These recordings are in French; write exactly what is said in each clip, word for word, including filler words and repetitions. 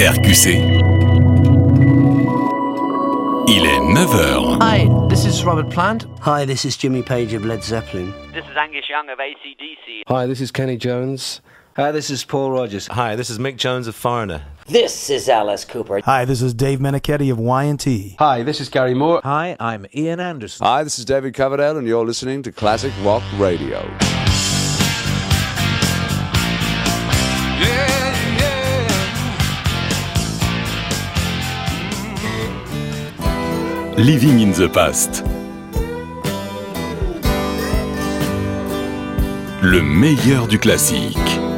R Q C. Il est neuf heures. Hi, this is Robert Plant. Hi, this is Jimmy Page of Led Zeppelin. This is Angus Young of A C D C. Hi, this is Kenny Jones. Hi, this is Paul Rogers. Hi, this is Mick Jones of Foreigner. This is Alice Cooper. Hi, this is Dave Meniketti of Y and T. Hi, this is Gary Moore. Hi, I'm Ian Anderson. Hi, this is David Coverdale, and you're listening to Classic Rock Radio. Yeah, yeah. Living in the Past. Le meilleur du classique.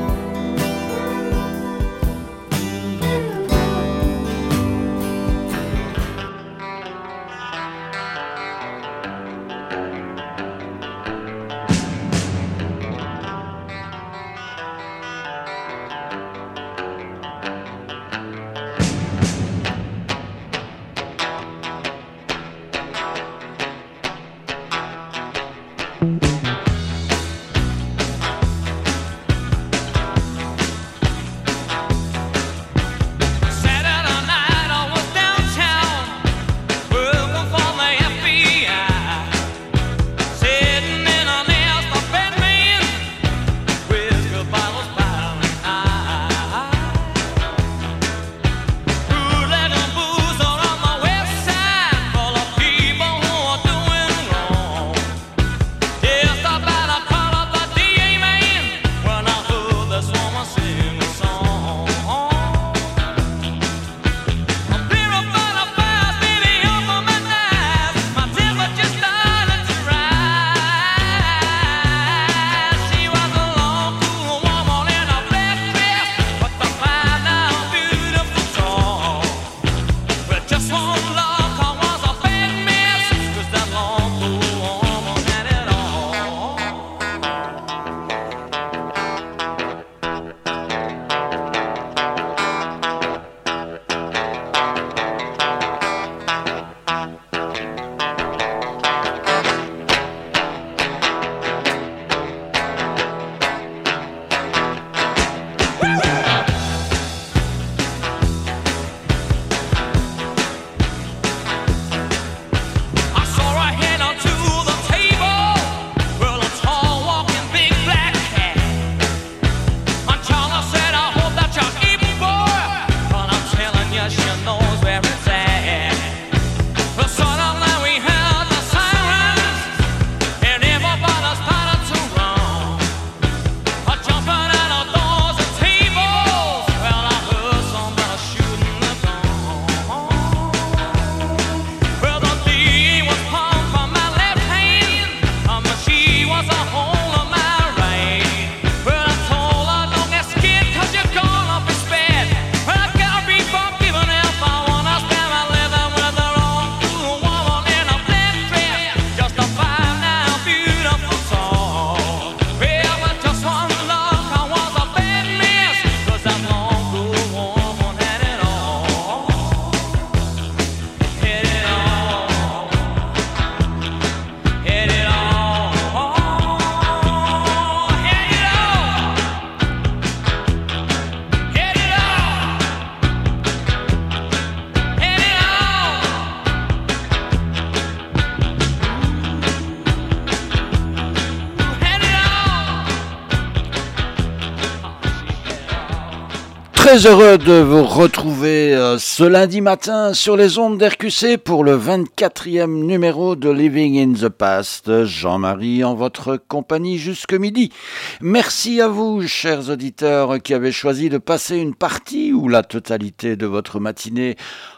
Très heureux de vous retrouver euh, ce lundi matin sur les ondes d'R Q C pour le vingt-quatrième numéro de Living in the Past. Jean-Marie en votre compagnie jusque midi. Merci à vous, chers auditeurs, qui avez choisi de passer une partie ou la totalité de votre matinée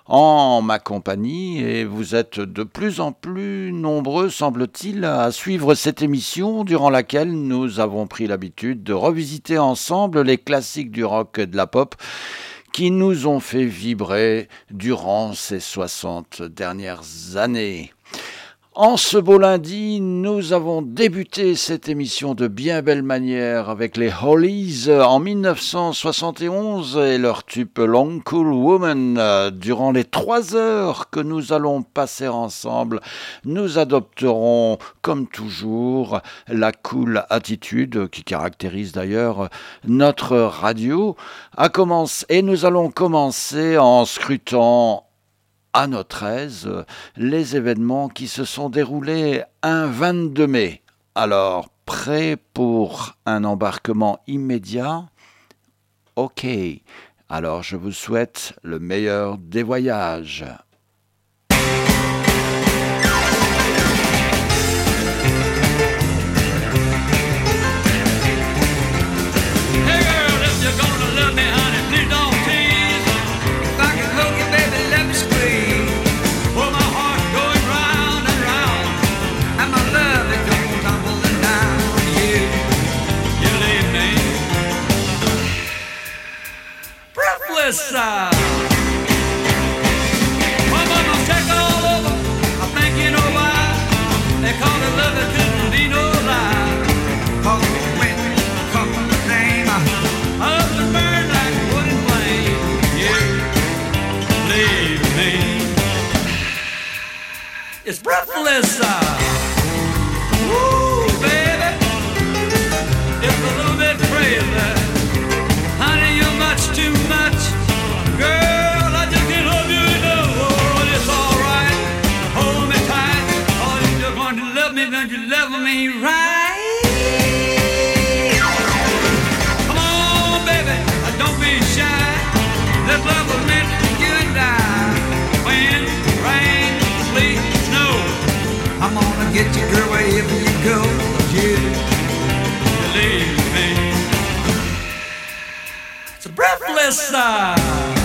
en ma compagnie, et vous êtes de plus en plus nombreux, semble-t-il, à suivre cette émission durant laquelle nous avons pris l'habitude de revisiter ensemble les classiques du rock et de la pop qui nous ont fait vibrer durant ces soixante dernières années. En ce beau lundi, nous avons débuté cette émission de bien belle manière avec les Hollies en mille neuf cent soixante et onze et leur tube Long Cool Woman. Durant les trois heures que nous allons passer ensemble, nous adopterons, comme toujours, la cool attitude qui caractérise d'ailleurs notre radio. À commencer, et nous allons commencer en scrutant à notre aise les événements qui se sont déroulés un vingt-deux mai. Alors, prêt pour un embarquement immédiat? Ok, alors je vous souhaite le meilleur des voyages. Side. My mama check all over. I think you know why they call it love. It couldn't be no lie. Cause when it comes to the name, I love to burn like wood and flame. Yeah, believe me, it's breathless. Woo, baby, it's a little bit crazy. Honey, you're much too much. Girl, I just can't love you enough. Oh, it's alright. Hold me tight. Oh, you just want to love me, then you love me right. Come on, baby, don't be shy. This love was meant for you and I. Wind, rain, sleet, snow, I'm gonna get you, girl, wherever you go. You believe me. It's a breathless sigh.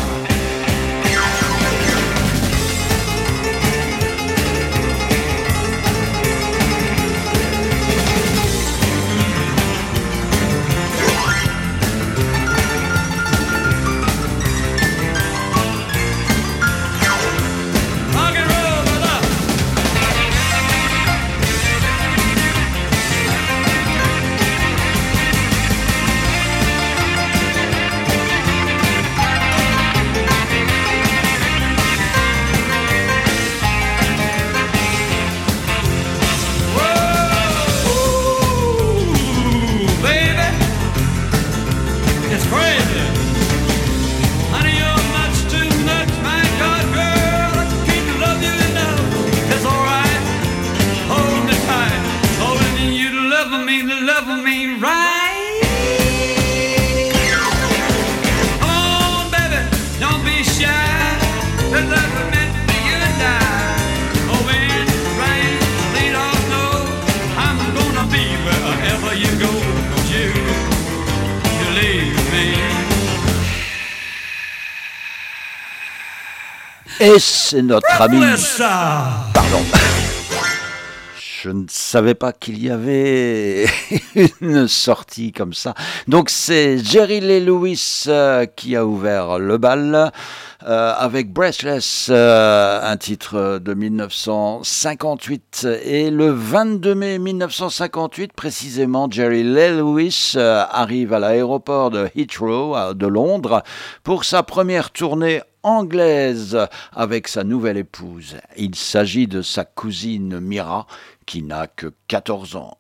Et c'est notre ami... Pardon. Je ne savais pas qu'il y avait une sortie comme ça. Donc c'est Jerry Lee Lewis euh, qui a ouvert le bal euh, avec Breathless, euh, un titre de mille neuf cent cinquante-huit. Et le vingt-deux mai mille neuf cent cinquante-huit, précisément, Jerry Lee Lewis euh, arrive à l'aéroport de Heathrow euh, de Londres pour sa première tournée anglaise avec sa nouvelle épouse. Il s'agit de sa cousine Mira, qui n'a que quatorze ans.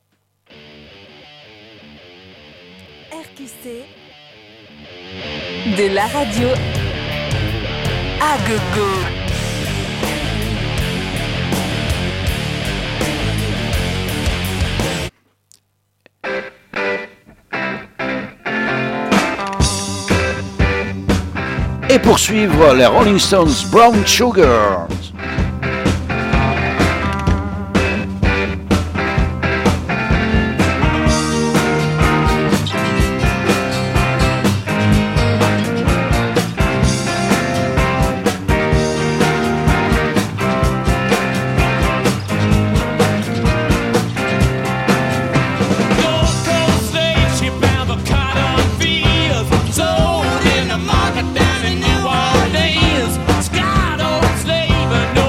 R Q C, de la radio à gogo. Et poursuivre les Rolling Stones, Brown Sugar. Sold in the market down in New Orleans. Scott old slave.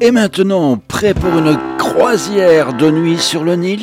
Et maintenant, prêt pour une croisière de nuit sur le Nil ?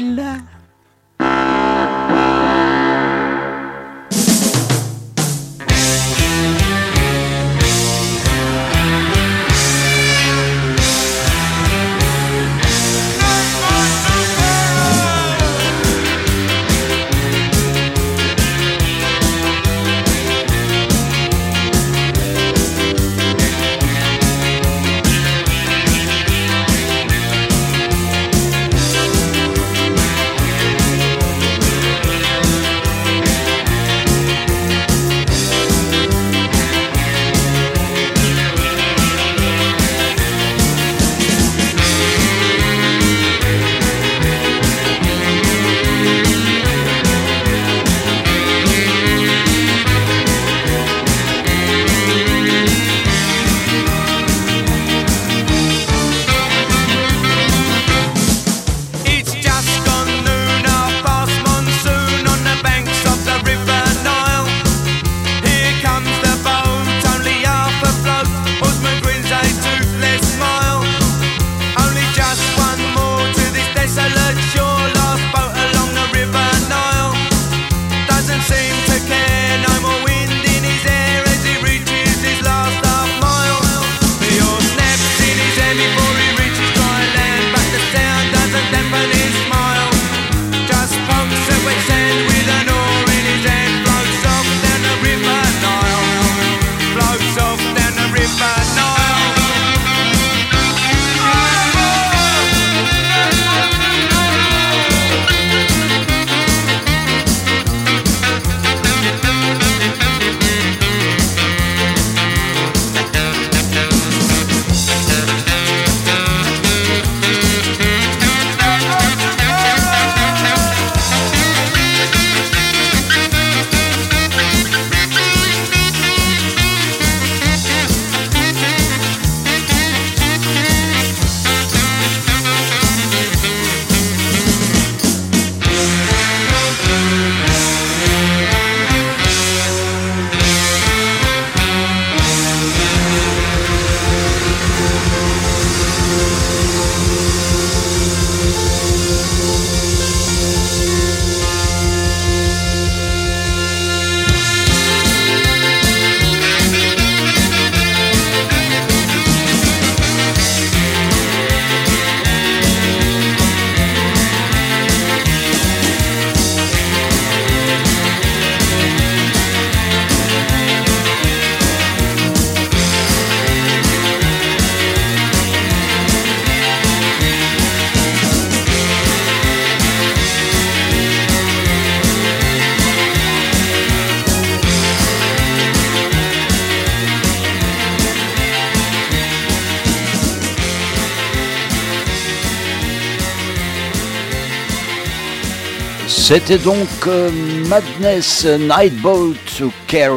C'était donc euh, Madness Nightboat to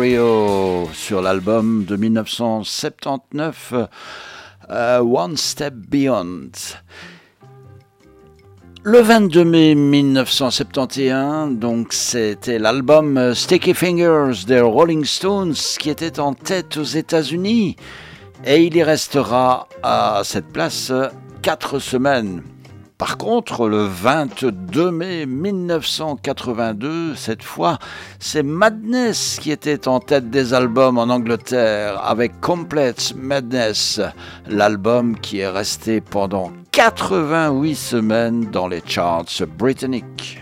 Cario sur l'album de dix-neuf cent soixante-dix-neuf euh, One Step Beyond. Le vingt-deux mai mille neuf cent soixante et onze, donc c'était l'album Sticky Fingers des Rolling Stones qui était en tête aux États-Unis et il y restera à cette place quatre semaines. Par contre, le vingt-deux mai mille neuf cent quatre-vingt-deux, cette fois, c'est Madness qui était en tête des albums en Angleterre avec Complete Madness, l'album qui est resté pendant quatre-vingt-huit semaines dans les charts britanniques.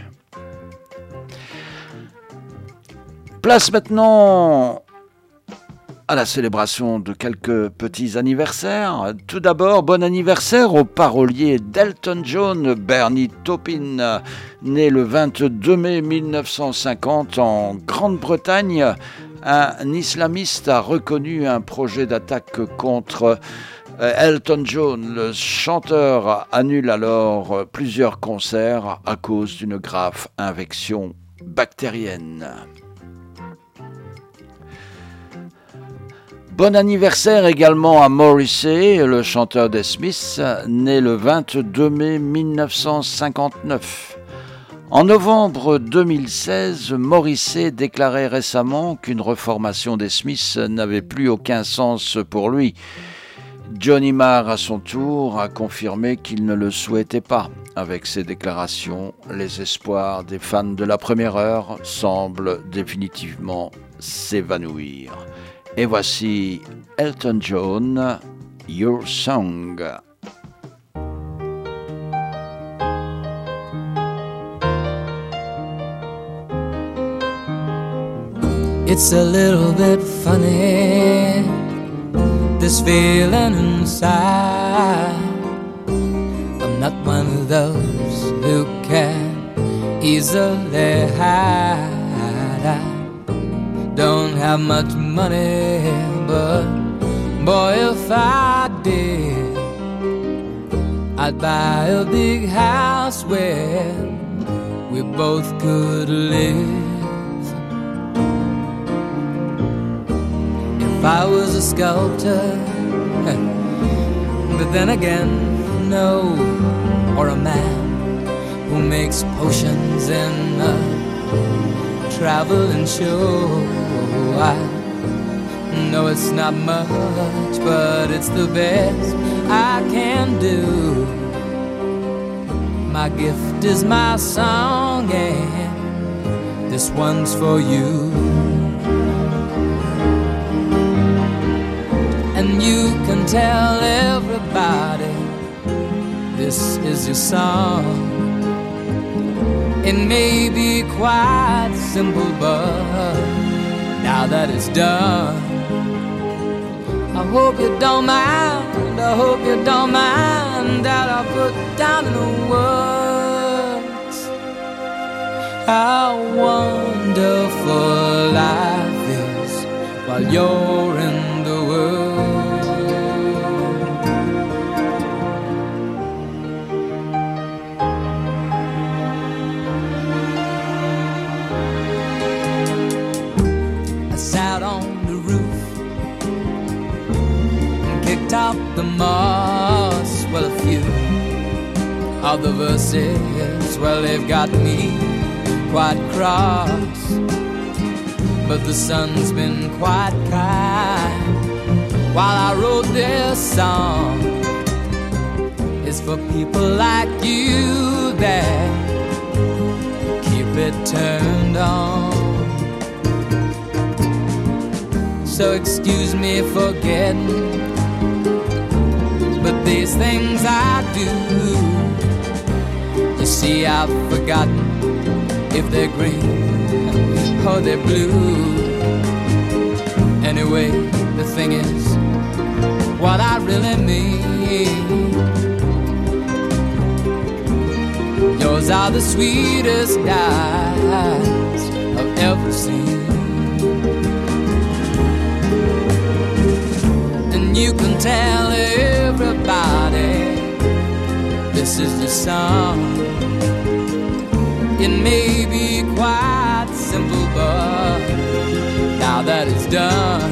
Place maintenant à la célébration de quelques petits anniversaires. Tout d'abord, bon anniversaire au parolier d'Elton John, Bernie Taupin, né le vingt-deux mai mille neuf cent cinquante en Grande-Bretagne. Un islamiste a reconnu un projet d'attaque contre Elton John. Le chanteur annule alors plusieurs concerts à cause d'une grave infection bactérienne. Bon anniversaire également à Morrissey, le chanteur des Smiths, né le vingt-deux mai mille neuf cent cinquante-neuf. En novembre deux mille seize, Morrissey déclarait récemment qu'une reformation des Smiths n'avait plus aucun sens pour lui. Johnny Marr, à son tour, a confirmé qu'il ne le souhaitait pas. Avec ses déclarations, les espoirs des fans de la première heure semblent définitivement s'évanouir. Et voici Elton John, Your Song. It's a little bit funny, this feeling inside. I'm not one of those who can easily hide. I don't have much money, but boy, if I did, I'd buy a big house where we both could live. If I was a sculptor, but then again, no, or a man who makes potions in a traveling show. I know it's not much, but it's the best I can do. My gift is my song, and this one's for you. And you can tell everybody this is your song. It may be quite simple, but now that it's done, I hope you don't mind, I hope you don't mind that I put down in the words how wonderful life is while you're in the world. Out on the roof and kicked out the moss. Well, a few of the verses, well, they've got me quite cross, but the sun's been quite kind while I wrote this song. It's for people like you that keep it turned on. So excuse me for getting, but these things I do, you see I've forgotten if they're green or they're blue. Anyway, the thing is, what I really mean, yours are the sweetest eyes I've ever seen. You can tell everybody this is the song. It may be quite simple, but now that it's done,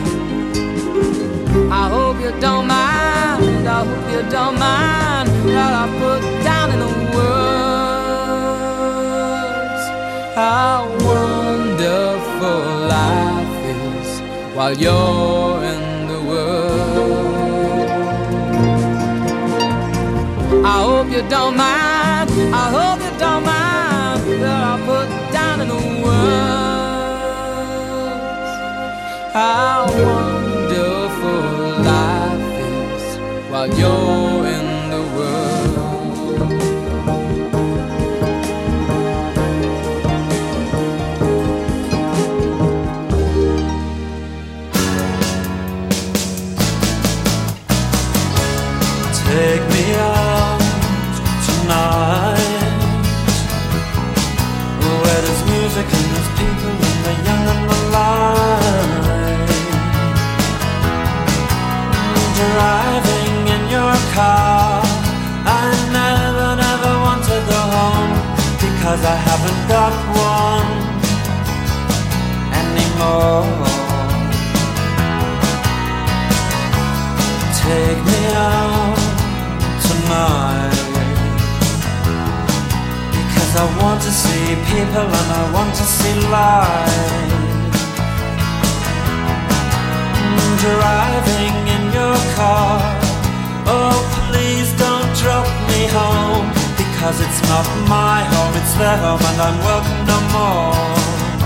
I hope you don't mind, I hope you don't mind that I put down in the words how wonderful life is while you're in the world. I hope you don't mind, I hope you don't mind that I put down in the words how wonderful life is while you're in the world. Take me out tonight, where there's music and there's people and the young and the light. Driving in your car, I never, never want to go home, because I haven't got one anymore. Take me out tonight, because I want to see people and I want to see life. Driving in your car, Oh, please don't drop me home, because it's not my home, it's their home, and I'm welcome no more.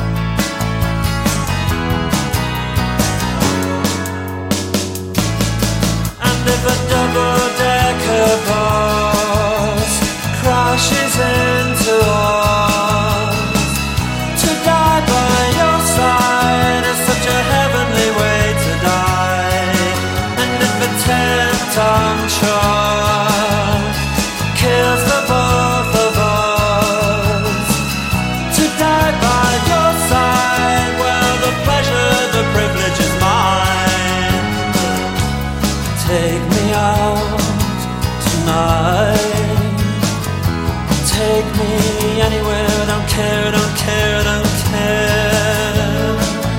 And if a double-decker bus crashes into us, to die by your side is such a heavenly way to die. And if a ten-ton truck kills the both of us, to die by your side, well, the pleasure, the privilege is mine. Take me out tonight, take me anywhere, don't care, don't care, don't care.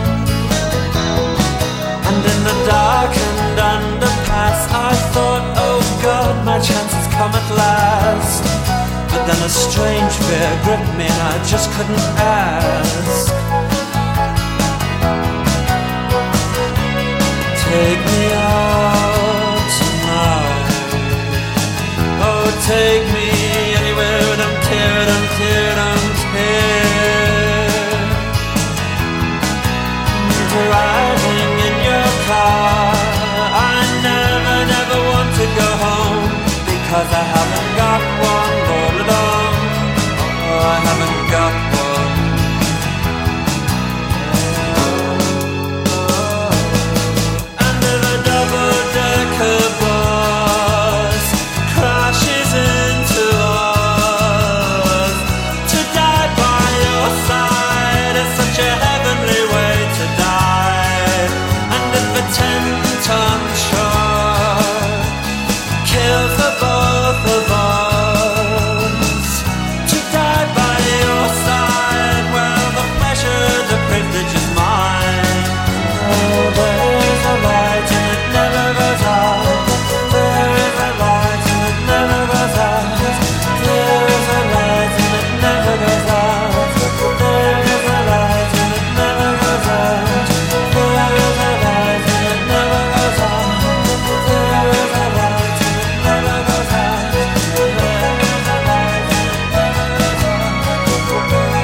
And in the darkened underpass I thought, oh God, my chance has come at last. But then a strange fear gripped me and I just couldn't ask. Take me out tonight, oh take me anywhere, don't care, don't care, don't care. Driving in your car, I never, never want to go home, because I haven't got one all alone. Oh, I haven't got one. And if a double-decker bus crashes into us, to die by your side is such a heavenly way to die. And if a ten-ton truck kills the both of us, to die by your side, well, the pleasure, the privilege is mine. Oh, there is a light and it never goes out. There is a light and it never goes out. There is a light and it never goes out. There is a light and it never goes out. There is a light and it never goes out. There is a light and it never goes out. There is a light and it never goes out.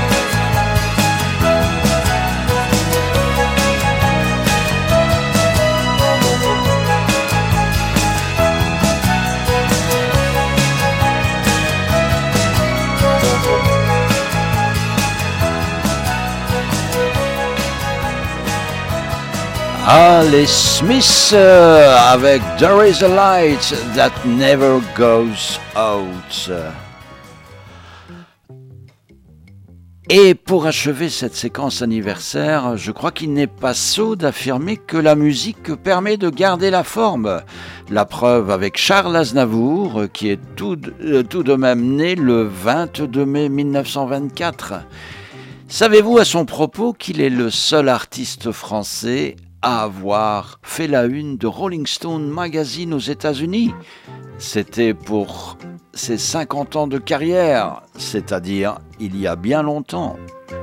Ah, les Smiths euh, avec There is a light that never goes out. Et pour achever cette séquence anniversaire, je crois qu'il n'est pas sot d'affirmer que la musique permet de garder la forme. La preuve avec Charles Aznavour, qui est tout, euh, tout de même né le vingt-deux mai mille neuf cent vingt-quatre. Savez-vous à son propos qu'il est le seul artiste français à avoir fait la une de Rolling Stone Magazine aux États-Unis? C'était pour ses cinquante ans de carrière, c'est-à-dire il y a bien longtemps.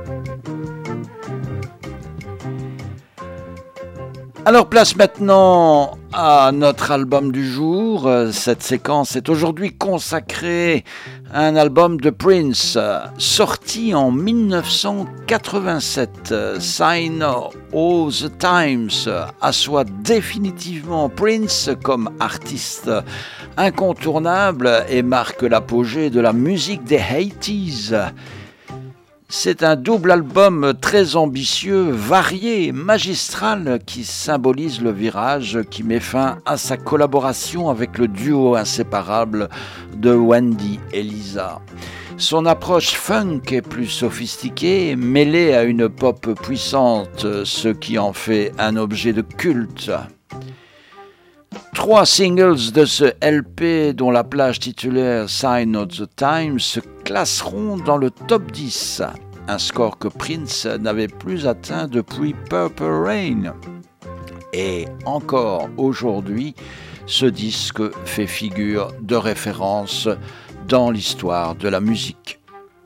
Alors place maintenant à notre album du jour. Cette séquence est aujourd'hui consacrée à un album de Prince sorti en mille neuf cent quatre-vingt-sept. Sign of the Times assoit définitivement Prince comme artiste incontournable et marque l'apogée de la musique des quatre-vingt-dix. C'est un double album très ambitieux, varié, magistral qui symbolise le virage qui met fin à sa collaboration avec le duo inséparable de Wendy et Lisa. Son approche funk est plus sophistiquée, mêlée à une pop puissante, ce qui en fait un objet de culte. Trois singles de ce L P, dont la plage titulaire Sign of the Times, se classeront dans le top dix, un score que Prince n'avait plus atteint depuis Purple Rain. Et encore aujourd'hui, ce disque fait figure de référence dans l'histoire de la musique.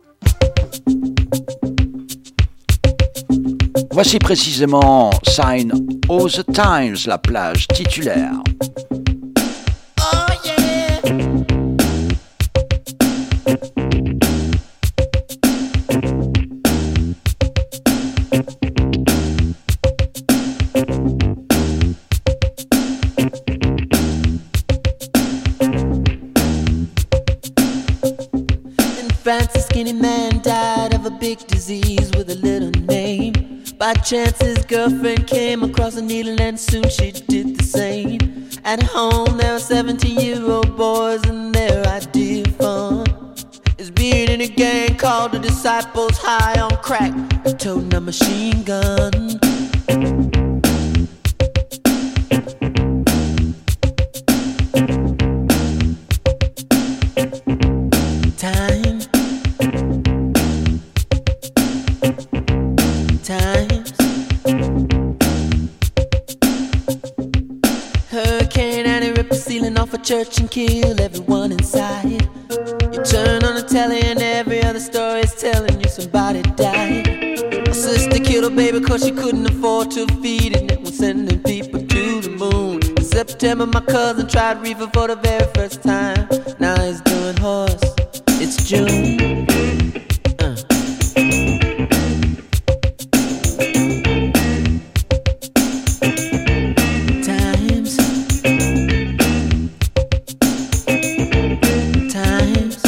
Voici précisément Sign of the Times, la plage titulaire. Oh, yeah. skinny man died of a big disease with a little name. By chance his girlfriend came across a needle and soon she did the same. At home there were seventeen-year-old boys and their idea of fun is being in a gang called the Disciples, high on crack and toting a machine gun. Time, times, Hurricane Annie ripped the ceiling off a church and killed everyone inside. You turn on the telly and every other story is telling you somebody died. My sister killed her baby cause she couldn't afford to feed it and was sending people to the moon. In September my cousin tried reefer for the very first time. Now he's doing horse. It's June. Uh. Times, times,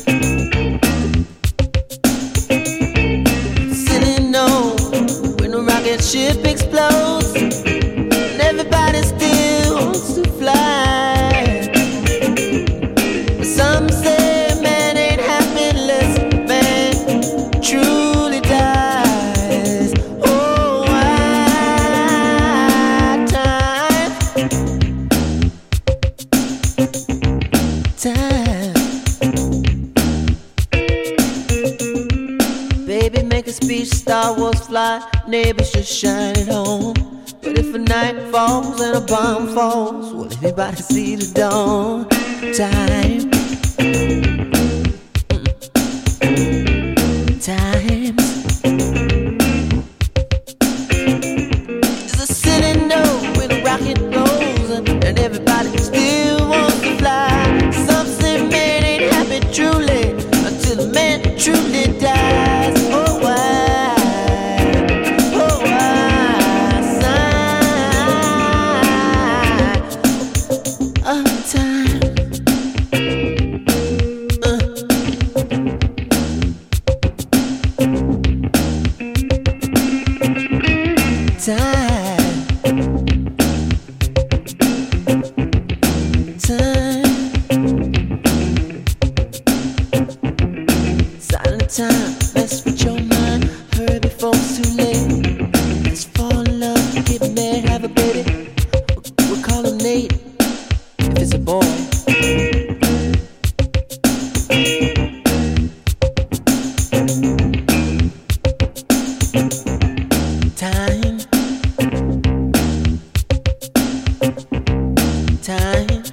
sitting on when a rocket ship explodes and everybody still wants to fly. Some say truly dies. Oh, why time, time. Baby, make a speech, Star Wars fly, neighbors just shine it home. But if a night falls and a bomb falls, will anybody see the dawn? Time. Times. There's a silly note when a rocket goes and everybody still wants to fly. Some say man ain't happy truly until the man truly dies. Oh why, oh why, sign of time. Time, mess with your mind, hurry before it's too late. Let's fall in love, get married, have a baby. We'll call him Nate, if it's a boy. Time, times.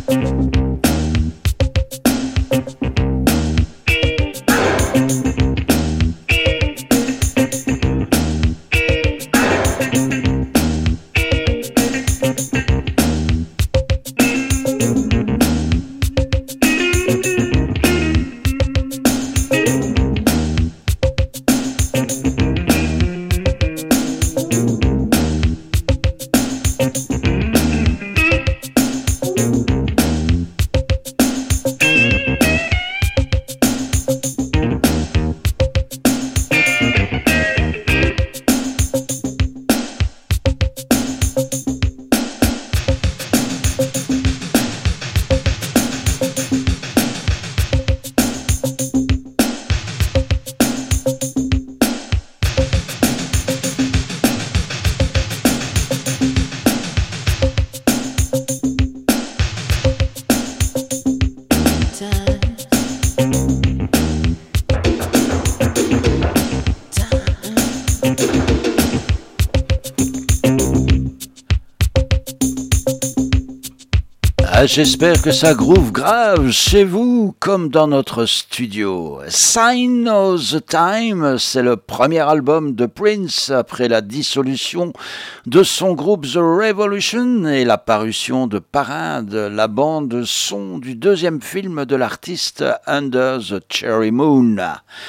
Ah, j'espère que ça groove grave chez vous comme dans notre studio. Sign of the Time, c'est le premier album de Prince après la dissolution de son groupe The Revolution et la parution de Parade, la bande son du deuxième film de l'artiste Under the Cherry Moon.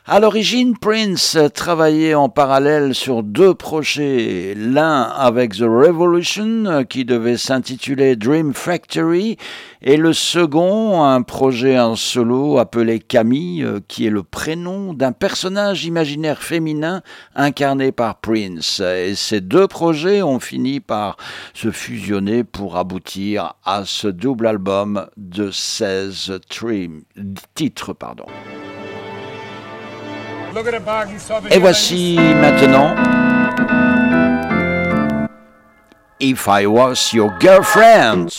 À l'origine, Prince travaillait en parallèle sur deux projets, l'un avec The Revolution qui devait s'intituler Dream Factory et le second, un projet en solo appelé Camille qui est le prénom d'un personnage imaginaire féminin incarné par Prince. Et ces deux projets ont fini par se fusionner pour aboutir à ce double album de seize trim, titres. Pardon. Et voici maintenant If I Was Your Girlfriend.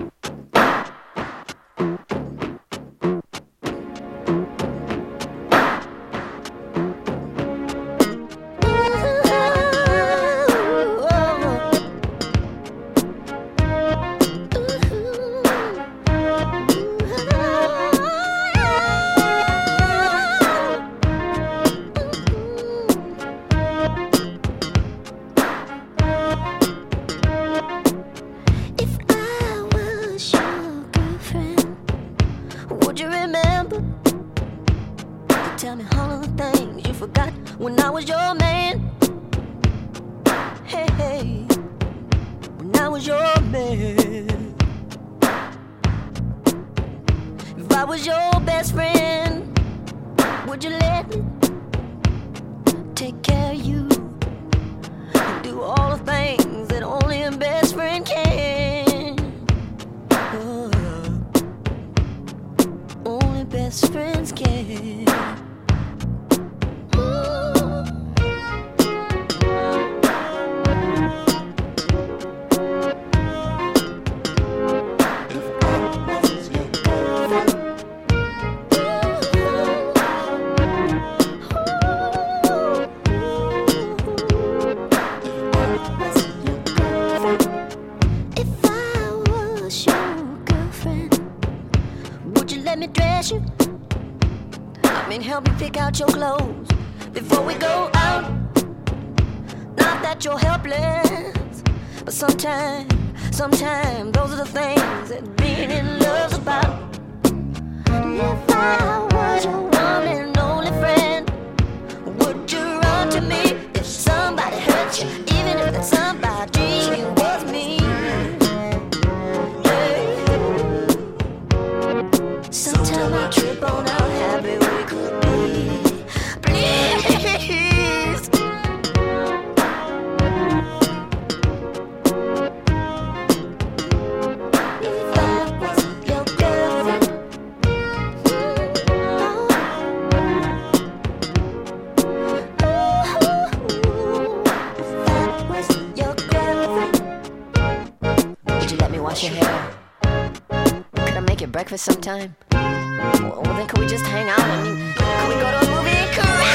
Sometime. Well, then could we just hang out? I mean, could we go to a movie and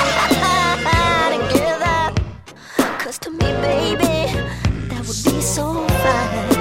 cry together? Cause to me, baby, that would be so fine.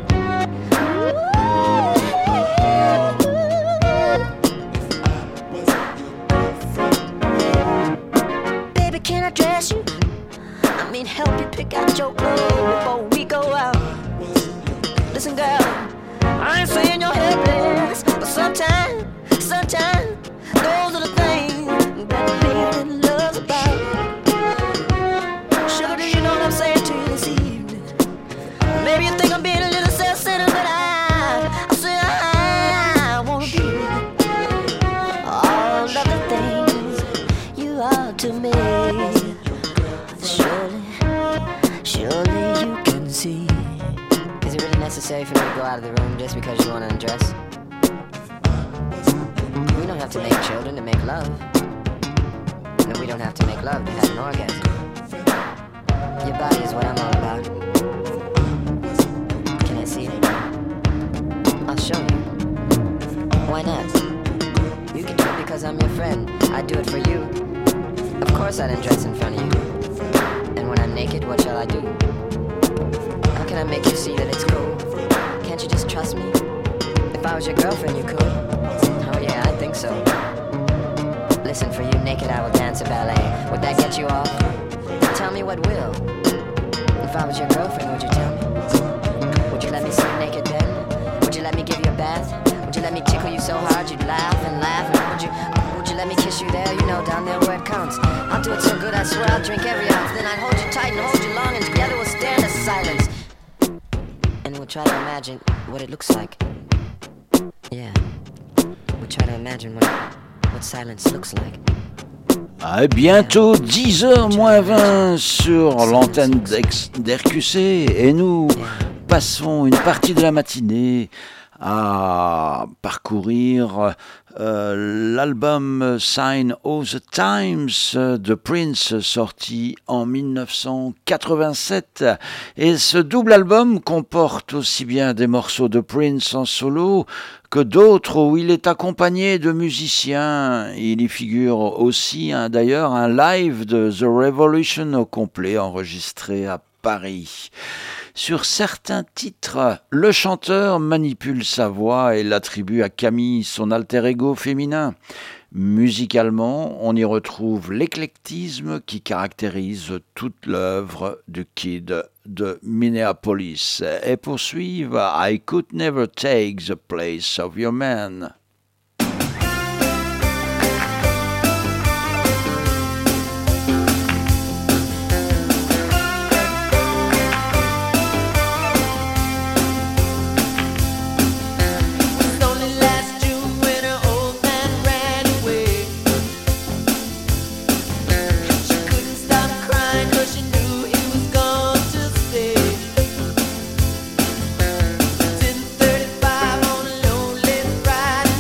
Baby, can I dress you? I mean, help you pick out your clothes before we go out. Listen, girl, I ain't saying you're helpless, but sometimes, sometimes, those are the things that baby loves about. Sugar, do you know what I'm saying to you this evening? Maybe you think I'm being a little self-centered, but I, I say I, I wanna be all of the things you are to me. Surely, surely you can see. Is it really necessary for me to go out of the room just because you want to undress? We don't have to make children to make love. No, we don't have to make love to have an orgasm. Your body is what I'm all about. Can I see it? I'll show you. Why not? You can do it because I'm your friend. I do it for you. Of course I'd undress in front of you. And when I'm naked, what shall I do? How can I make you see that it's cool? Can't you just trust me? If I was your girlfriend, you could. Oh yeah, I think so. Listen, for you naked, I will dance a ballet. Would that get you off? Tell me what will. If I was your girlfriend, would you tell me? Would you let me see you naked then? Would you let me give you a bath? Would you let me tickle you so hard you'd laugh and laugh? And would you, would you let me kiss you there, you know, down there where it counts. I'll do it so good, I swear I'll drink every ounce. Then I'd hold you tight and hold you long, and together we'll stand in silence. And we'll try to imagine what it looks like. Yeah, we'll try to imagine what, what silence looks like. À bientôt dix heures moins vingt sur l'antenne d'R Q C et nous passons une partie de la matinée à parcourir euh, l'album Sign of the Times de Prince sorti en dix-neuf cent quatre-vingt-sept et ce double album comporte aussi bien des morceaux de Prince en solo que d'autres où il est accompagné de musiciens. Il y figure aussi hein, d'ailleurs un live de The Revolution au complet enregistré à Paris. Sur certains titres, le chanteur manipule sa voix et l'attribue à Camille, son alter ego féminin. Musicalement, on y retrouve l'éclectisme qui caractérise toute l'œuvre du Kid de Minneapolis. Et poursuivre I Could Never Take the Place of Your Man. Riding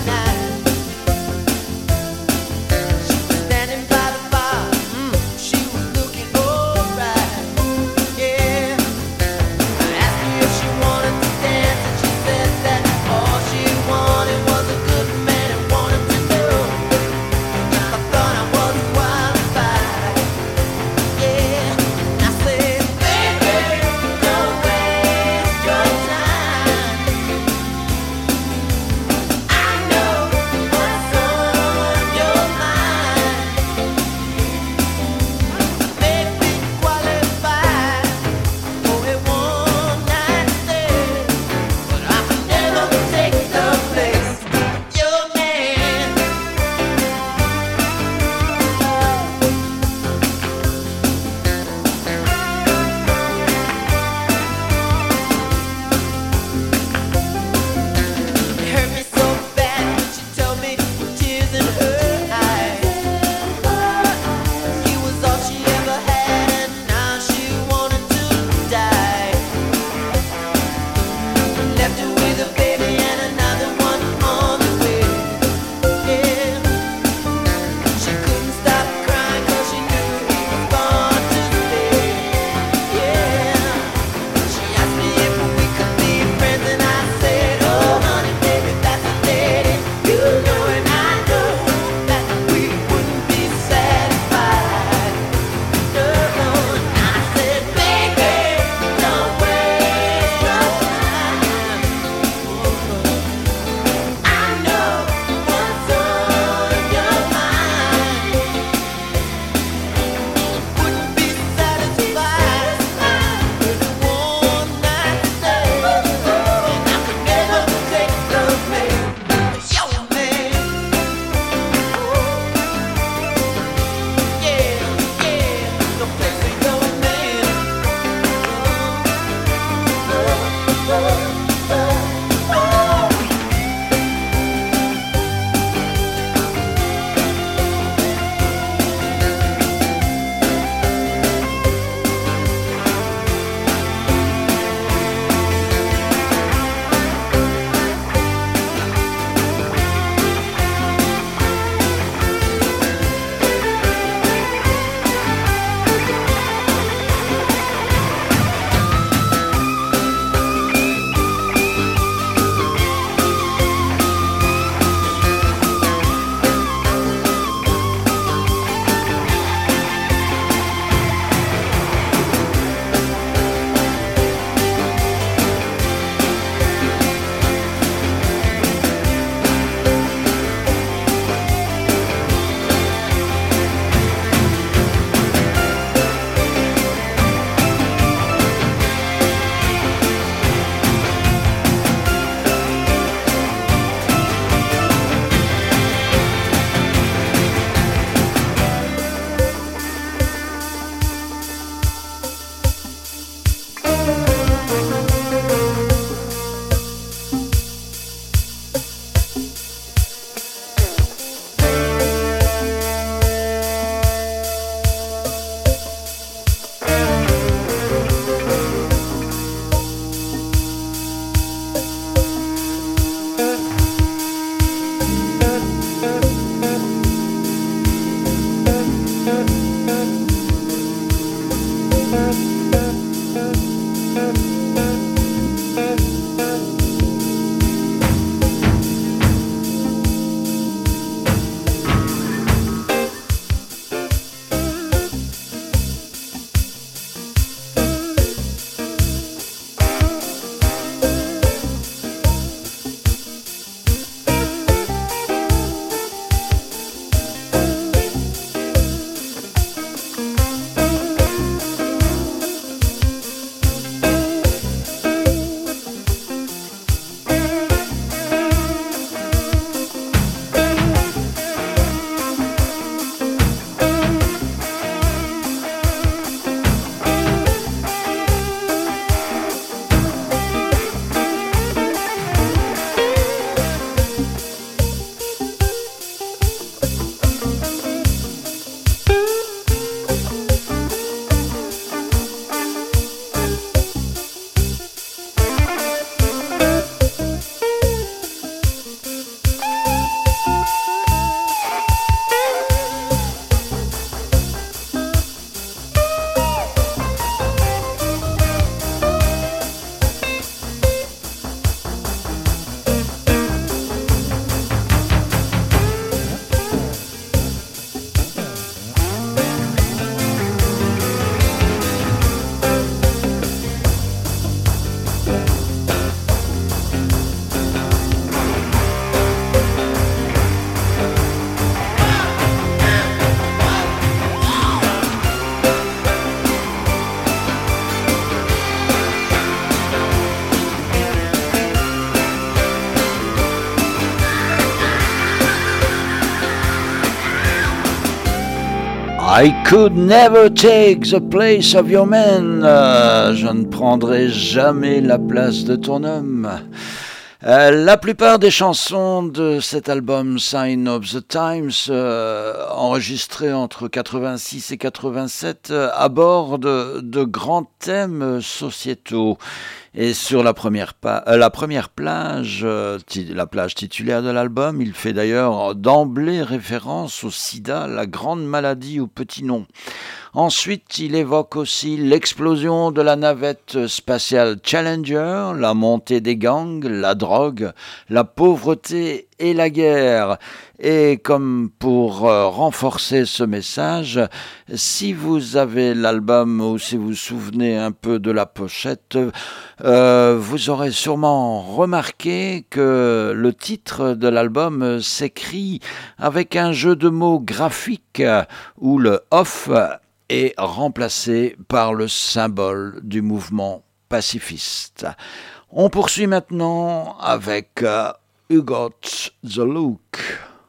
I could never take the place of your man. Euh, je ne prendrai jamais la place de ton homme. Euh, la plupart des chansons de cet album Sign of the Times, euh, enregistré entre quatre-vingt-six et quatre-vingt-sept, euh, abordent de, de grands thèmes sociétaux. Et sur la première, pa- euh, la première plage, euh, ti- la plage titulaire de l'album, il fait d'ailleurs d'emblée référence au sida, la grande maladie au petit nom. Ensuite, il évoque aussi l'explosion de la navette spatiale Challenger, la montée des gangs, la drogue, la pauvreté et la guerre. Et comme pour euh, renforcer ce message, si vous avez l'album ou si vous vous souvenez un peu de la pochette, euh, vous aurez sûrement remarqué que le titre de l'album s'écrit avec un jeu de mots graphique où le « off » est remplacé par le symbole du mouvement pacifiste. On poursuit maintenant avec uh, You Got the Look.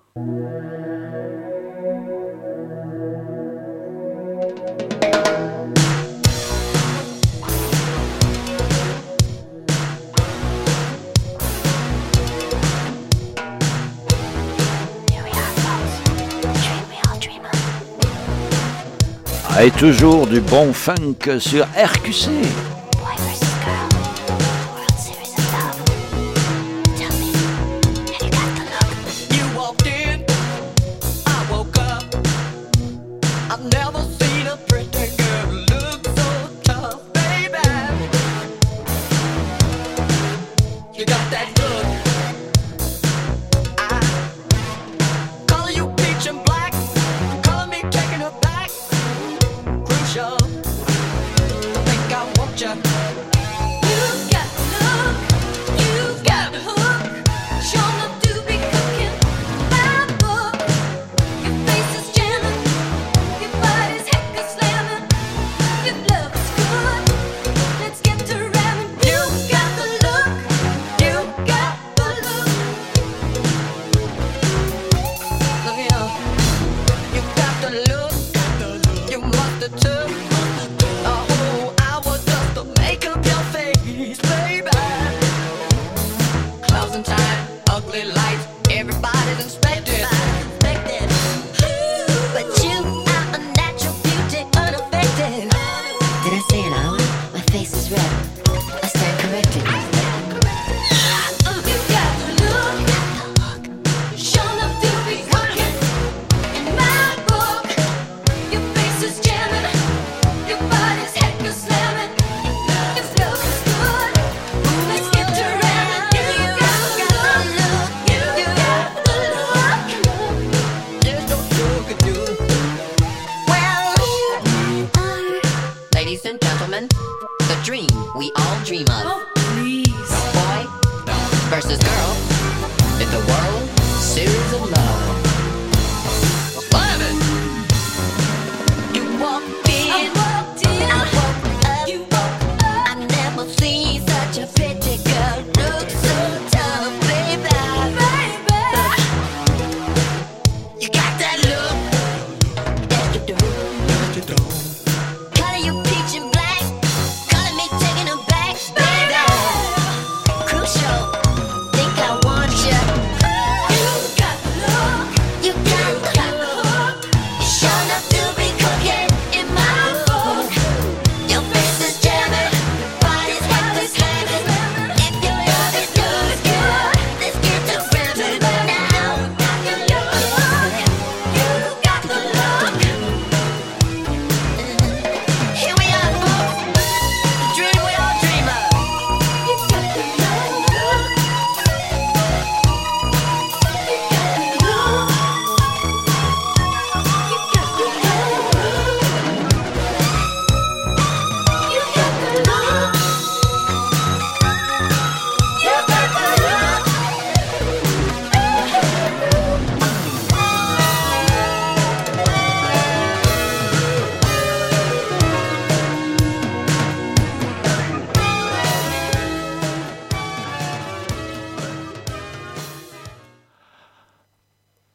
Et toujours du bon funk sur R Q C. Crucial, think I want you. You got the love.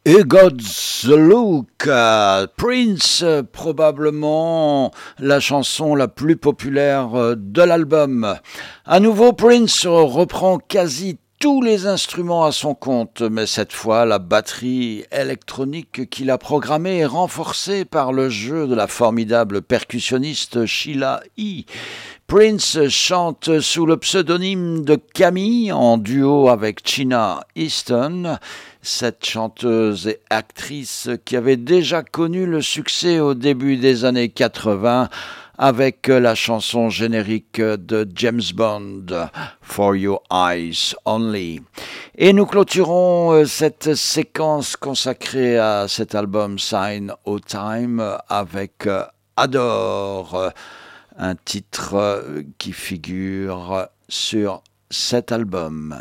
Et God's Look, euh, Prince, euh, probablement la chanson la plus populaire euh, de l'album. À nouveau, Prince reprend quasi tous les instruments à son compte, mais cette fois, la batterie électronique qu'il a programmée est renforcée par le jeu de la formidable percussionniste Sheila E. Prince chante sous le pseudonyme de Camille en duo avec China Easton, cette chanteuse et actrice qui avait déjà connu le succès au début des années quatre-vingts avec la chanson générique de James Bond, For Your Eyes Only. Et nous clôturons cette séquence consacrée à cet album Sign of Time avec Adore, un titre qui figure sur cet album.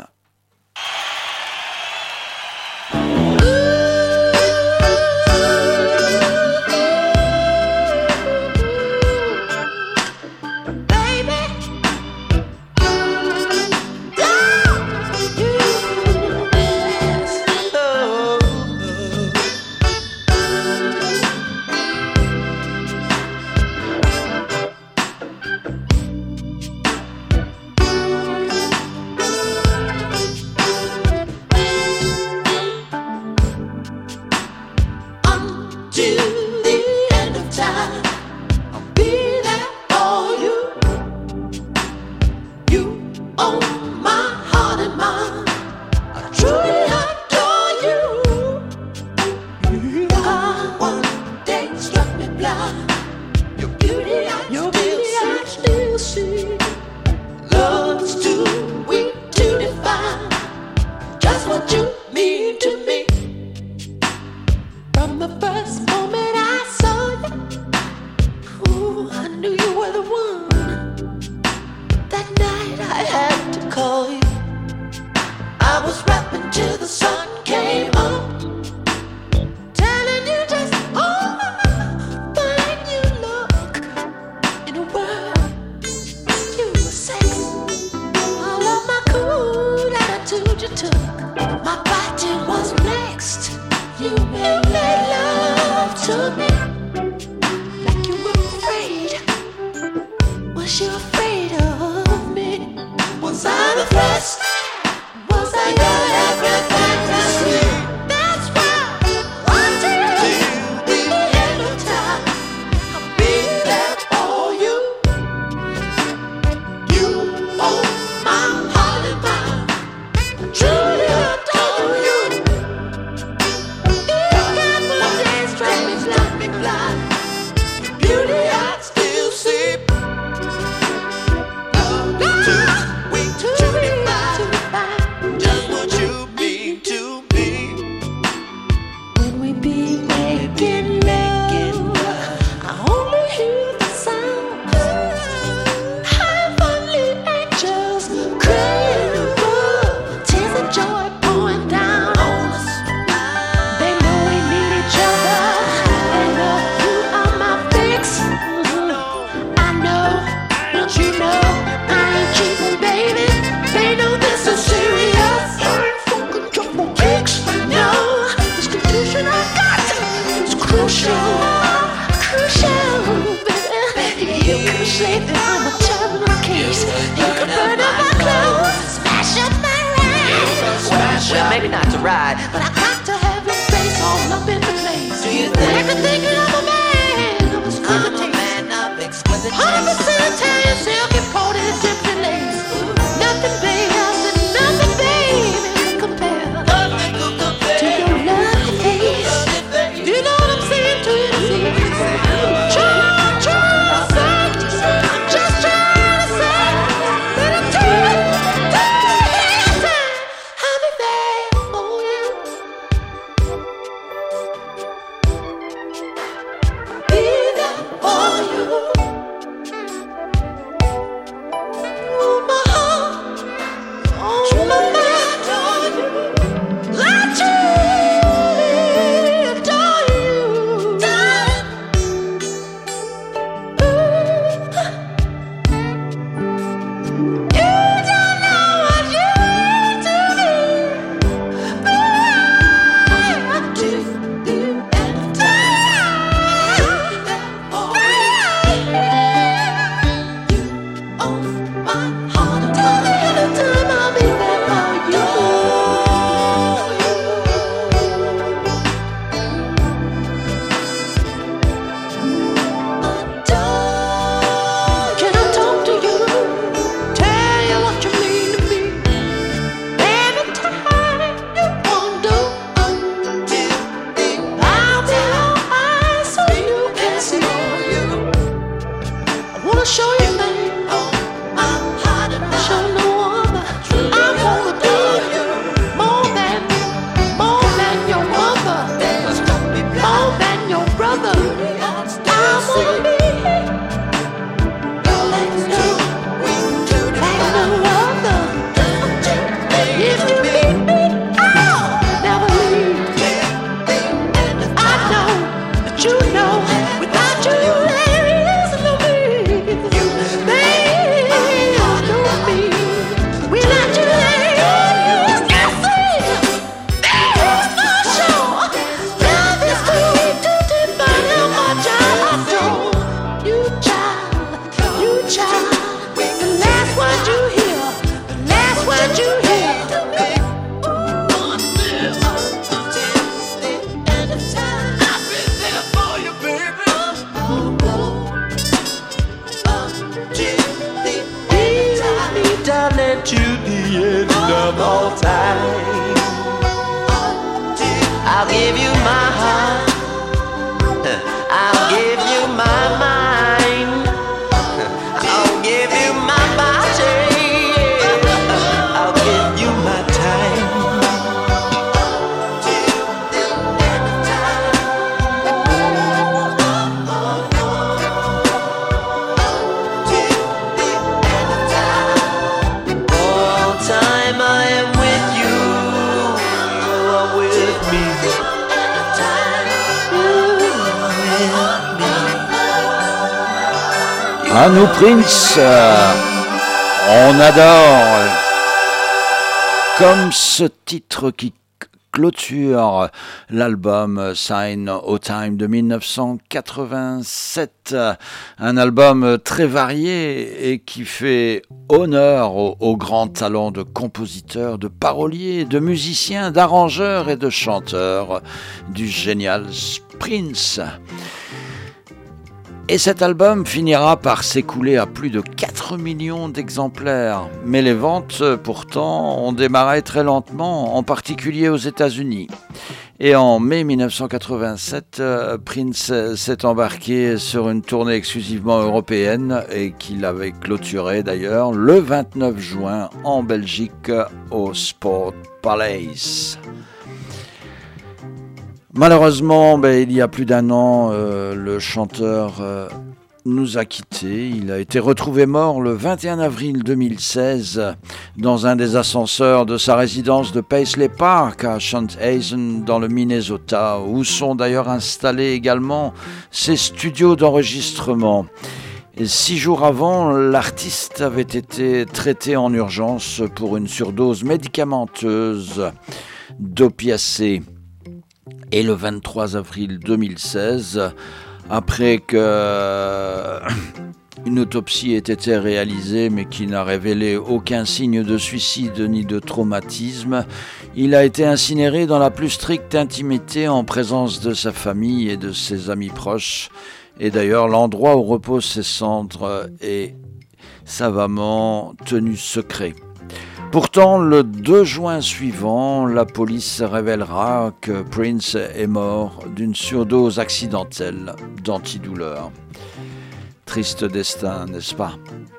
À nous Prince, euh, on adore, comme ce titre qui clôture l'album Sign o' Time de mille neuf cent quatre-vingt-sept, un album très varié et qui fait honneur au, au grand talent de compositeur, de parolier, de musicien, d'arrangeur et de chanteur du génial Prince. Et cet album finira par s'écouler à plus de quatre millions d'exemplaires. Mais les ventes, pourtant, ont démarré très lentement, en particulier aux États-Unis. Et en mai mille neuf cent quatre-vingt-sept, Prince s'est embarqué sur une tournée exclusivement européenne et qu'il avait clôturée d'ailleurs le vingt-neuf juin en Belgique au Sport Palace. Malheureusement, ben, il y a plus d'un an, euh, le chanteur euh, nous a quittés. Il a été retrouvé mort le vingt et un avril deux mille seize dans un des ascenseurs de sa résidence de Paisley Park à Shanhazen dans le Minnesota, où sont d'ailleurs installés également ses studios d'enregistrement. Et six jours avant, l'artiste avait été traité en urgence pour une surdose médicamenteuse d'opiacés. Et le vingt-trois avril deux mille seize, après que une autopsie ait été réalisée mais qui n'a révélé aucun signe de suicide ni de traumatisme, il a été incinéré dans la plus stricte intimité en présence de sa famille et de ses amis proches. Et d'ailleurs, l'endroit où reposent ses cendres est savamment tenu secret. Pourtant, le deux juin suivant, la police révélera que Prince est mort d'une surdose accidentelle d'antidouleur. Triste destin, n'est-ce pas ?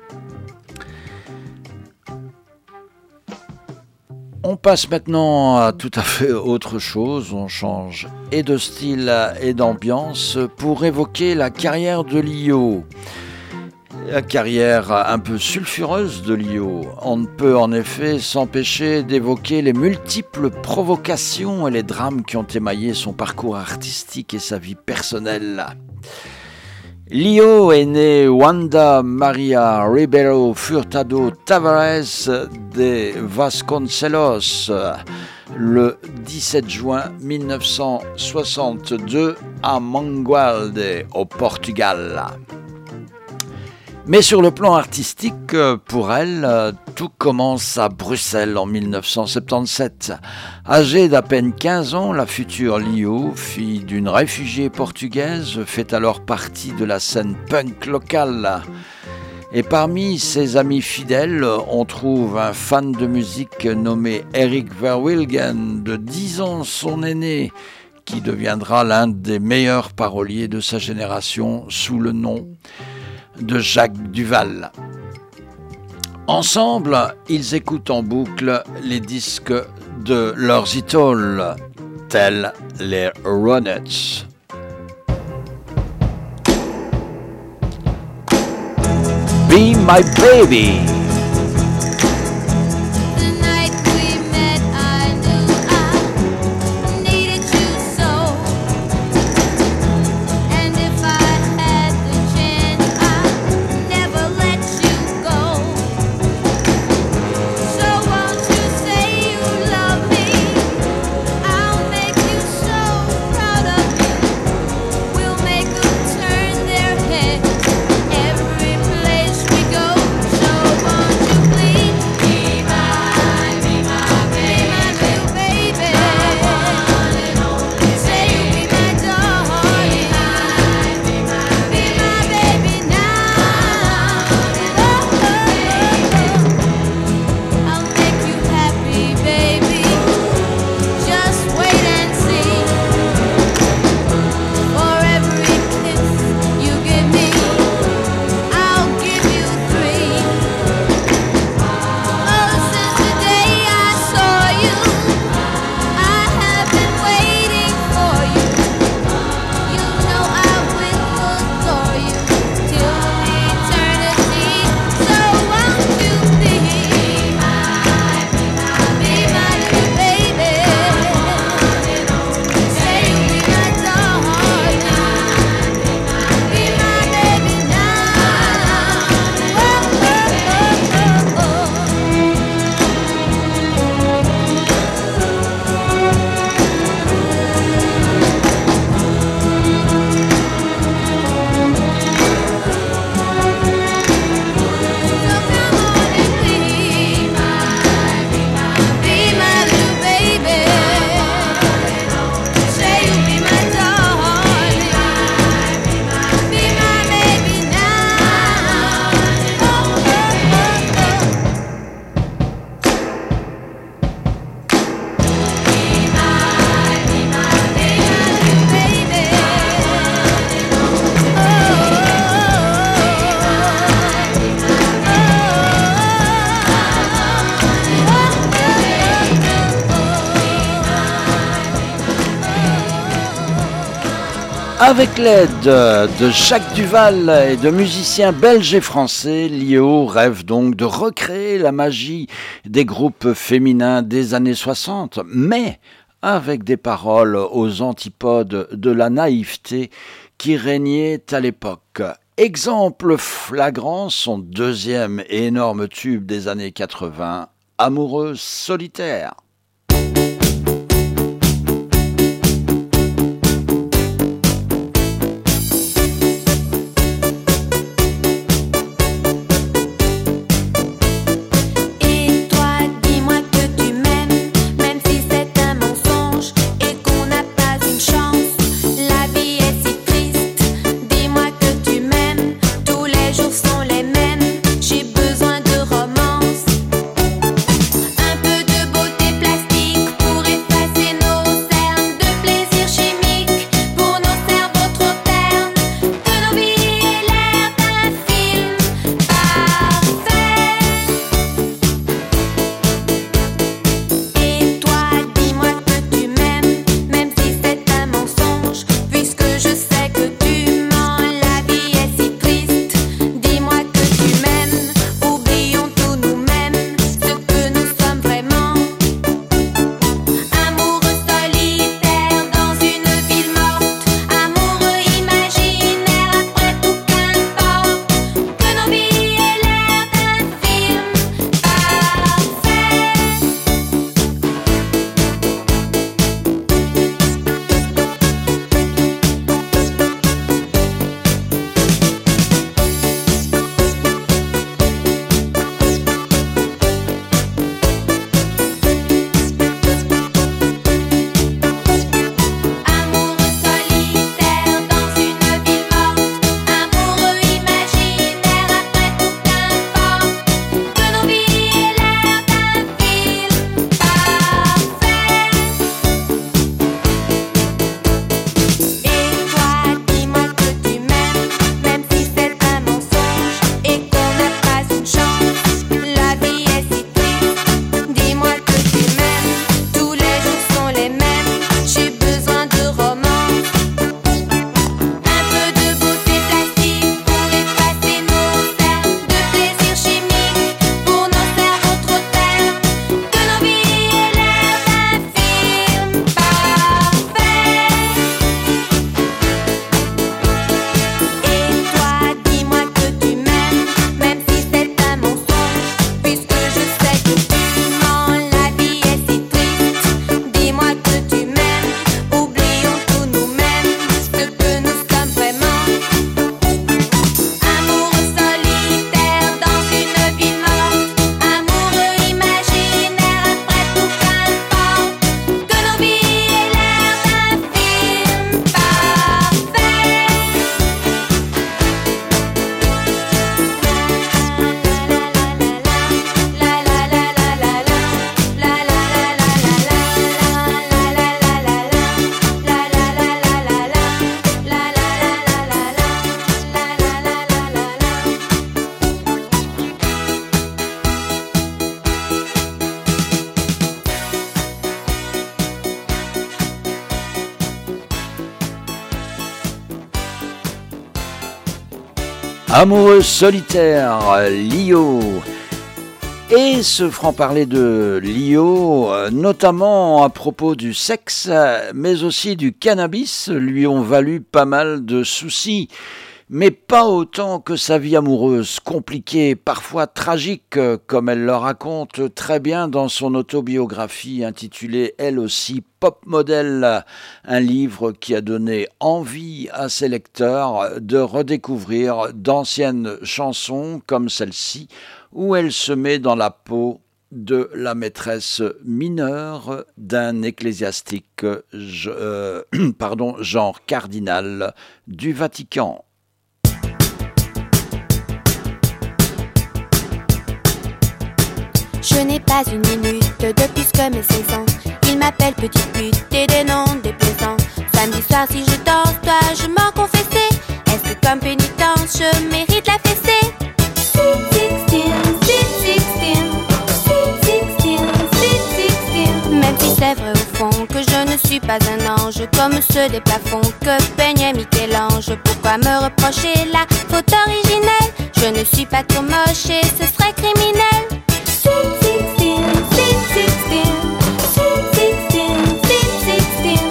On passe maintenant à tout à fait autre chose, on change et de style et d'ambiance pour évoquer la carrière de Lio. La carrière un peu sulfureuse de Lio. On ne peut en effet s'empêcher d'évoquer les multiples provocations et les drames qui ont émaillé son parcours artistique et sa vie personnelle. Lio est né Wanda Maria Ribeiro Furtado Tavares de Vasconcelos le dix-sept juin mille neuf cent soixante-deux à Mangualde, au Portugal. Mais sur le plan artistique, pour elle, tout commence à Bruxelles en mille neuf cent soixante-dix-sept. Âgée d'à peine quinze ans, la future Lio, fille d'une réfugiée portugaise, fait alors partie de la scène punk locale. Et parmi ses amis fidèles, on trouve un fan de musique nommé Eric Verwilgen, de dix ans son aîné, qui deviendra l'un des meilleurs paroliers de sa génération sous le nom de Jacques Duvall. Ensemble, ils écoutent en boucle les disques de leurs idoles, tels les Ronettes. Be My Baby. Avec l'aide de Jacques Duvall et de musiciens belges et français, L'I E O rêve donc de recréer la magie des groupes féminins des années soixante, mais avec des paroles aux antipodes de la naïveté qui régnait à l'époque. Exemple flagrant, son deuxième et énorme tube des années quatre-vingts, Amoureuse solitaire. J'ai besoin de romance, un peu de beauté. Amoureux solitaire, Lio. Et ce franc-parler de Lio, notamment à propos du sexe, mais aussi du cannabis, lui ont valu pas mal de soucis. Mais pas autant que sa vie amoureuse, compliquée, parfois tragique, comme elle le raconte très bien dans son autobiographie intitulée elle aussi Pop Model, un livre qui a donné envie à ses lecteurs de redécouvrir d'anciennes chansons comme celle-ci, où elle se met dans la peau de la maîtresse mineure d'un ecclésiastique, euh, pardon, genre cardinal du Vatican. Je n'ai pas une minute de plus que mes seize ans. Il m'appelle petite pute et des noms déplaisants. Samedi soir si je danse, toi je m'en confessais. Est-ce que comme pénitence je mérite la fessée? Sweet sixteen, sweet sixteen, sweet sixteen, sweet sixteen. Même si c'est vrai au fond que je ne suis pas un ange, comme ceux des plafonds que peignait Michel-Ange. Pourquoi me reprocher la faute originelle? Je ne suis pas trop moche et ce serait criminel. Sweet sixteen, sweet sixteen, sweet sixteen, sweet sixteen.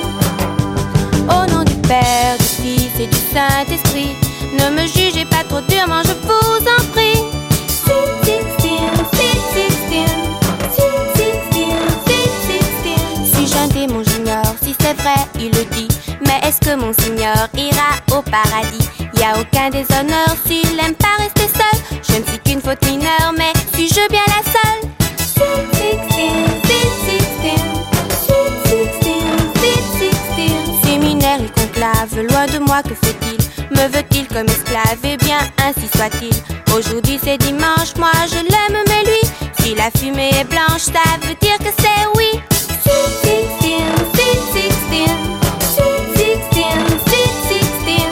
Au nom du Père, du Fils et du Saint-Esprit, ne me jugez pas trop durement, je vous en prie. Sweet sixteen, sweet sixteen, sweet sixteen, sweet sixteen. Suis-je un démon, j'ignore si c'est vrai, il le dit. Mais est-ce que mon Seigneur ira au paradis? Y a aucun déshonneur s'il aime pas rester seul. Je ne suis qu'une faute mineure, mais suis-je bien la seule? Sweet sixteen, sweet sixteen, sweet sixteen, sweet sixteen. Séminaire et conclave, loin de moi, que fait-il? Me veut-il comme esclave? Eh bien, ainsi soit-il. Aujourd'hui c'est dimanche, moi je l'aime, mais lui, si la fumée est blanche, ça veut dire que c'est oui. Sweet sixteen, sweet sixteen, sweet sixteen, sweet sixteen.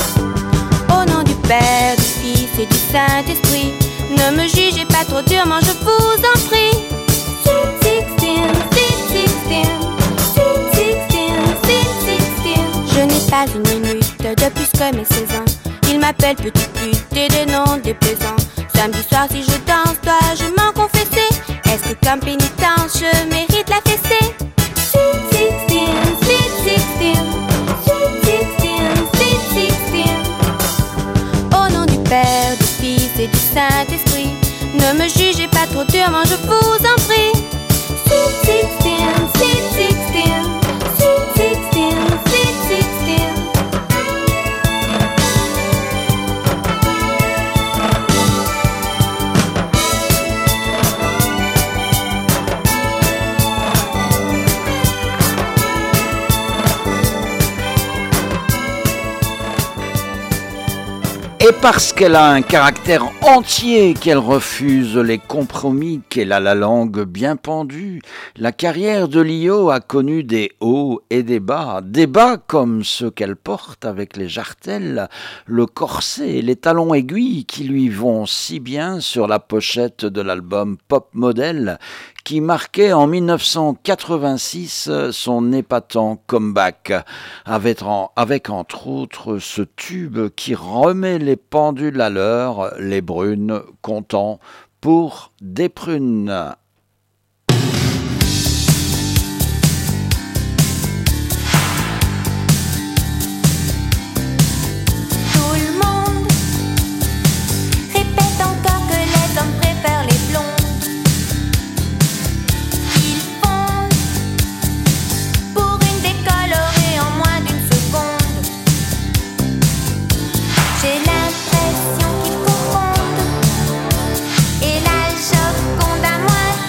Au nom du Père, du Fils et du Saint-Esprit, ne me jugez pas trop durement, je vous en prie. Sweet sixteen, sweet sixteen, sweet sixteen, sweet sixteen. Je n'ai pas une minute de plus que mes seize ans. Il m'appelle petite pute et des noms déplaisants. Samedi soir si je danse, dois-je m'en confesser? Est-ce que comme pénitence je mérite la fessée? Sweet sixteen, sweet sixteen, sweet sixteen, sweet sixteen. Au nom du Père, du Fils et du Saint-Esprit, ne me jugez pas trop durement, je vous en prie. Sweet sixteen, sweet sixteen, sweet sixteen, sweet sixteen. Et parce qu'elle a un caractère entier, qu'elle refuse les compromis, qu'elle a la langue bien pendue, la carrière de Lio a connu des hauts et des bas, des bas comme ceux qu'elle porte avec les jartelles, le corset, les talons aiguilles qui lui vont si bien sur la pochette de l'album Pop Model, qui marquait en dix-neuf cent quatre-vingt-six son épatant comeback, avec, en, avec entre autres ce tube qui remet les pendules à l'heure, les brunes comptant pour des prunes. J'ai l'impression qu'ils confondent, et la Joconde à moi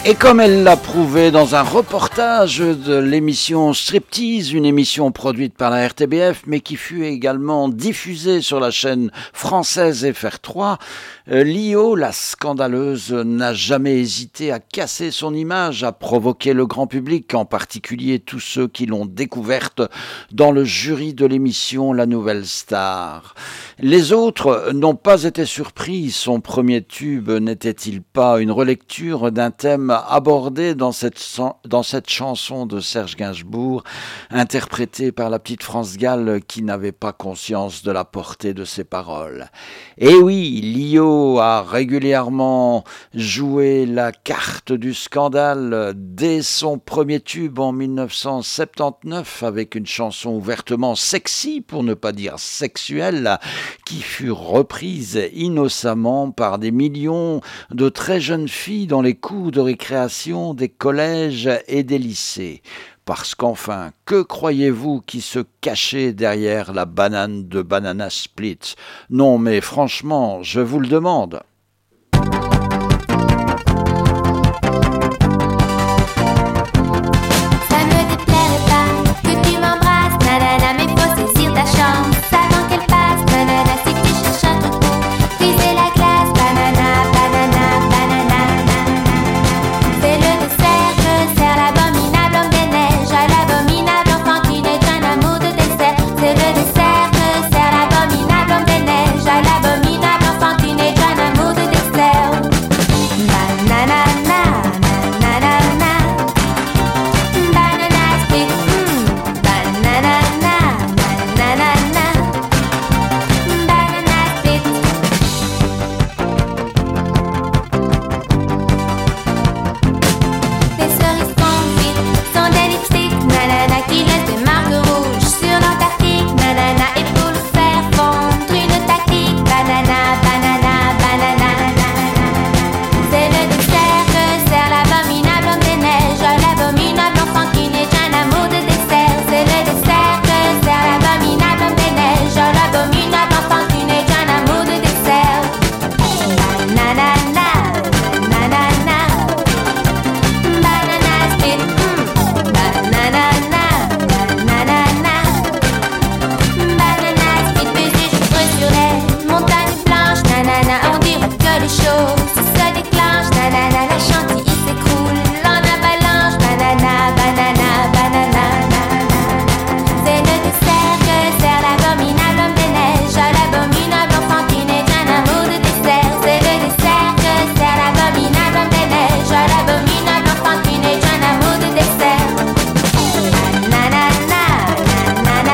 Et comme elle l'a prouvé dans un reportage de l'émission Striptease, une émission produite par la R T B F, mais qui fut également diffusée sur la chaîne française F R trois, Lio, la scandaleuse, n'a jamais hésité à casser son image, à provoquer le grand public, en particulier tous ceux qui l'ont découverte dans le jury de l'émission La Nouvelle Star. Les autres n'ont pas été surpris. Son premier tube n'était-il pas une relecture d'un thème abordé dans cette, dans cette chanson de Serge Gainsbourg, interprétée par la petite France Gall qui n'avait pas conscience de la portée de ses paroles. Et oui, Lio a régulièrement joué la carte du scandale dès son premier tube en dix-neuf cent soixante-dix-neuf avec une chanson ouvertement sexy, pour ne pas dire sexuelle, qui fut reprise innocemment par des millions de très jeunes filles dans les cours de récréation des collèges et des lycées. Parce qu'enfin, que croyez-vous qui se cachait derrière la banane de Banana Split? Non mais franchement, je vous le demande. Ça me déplairait pas que tu m'embrasses, nanana, mais faut saisir ta chance avant qu'elle passe, nanana, si tu cherches un truc pour briser la glace, banana, banana, banana, c'est le dessert que sert l'abominable homme des neiges à l'abominable enfant qui n'est qu'un amour de dessert. C'est le dessert que sert l'abominable homme des neiges à l'abominable enfant qui n'est qu'un amour de dessert. Banana, banana, banana split, mm. Banana, banana, banana split. Les cerises confites sont des lipsticks, nanana, qui laissent des marques rouges sur l'Antarctique, nanana, et pour le faire fondre une tactique, banana, banana, banana, c'est le dessert que sert l'abominable homme des neiges à l'abominable enfant qui n'est qu'un amour de dessert. C'est le dessert que sert l'abominable homme des neiges à l'abominable enfant qui n'est qu'un amour de dessert. Banana, banana, banana split, mm. Banana, banana, banana split, baiser juste sur les montagnes blanches, nanana, on dirait que les choses se déclenchent, nanana, la chantilly s'écroule en avalanche, banana, banana, banana, c'est le dessert que sert l'abominable homme des neiges à l'abominable enfant qui n'est qu'un amour de dessert. C'est le dessert que sert l'abominable homme des neiges à l'abominable enfant qui n'est qu'un amour de dessert. Banana, banana,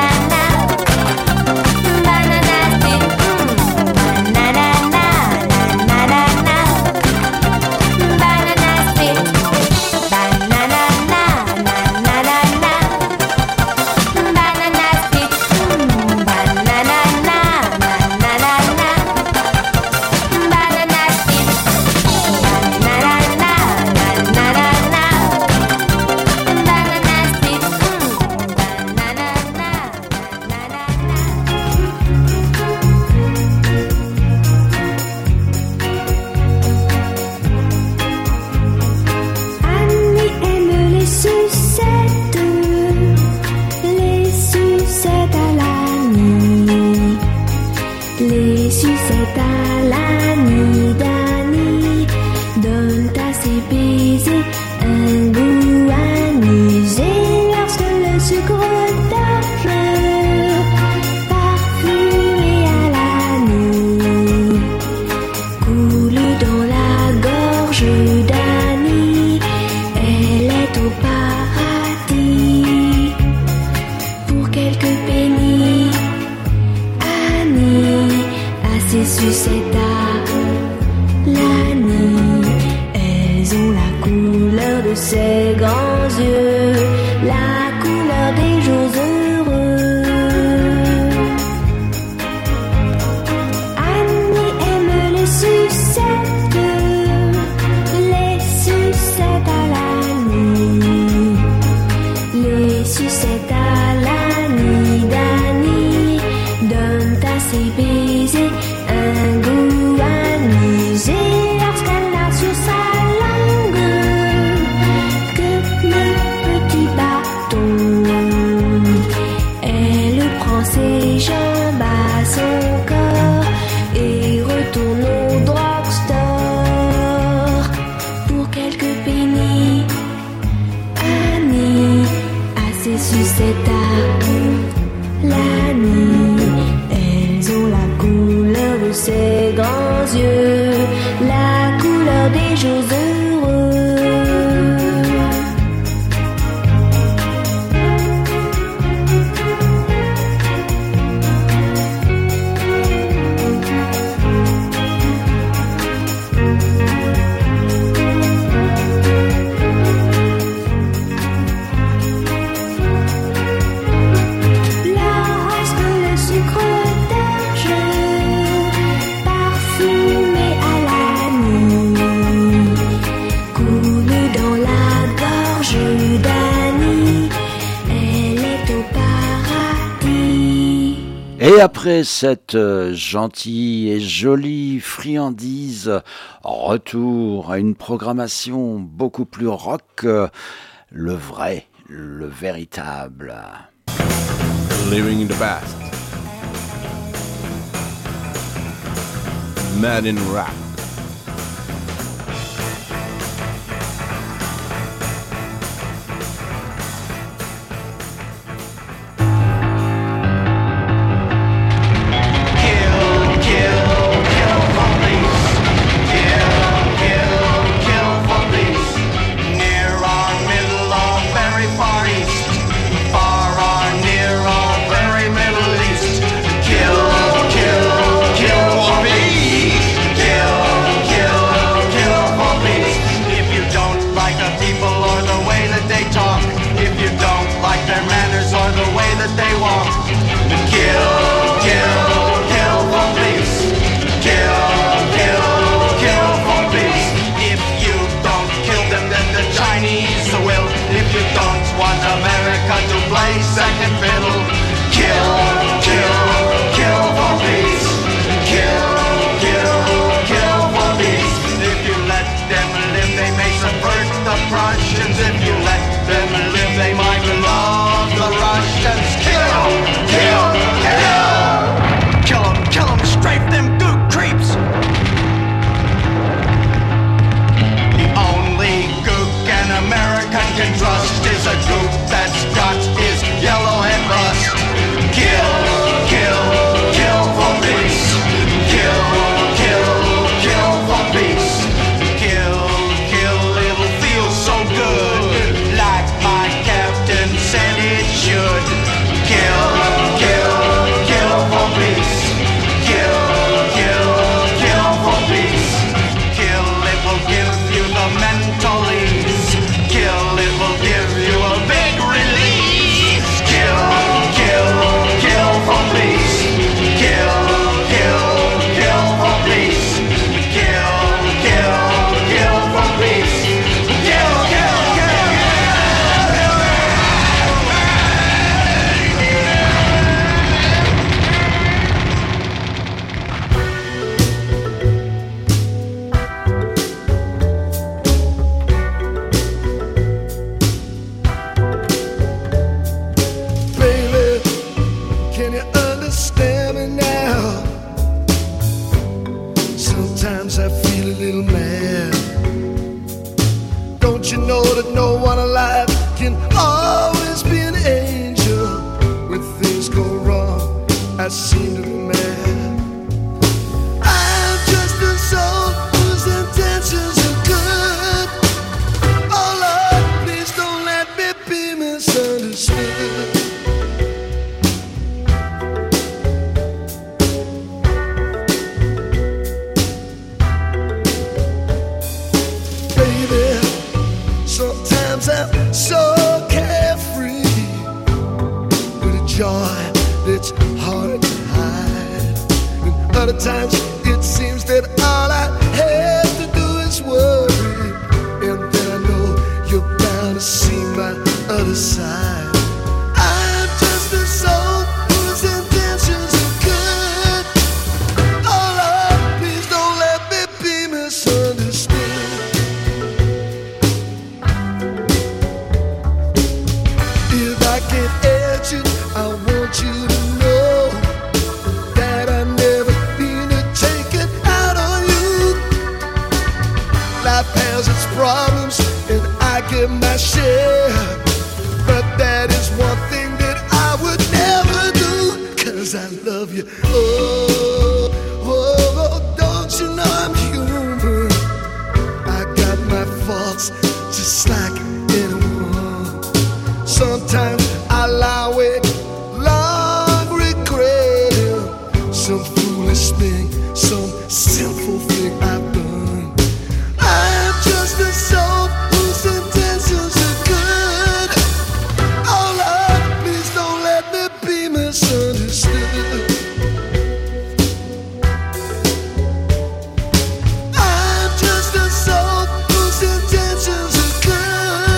banana split, mm. Banana, banana, banana split. Banana, banana, banana split, mm. Banana, banana, banana split. Banana, banana, banana split, Annie aime les sucettes, les sucettes à l'Annie, les sucettes à l'Annie d'Annie, donne à ses baisers un goût anisé lorsque le sucre d'orge parfumé à l'Annie coule dans la gorge d'Annie. Elle est au paradis pour quelques pennies. Annie a ses sucettes à l'Annie. Elles ont la couleur de ses grands yeux, la couleur des jours heureux. Annie aime les sucettes, les sucettes à l'Annie, les sucettes à l'Annie d'Annie, donnent à ses baisers un goût anisé lorsqu'elle a sur sa langue Et après cette euh, gentille et jolie friandise, retour à une programmation beaucoup plus rock, euh, le vrai, le véritable. Living in the past. Mad in rap. Second fiddle, kill, kill, kill for peace, kill, kill, kill for peace. If you let them live, they may subvert the Prussians. If you let them live, they might love the Russians. Kill, kill, kill, kill 'em, kill 'em, strafe them gook creeps. The only gook an American can trust is a gook that's got his yellow and rust. Kill, kill, kill for peace. Kill, kill, kill for peace. Kill, kill, it'll feel so good, like my captain said it should. Kill, kill, kill for peace. Kill, kill, kill for peace. Kill, it will give you the mental ease. Kill, it will give you a big release. Kill, kill, kill for peace. Kill, kill, kill for peace. Kill, kill, kill for peace. Kill, kill, kill, Baby, can you understand me now? Sometimes I feel a little mad. Don't you know that no one alive can always be an angel? When things go wrong, I seem to be mad. I'm just a soul whose intentions are good. Oh Lord, please don't let me be misunderstood. Baby, sometimes I'm so carefree, with a joy that's hard to hide. And other times it seems that all I have to do is worry, and then I know you're bound to see my other side. I'm just a soul whose intentions are good. Oh Lord, please don't let me be misunderstood. If I can edge it, I want you to know that I never mean to take it out on you. Life has its problems, and I get my share. But that is one thing that I would never do, 'cause I love you. Oh, oh, oh, don't you know I'm human? I got my faults just like anyone. Sometimes I lie awake, long regretting some foolish thing, some sinful thing I've done. I'm just a soul whose intentions are good. Oh Lord, please don't let me be misunderstood. I'm just a soul whose intentions are good.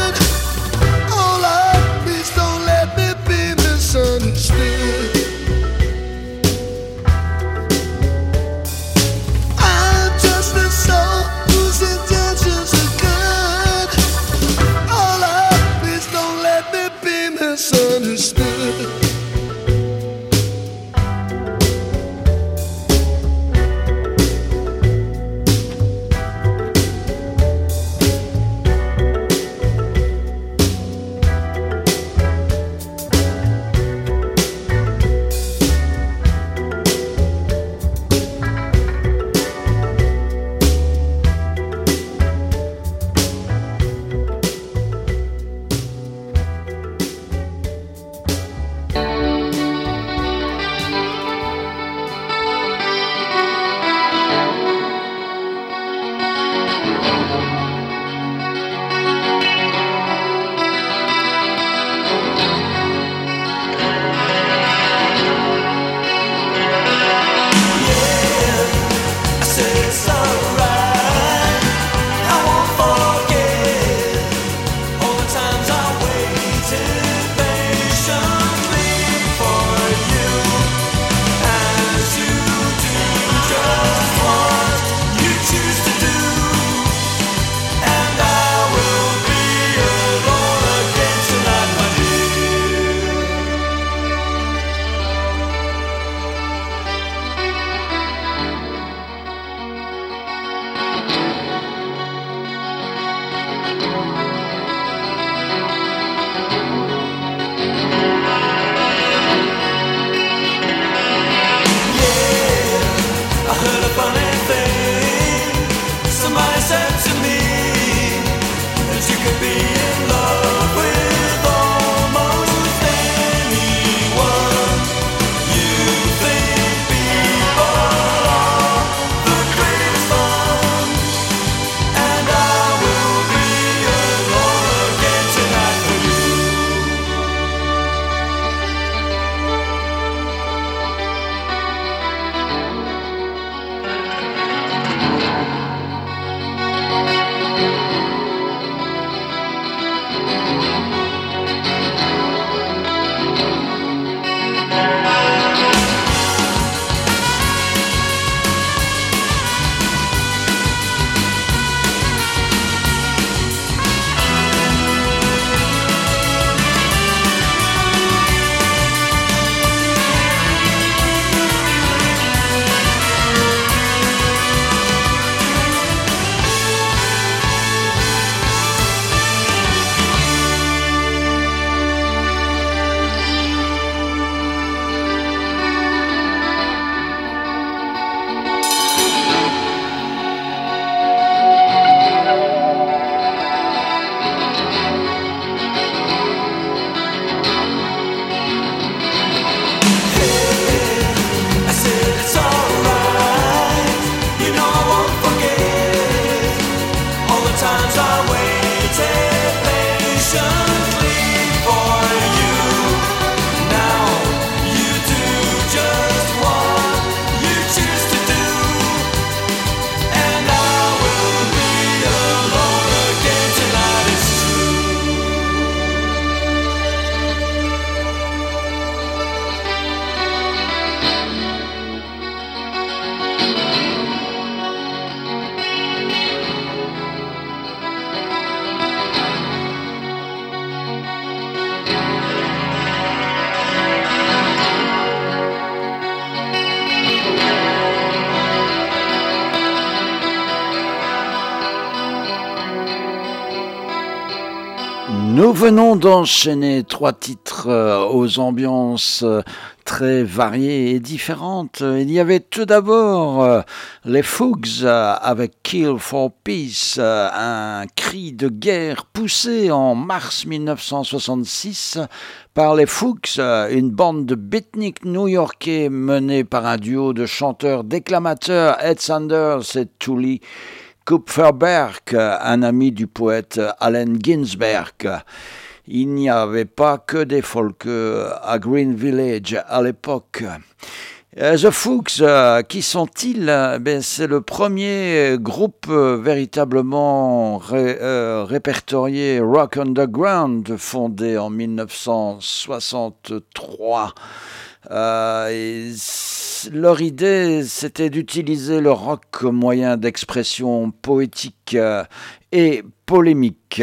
Nous venons d'enchaîner trois titres euh, aux ambiances euh, très variées et différentes. Il y avait tout d'abord euh, les Foogs euh, avec Kill for Peace, euh, un cri de guerre poussé en mars mille neuf cent soixante-six par les Foogs, euh, une bande de beatniks new-yorkais menée par un duo de chanteurs déclamateurs, Ed Sanders et Tully Kupferberg, un ami du poète Allen Ginsberg. Il n'y avait pas que des folkeux à Green Village à l'époque. The Foogs, qui sont-ils? Ben, c'est le premier groupe véritablement ré, euh, répertorié rock underground, fondé en mille neuf cent soixante-trois. Euh, et leur idée, c'était d'utiliser le rock comme moyen d'expression poétique et polémique.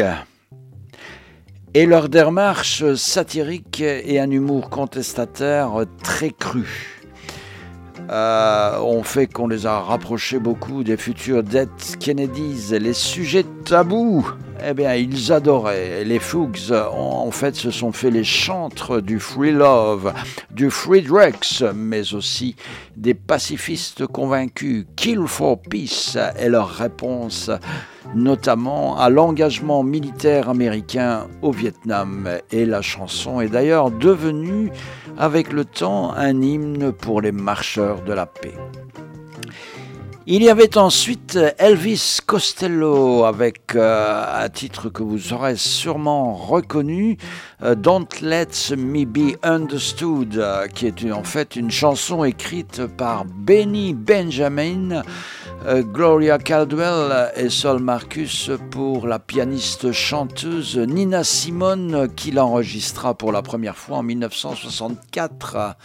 Et leur démarche satirique et un humour contestataire très cru euh, ont fait qu'on les a rapprochés beaucoup des futurs Dead Kennedys. Et les sujets tabous, eh bien, ils adoraient. Les Foogs, en fait, se sont fait les chantres du free love, du free drugs, mais aussi des pacifistes convaincus. Kill for Peace est leur réponse, notamment à l'engagement militaire américain au Vietnam. Et la chanson est d'ailleurs devenue, avec le temps, un hymne pour les marcheurs de la paix. Il y avait ensuite Elvis Costello avec euh, un titre que vous aurez sûrement reconnu, euh, Don't Let Me Be Understood, euh, qui est une, en fait une chanson écrite par Benny Benjamin, euh, Gloria Caldwell et Sol Marcus pour la pianiste chanteuse Nina Simone, qui l'enregistra pour la première fois en mille neuf cent soixante-quatre.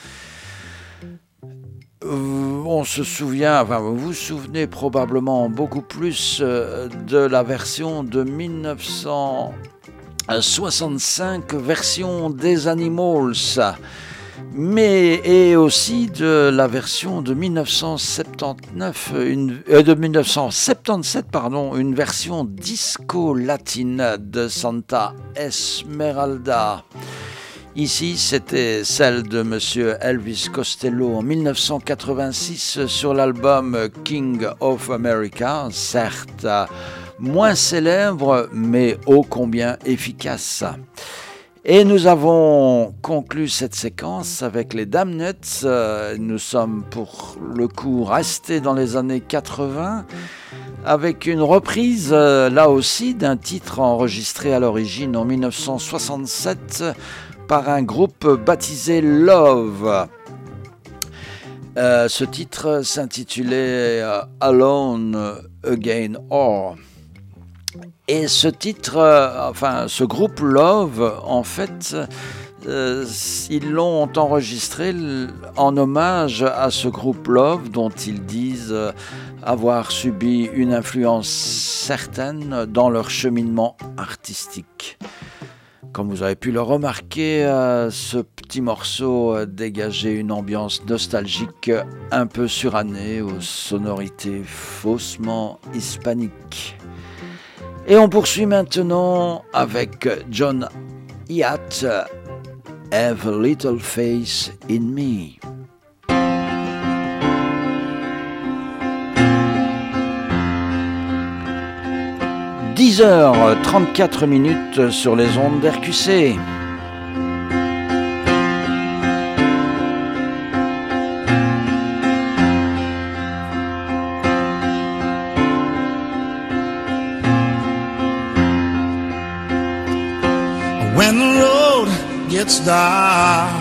On se souvient, enfin vous vous souvenez probablement beaucoup plus de la version de mille neuf cent soixante-cinq, version des Animals, mais et aussi de la version de mille neuf cent soixante-dix-neuf, une, euh, de mille neuf cent soixante-dix-sept, pardon, une version disco latine de Santa Esmeralda. Ici, c'était celle de Monsieur Elvis Costello en mille neuf cent quatre-vingt-six sur l'album King of America, certes moins célèbre, mais ô combien efficace. Et nous avons conclu cette séquence avec les Damned. Nous sommes pour le coup restés dans les années quatre-vingts, avec une reprise, là aussi, d'un titre enregistré à l'origine en mille neuf cent soixante-sept, par un groupe baptisé Love. Euh, ce titre s'intitulait euh, Alone Again Or. Et ce titre, euh, enfin ce groupe Love, en fait, euh, ils l'ont enregistré en hommage à ce groupe Love dont ils disent euh, avoir subi une influence certaine dans leur cheminement artistique. Comme vous avez pu le remarquer, euh, ce petit morceau euh, dégageait une ambiance nostalgique un peu surannée aux sonorités faussement hispaniques. Et on poursuit maintenant avec John Hiatt, Have a Little Faith in Me. dix heures trente-quatre minutes sur les ondes d'R Q C. When the road gets dark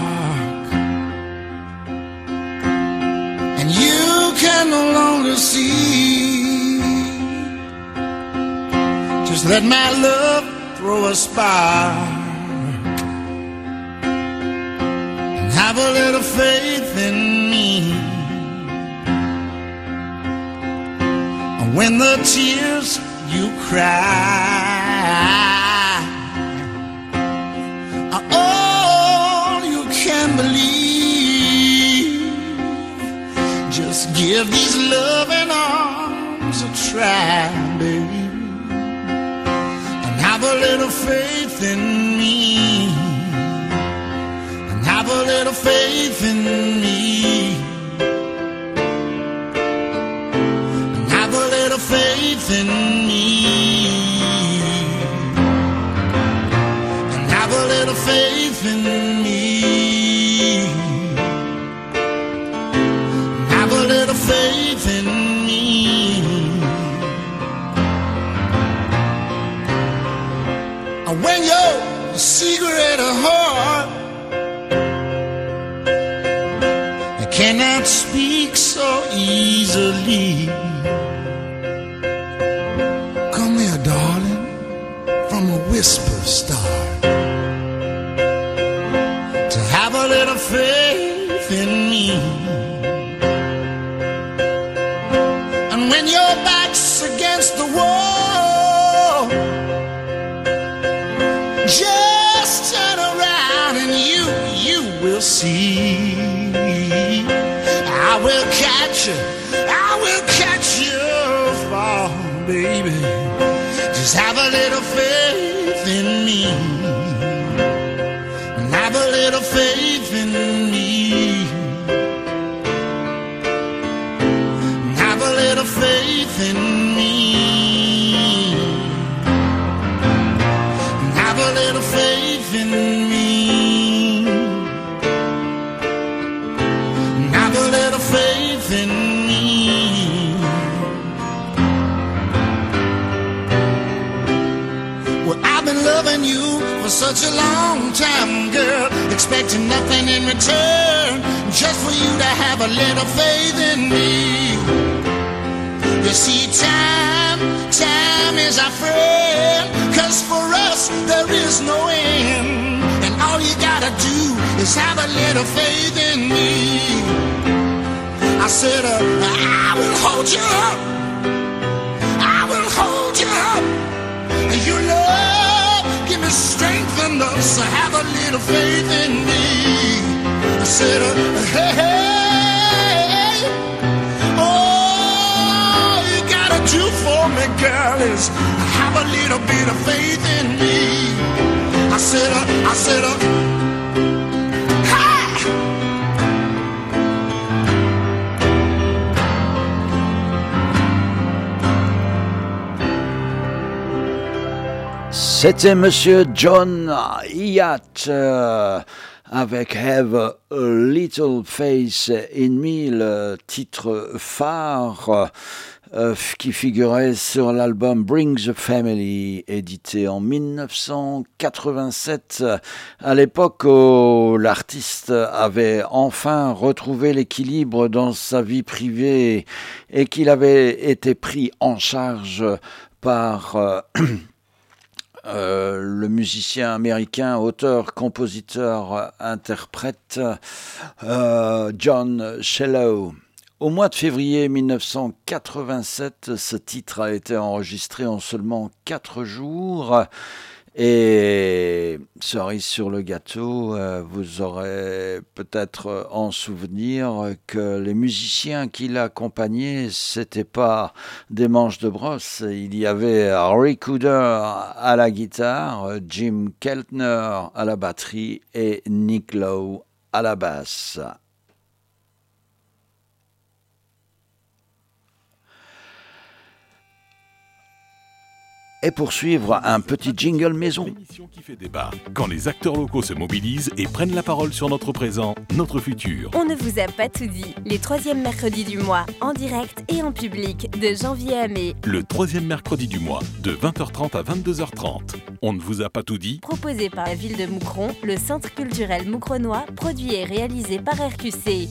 and you can no longer see, just let my love throw a spark and have a little faith in me. And when the tears you cry are all you can believe, just give these loving arms a try, baby. Have a a little faith in me, and have a little faith in me, and have a little faith in me, and have a little faith in me, and have a little faith in me. When your secret heart cannot speak so easily, come here, darling, from a whisper start, to have a little faith in me. And when your back's against the wall, just turn around and you, you will see. I will catch you, I will catch you fall, baby. Just have a little faith in me, and have a little faith in me, and have a little faith in me. A little faith in me, have a little faith in me. Well, I've been loving you for such a long time, girl, expecting nothing in return, just for you to have a little faith in me. You see, time, time is our friend, 'cause for us there is no end, and all you gotta do is have a little faith in me. I said, uh, I will hold you up, I will hold you up, and your love give me strength enough, so have a little faith in me. I said, uh, hey, hey, all you gotta do for me, girl, is have a little bit of faith in me. I said, uh, I said, uh, hi! C'était Monsieur John Hiatt euh, avec Have a Little Faith in Me, le titre phare euh, qui figurait sur l'album Bring the Family, édité en dix-neuf cent quatre-vingt-sept, à l'époque où l'artiste avait enfin retrouvé l'équilibre dans sa vie privée et qu'il avait été pris en charge par euh, Euh, le musicien américain, auteur, compositeur, interprète euh, John Shellow. Au mois de février dix-neuf cent quatre-vingt-sept, ce titre a été enregistré en seulement quatre jours. Et cerise sur le gâteau, euh, vous aurez peut-être en souvenir que les musiciens qui l'accompagnaient, c'était pas des manches de brosse. Il y avait Rick Cooder à la guitare, Jim Keltner à la batterie et Nick Lowe à la basse. Et poursuivre un petit jingle maison. L'émission qui fait débat, quand les acteurs locaux se mobilisent et prennent la parole sur notre présent, notre futur. On ne vous a pas tout dit. Les troisièmes mercredis du mois, en direct et en public, de janvier à mai. Le troisième mercredi du mois, de vingt heures trente à vingt-deux heures trente. On ne vous a pas tout dit. Proposé par la ville de Moucron, le Centre culturel moucronois, produit et réalisé par R Q C.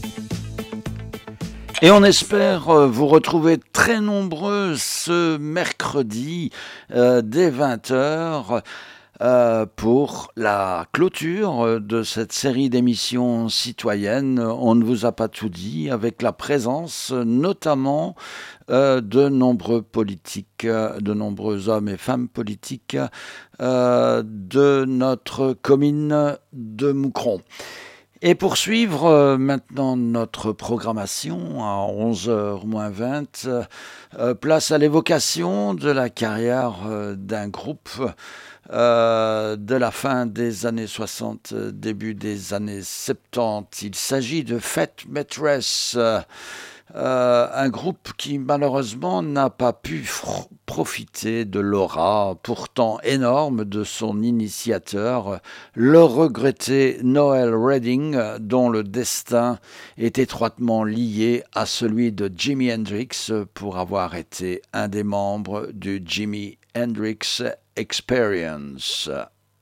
Et on espère vous retrouver très nombreux ce mercredi euh, dès vingt heures euh, pour la clôture de cette série d'émissions citoyennes. On ne vous a pas tout dit, avec la présence notamment euh, de nombreux politiques, de nombreux hommes et femmes politiques euh, de notre commune de Moucron. Et pour suivre euh, maintenant notre programmation à onze heures moins vingt, euh, place à l'évocation de la carrière euh, d'un groupe euh, de la fin des années soixante, début des années soixante-dix. Il s'agit de Fat Mattress, euh, Euh, un groupe qui malheureusement n'a pas pu fr- profiter de l'aura pourtant énorme de son initiateur, le regretté Noel Redding, dont le destin est étroitement lié à celui de Jimi Hendrix pour avoir été un des membres du Jimi Hendrix Experience.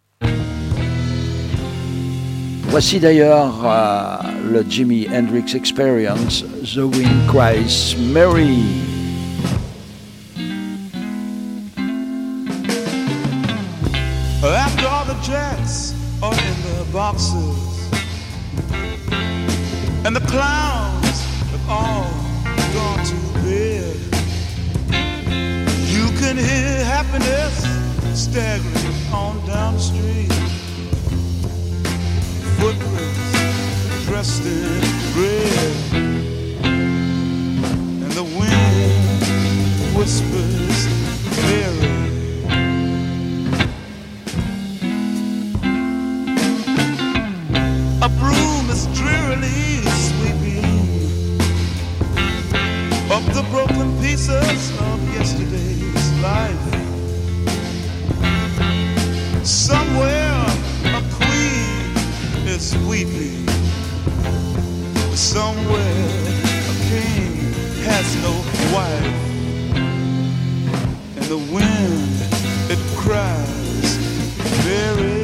Voici d'ailleurs euh, le Jimi Hendrix Experience, The Wind Cries Mary. After all the jacks are in the boxes and the clowns have all gone to bed, you can hear happiness staggering on down the street. Footprints dressed in red, and the wind whispers Mary. A broom is drearily sweeping up the broken pieces of yesterday's life. Somewhere a queen is weeping. Somewhere a king has no wife. And the wind, it cries, Mary.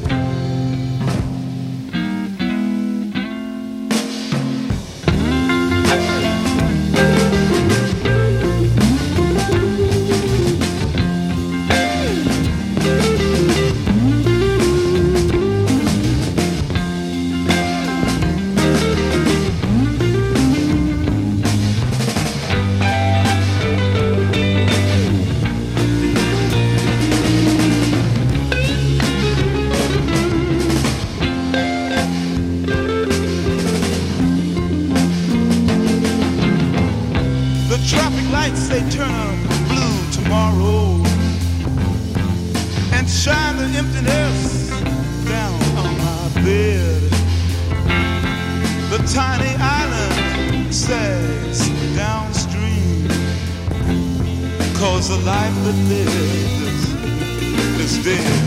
They turn blue tomorrow and shine the emptiness down on my bed. The tiny island sags downstream, 'cause the life that lives is dead.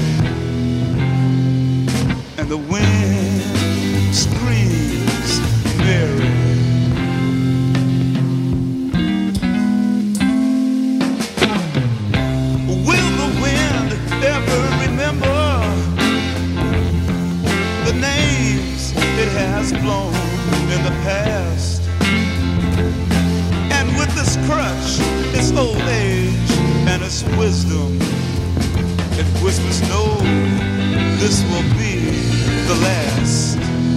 And the wind screams Mary. Ever remember the names it has blown in the past? And with this crutch, its old age and its wisdom, it whispers, no, this will be the last.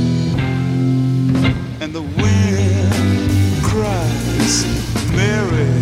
And the wind cries, Mary.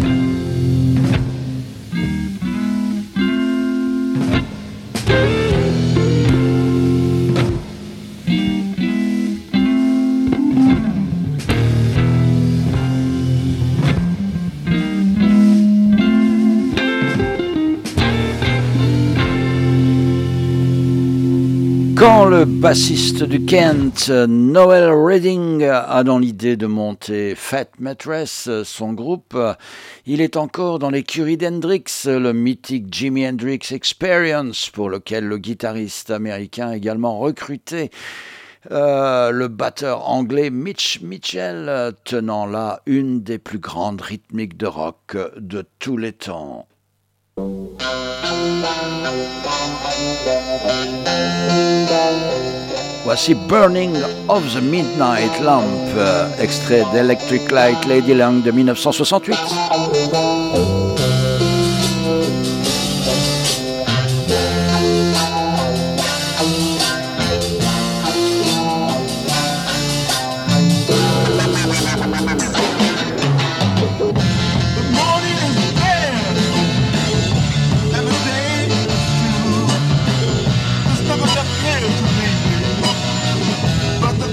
Quand le bassiste du Kent, Noel Redding, a dans l'idée de monter Fat Mattress, son groupe, il est encore dans l'écurie d'Hendrix, le mythique Jimi Hendrix Experience, pour lequel le guitariste américain a également recruté euh, le batteur anglais Mitch Mitchell, tenant là une des plus grandes rythmiques de rock de tous les temps. Voici Burning of the Midnight Lamp, euh, extrait d'Electric Light Lady Lang de dix-neuf cent soixante-huit. But the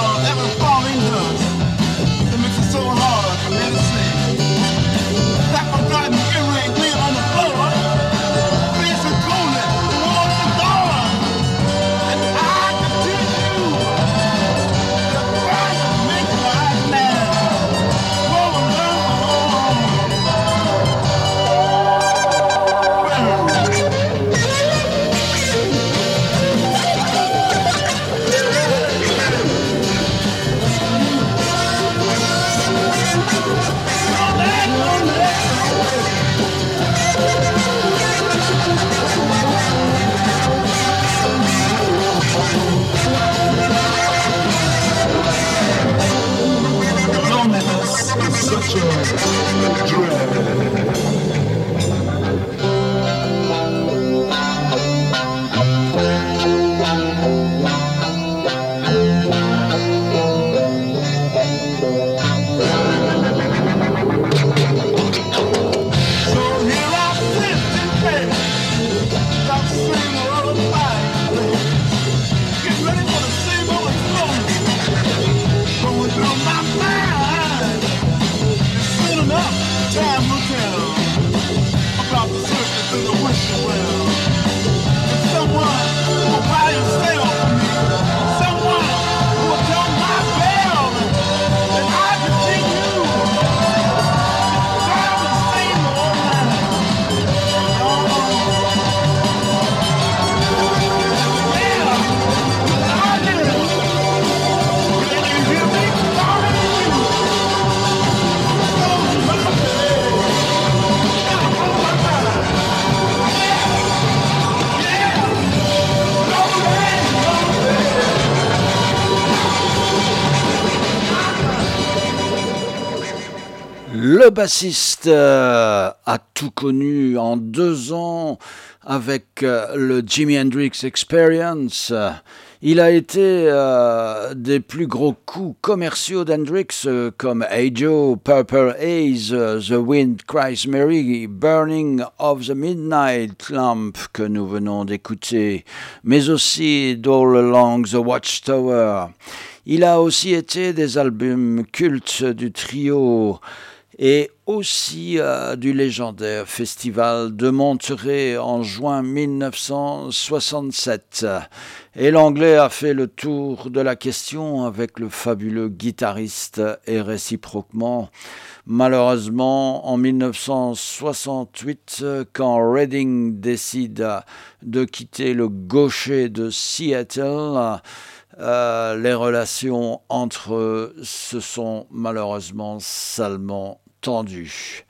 Le bassiste euh, a tout connu en deux ans avec euh, le Jimi Hendrix Experience. Il a été euh, des plus gros coups commerciaux d'Hendrix euh, comme Hey Joe, Purple Haze, uh, The Wind Cries Mary, Burning of the Midnight Lamp que nous venons d'écouter, mais aussi All Along the Watchtower. Il a aussi été des albums cultes du trio et aussi euh, du légendaire festival de Monterey en juin mille neuf cent soixante-sept. Et l'anglais a fait le tour de la question avec le fabuleux guitariste et réciproquement. Malheureusement, en mille neuf cent soixante-huit, quand Redding décide de quitter le gaucher de Seattle, euh, les relations entre eux se sont malheureusement salement tendues.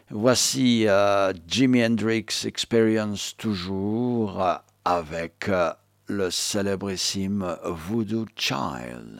Voici euh, Jimi Hendrix Experience toujours euh, avec euh, le célébrissime Voodoo Child.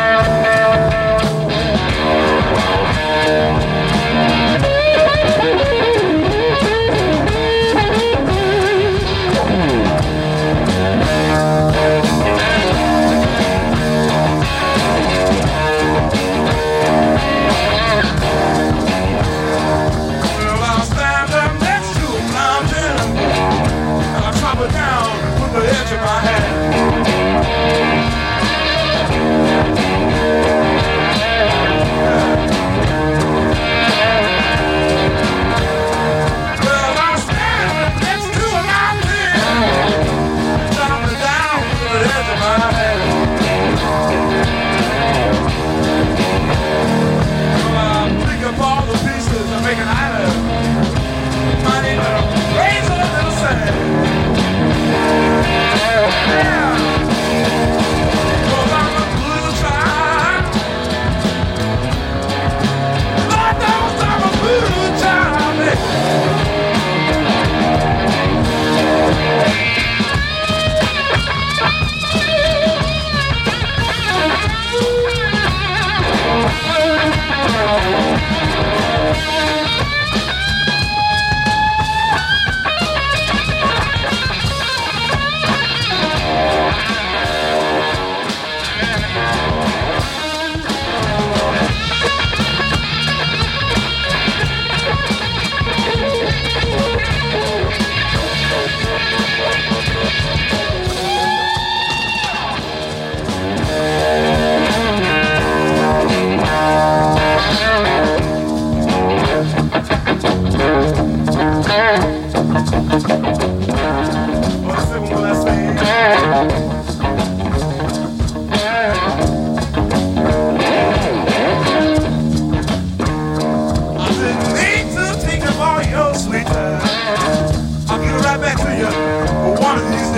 Thank you.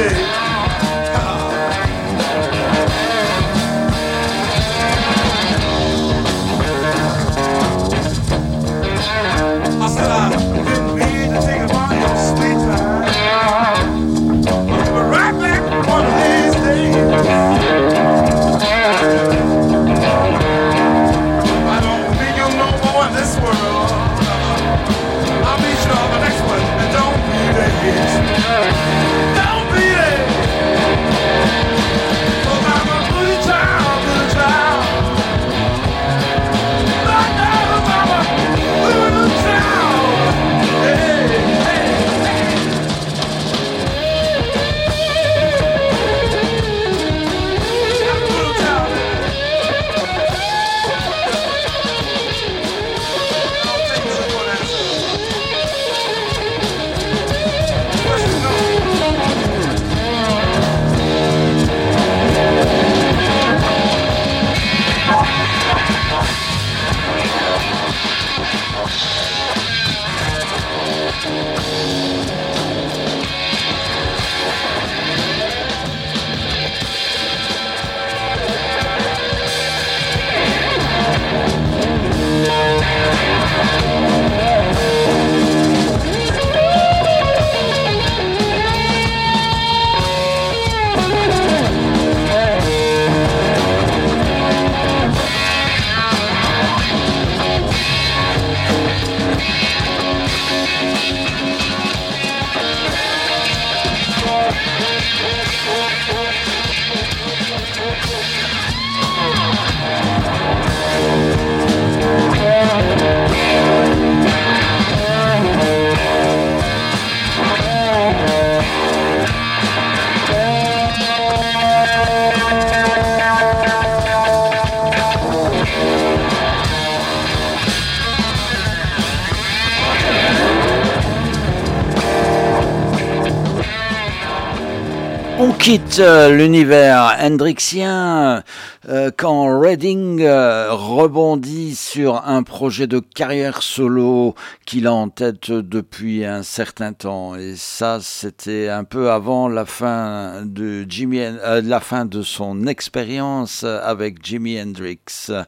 On quitte euh, l'univers hendrixien euh, quand Redding euh, rebondit sur un projet de carrière solo qu'il a en tête depuis un certain temps. Et ça, c'était un peu avant la fin de, Jimi, euh, la fin de son expérience avec Jimi Hendrix.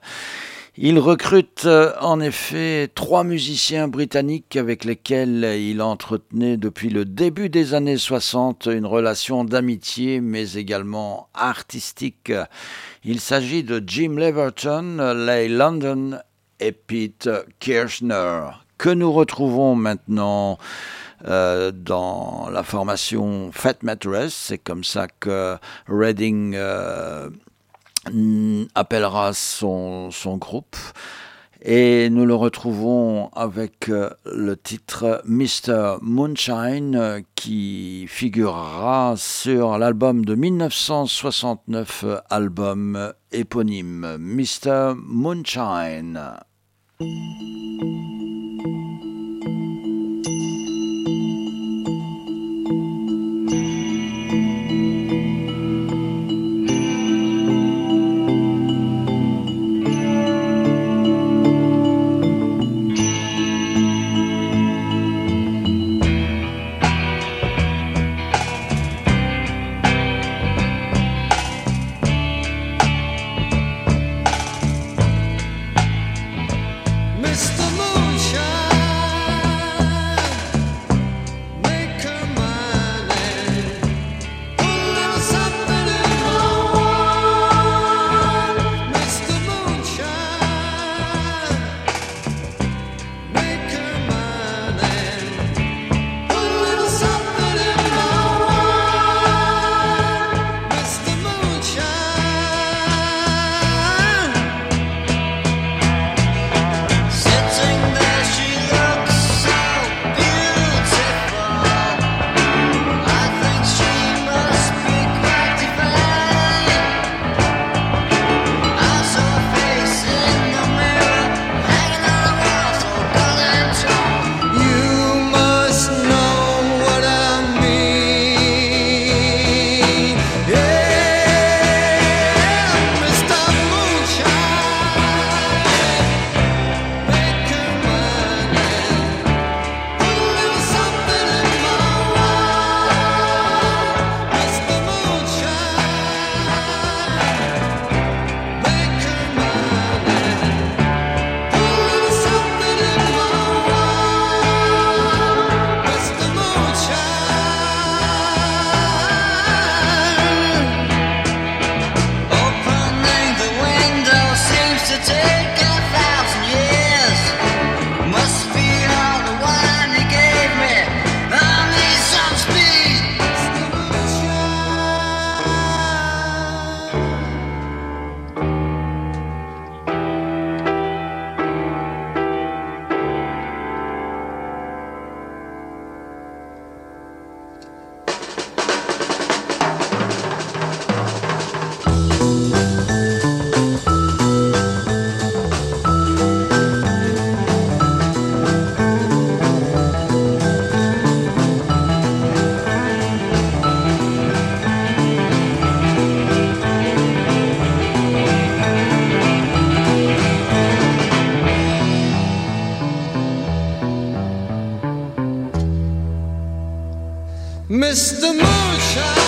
Il recrute euh, en effet trois musiciens britanniques avec lesquels il entretenait depuis le début des années soixante une relation d'amitié mais également artistique. Il s'agit de Jim Leverton, Leigh London et Pete Kirchner, que nous retrouvons maintenant euh, dans la formation Fat Mattress. C'est comme ça que Redding euh, appellera son, son groupe, et nous le retrouvons avec euh, le titre mister Moonshine euh, qui figurera sur l'album de mille neuf cent soixante-neuf, euh, album éponyme mister Moonshine. Mister Moonshine. Mister Moonshine.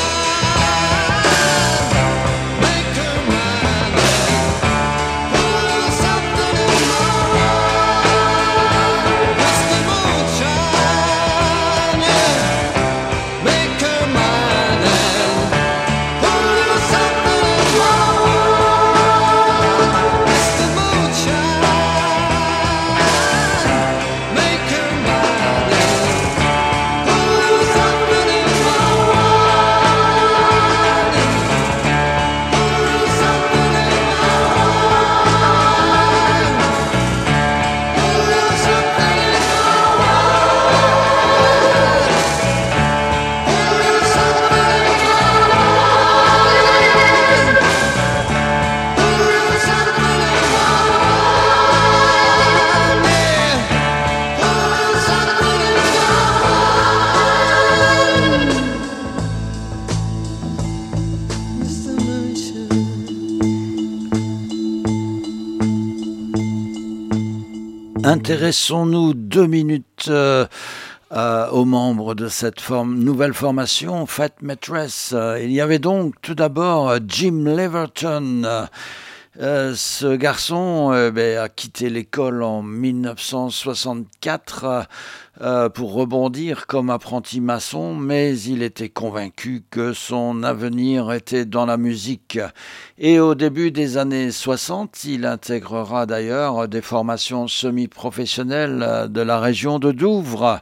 Intéressons-nous deux minutes euh, euh, aux membres de cette forme, nouvelle formation, Fat Mattress. Euh, il y avait donc tout d'abord euh, Jim Leverton. Euh, euh, ce garçon euh, ben, a quitté l'école en dix-neuf cent soixante-quatre euh, euh, pour rebondir comme apprenti maçon, mais il était convaincu que son avenir était dans la musique. Et au début des années soixante, il intégrera d'ailleurs des formations semi-professionnelles de la région de Douvres,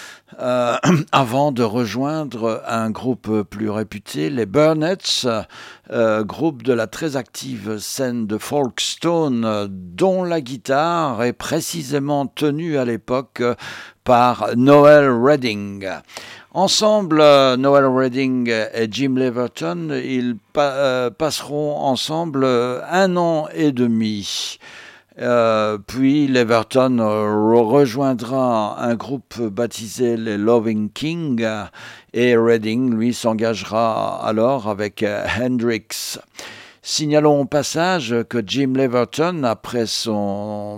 euh, avant de rejoindre un groupe plus réputé, les Burnett's, euh, groupe de la très active scène de Folkestone, dont la guitare est précisément tenue à l'époque par Noel Redding. Ensemble, euh, Noel Redding et Jim Leverton, ils pa- euh, passeront ensemble un an et demi. Euh, puis Leverton euh, rejoindra un groupe baptisé les Loving King et Redding, lui, s'engagera alors avec euh, Hendrix. Signalons au passage que Jim Leverton, après son,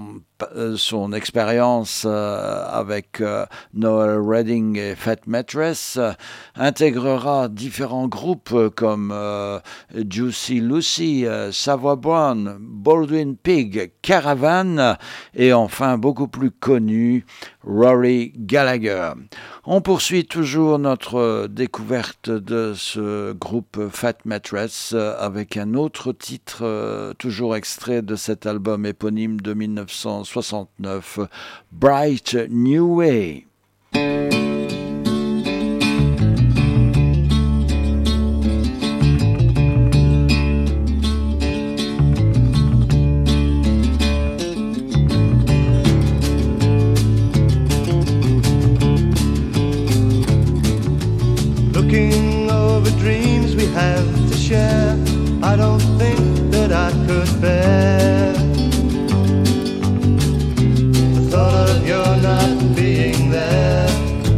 son expérience euh, avec euh, Noel Redding et Fat Mattress, euh, intégrera différents groupes comme euh, Juicy Lucy, euh, Savoy Brown, Baldwin Pig, Caravan et enfin beaucoup plus connu, Rory Gallagher. On poursuit toujours notre découverte de ce groupe Fat Mattress avec un autre titre, euh, toujours extrait de cet album éponyme de dix-neuf cent soixante-neuf, Bright New Way. Looking over dreams we have to share, I don't think that I could bear the thought of your not being there.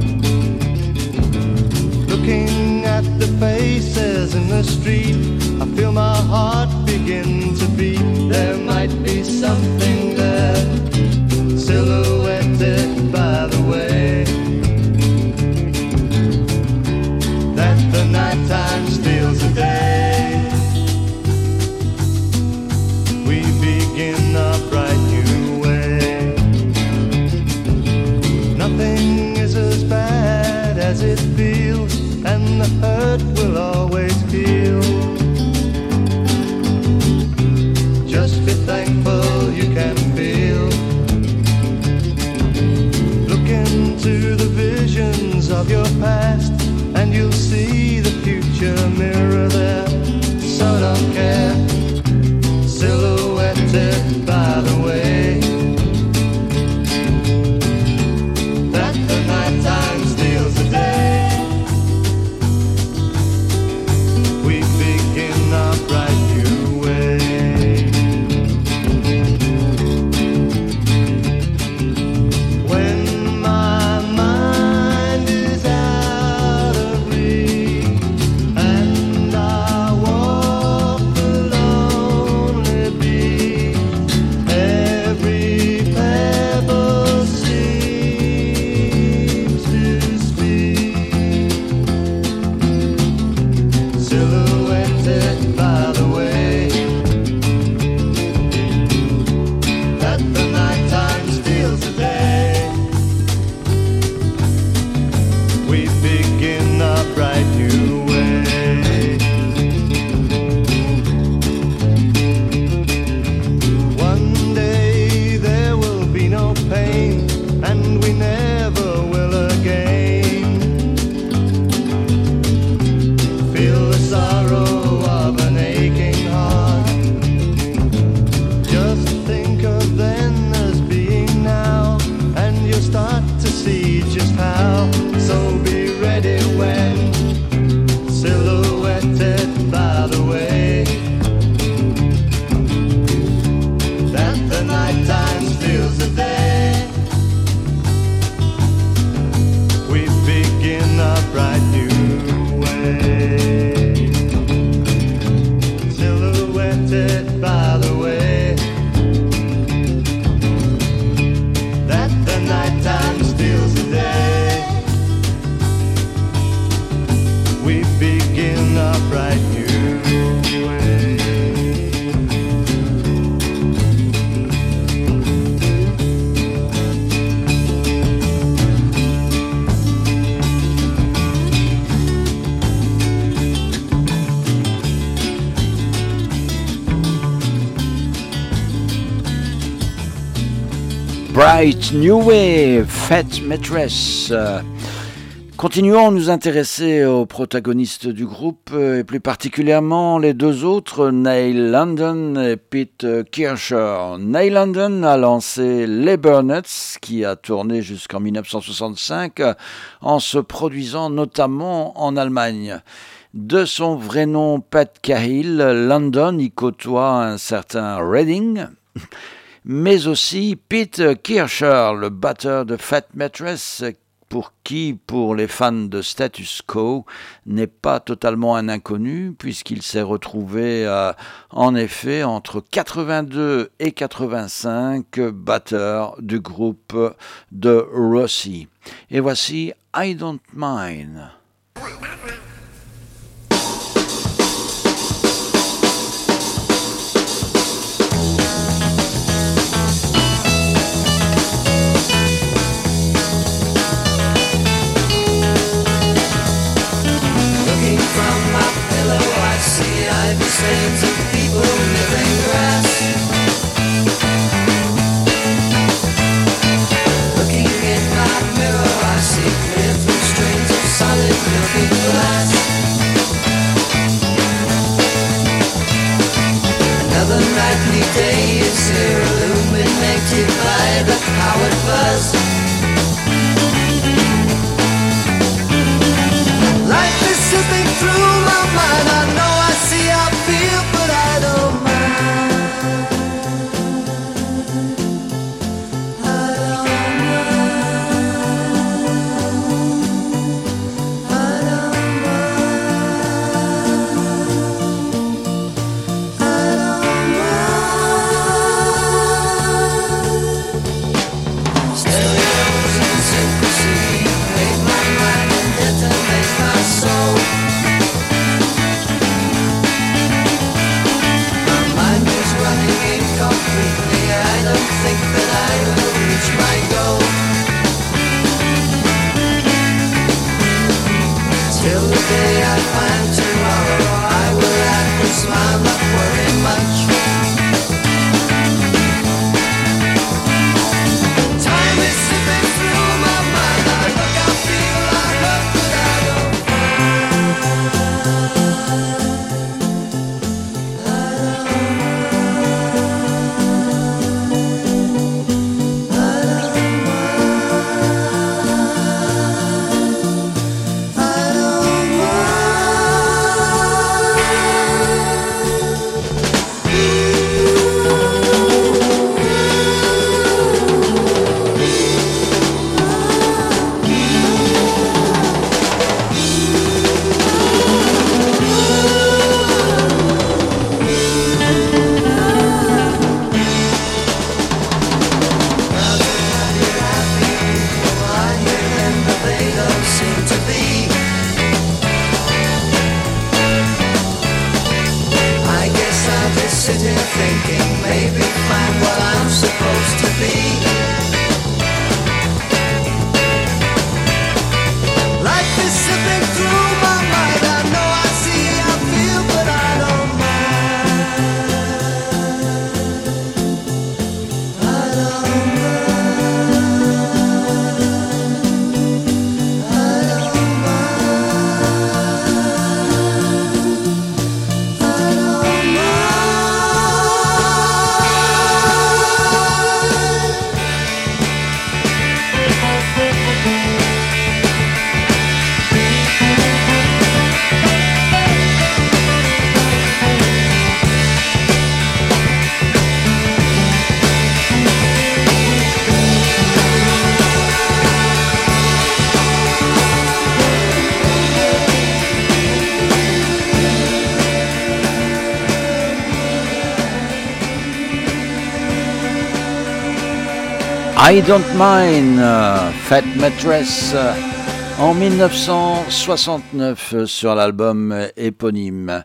Looking at the faces in the street, I feel my heart begin to beat. There might be something there, silhouetted by the way that the nighttime steals the day. We begin our bright new way. Nothing is as bad as it feels, and the hurt will always feel. Just be thankful you can feel. Look into the visions of your past, and you'll see the future mirror there. So don't care, silhouetted by the way that the nighttime steals the day. We begin our bright new way. When my mind is out of reach, Bright New Way, Fat Mattress. Continuons à nous intéresser aux protagonistes du groupe, et plus particulièrement les deux autres, Neil London et Pete Kircher. Neil London a lancé les Burnett's, qui a tourné jusqu'en dix-neuf cent soixante-cinq, en se produisant notamment en Allemagne. De son vrai nom Pat Cahill, London y côtoie un certain Redding, mais aussi Pete Kircher, le batteur de Fat Mattress, pour qui, pour les fans de Status Quo, n'est pas totalement un inconnu, puisqu'il s'est retrouvé, euh, en effet, entre quatre-vingt-deux et quatre-vingt-cinq, batteur du groupe de Rossi. Et voici I Don't Mind. Stains of people living grass. Looking in my mirror, I see clear through strains of solid milky glass. Another nightly day is here, illuminated by the Howard buzz. Life is slipping through my mind. I know I see, I feel, but I don't mind. I don't mind. I don't mind. I don't mind. Stereos and secrecy make my mind and detonate my soul. Incompletely, I don't think that I will reach my goal. Till the day I find tomorrow, I will laugh and smile, not worry much. Time is slipping through my mind. I look, I feel, I hurt, but I don't I Don't Mind, uh, Fat Mattress, uh, en dix-neuf cent soixante-neuf sur l'album éponyme.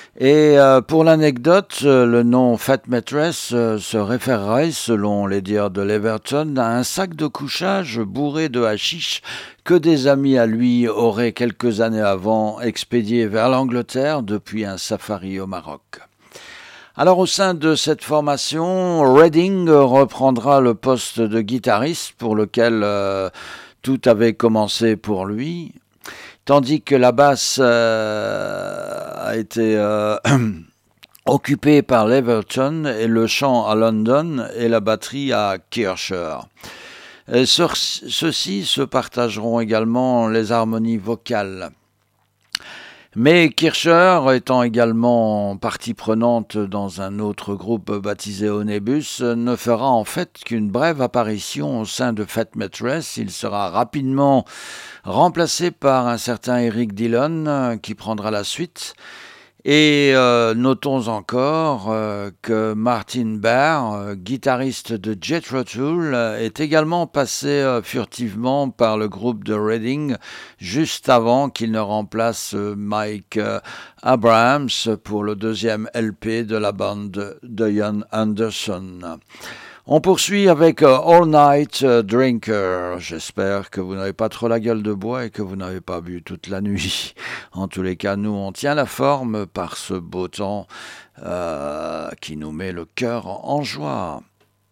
Et euh, pour l'anecdote, euh, le nom Fat Mattress euh, se référerait, selon les dires de Leverton, à un sac de couchage bourré de hashish que des amis à lui auraient quelques années avant expédié vers l'Angleterre depuis un safari au Maroc. Alors au sein de cette formation, Redding reprendra le poste de guitariste pour lequel euh, tout avait commencé pour lui, tandis que la basse euh, a été euh, occupée par Leverton et le chant à London et la batterie à Kircher. Et sur, ceux-ci se partageront également les harmonies vocales. Mais Kircher, étant également partie prenante dans un autre groupe baptisé Onebus, ne fera en fait qu'une brève apparition au sein de Fat Mattress. Il sera rapidement remplacé par un certain Eric Dillon qui prendra la suite. Et euh, notons encore euh, que Martin Barre, euh, guitariste de Jethro Tull, est également passé euh, furtivement par le groupe de Redding juste avant qu'il ne remplace euh, Mike euh, Abrahams pour le deuxième L P de la bande de Ian Anderson. On poursuit avec uh, All Night uh, Drinker. J'espère que vous n'avez pas trop la gueule de bois et que vous n'avez pas bu toute la nuit. En tous les cas, nous, on tient la forme par ce beau temps euh, qui nous met le cœur en joie.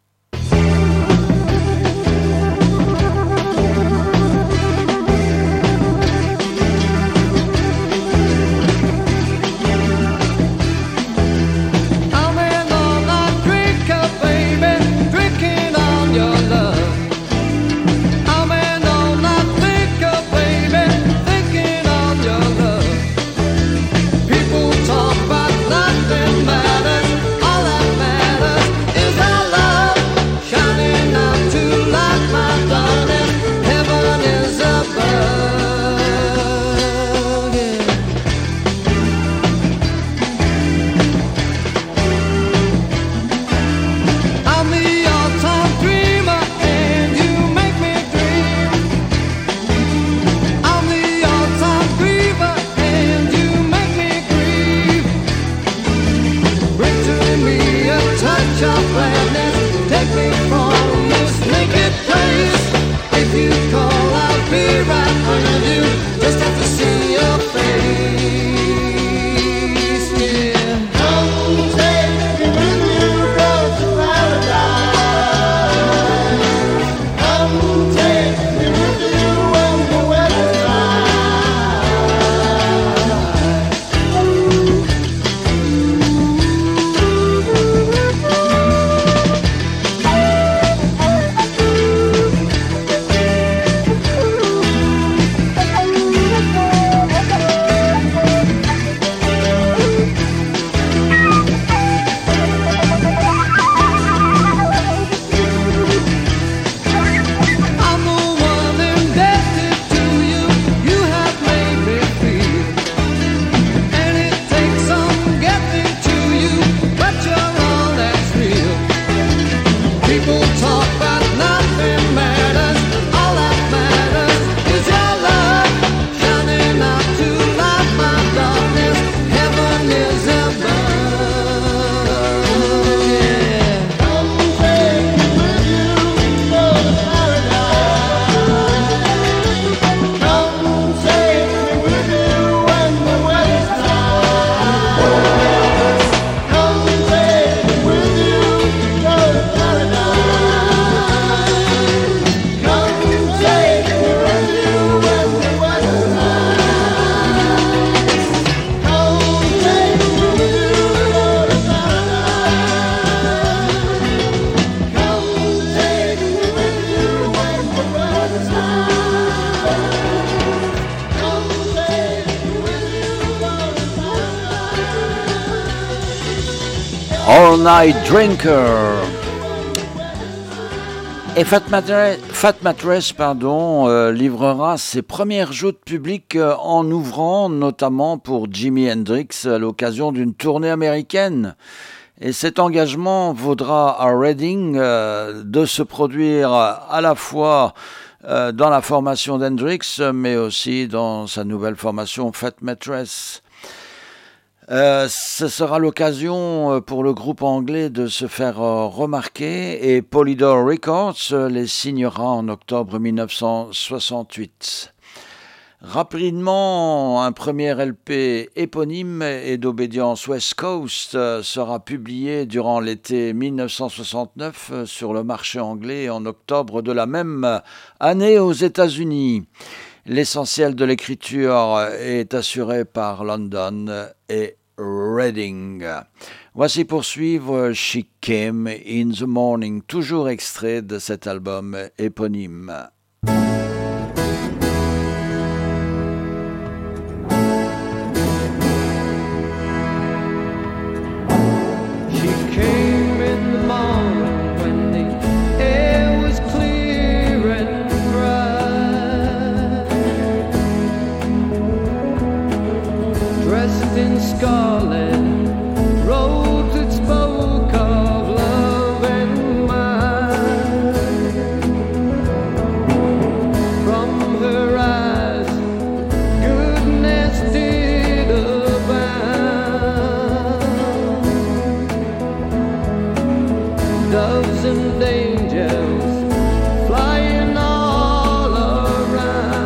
All Night Drinker. Et Fat Mattress, Fat Mattress pardon, euh, livrera ses premières joutes publiques euh, en ouvrant notamment pour Jimi Hendrix à l'occasion d'une tournée américaine. Et cet engagement vaudra à Redding euh, de se produire à la fois euh, dans la formation d'Hendrix, mais aussi dans sa nouvelle formation Fat Mattress. Euh, ce sera l'occasion pour le groupe anglais de se faire euh, remarquer et Polydor Records les signera en octobre mille neuf cent soixante-huit. Rapidement, un premier L P éponyme et d'obédience West Coast sera publié durant l'été mille neuf cent soixante-neuf sur le marché anglais et en octobre de la même année aux États-Unis. L'essentiel de l'écriture est assuré par London et Reading. Voici pour suivre She Came in the Morning, toujours extrait de cet album éponyme. In scarlet robes that spoke of love and mine. From her eyes, goodness did abound. Doves and angels flying all around.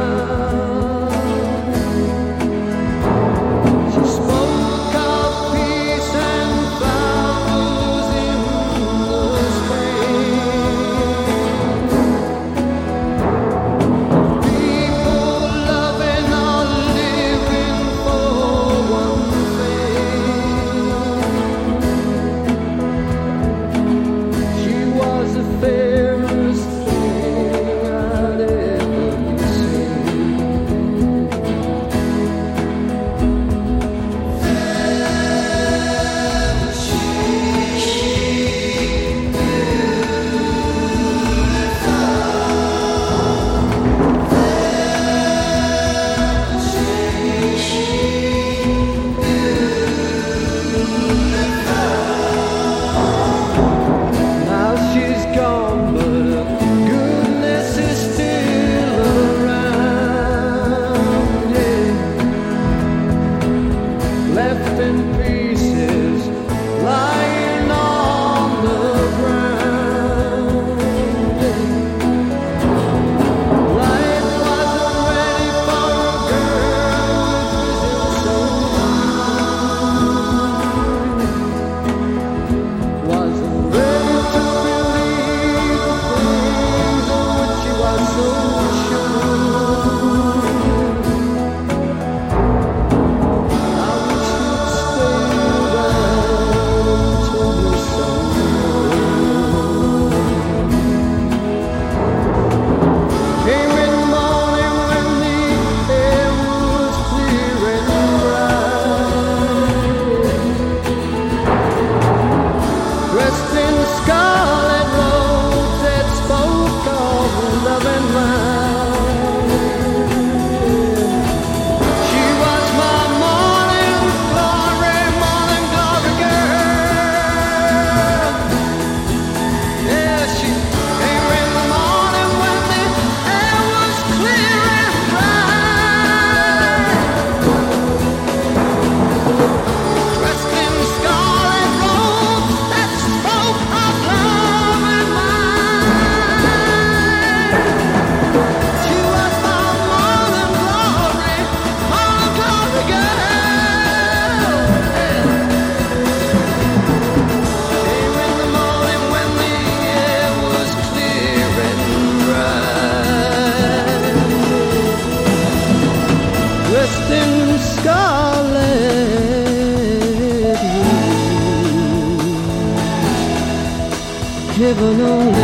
Heaven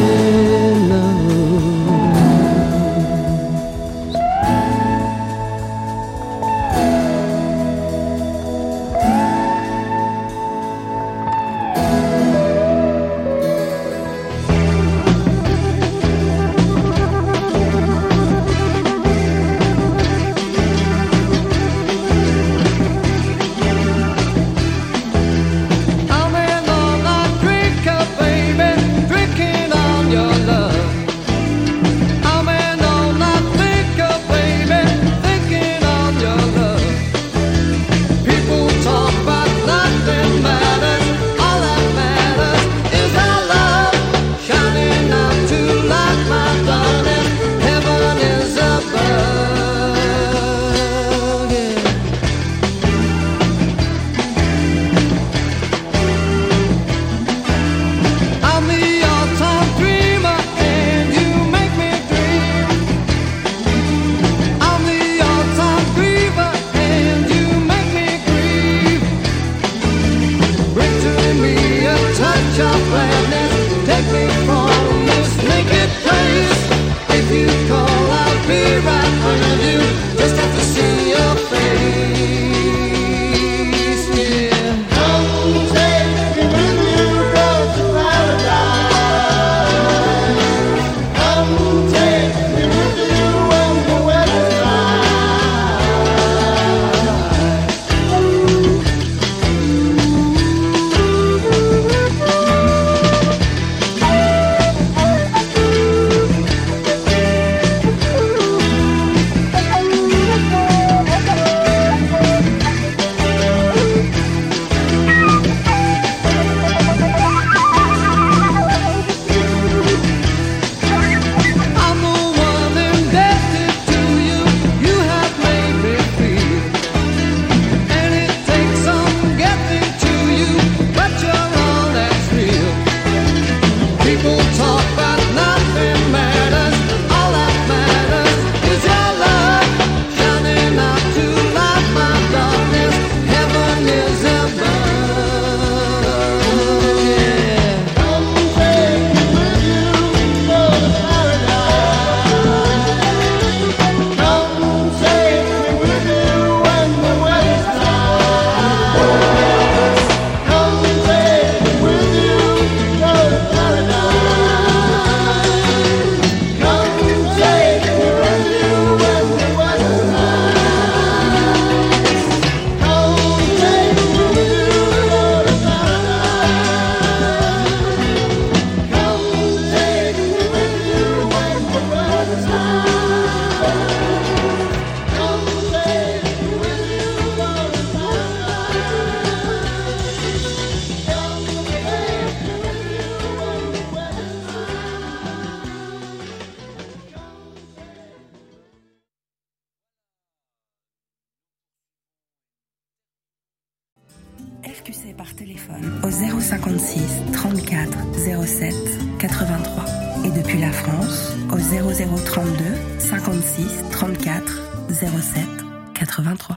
only knows. I'm in on that drinker, baby, drinking on your R Q C par téléphone au zéro cinquante-six trente-quatre zéro sept quatre-vingt-trois et depuis la France au zéro zéro trente-deux cinquante-six trente-quatre zéro sept quatre-vingt-trois.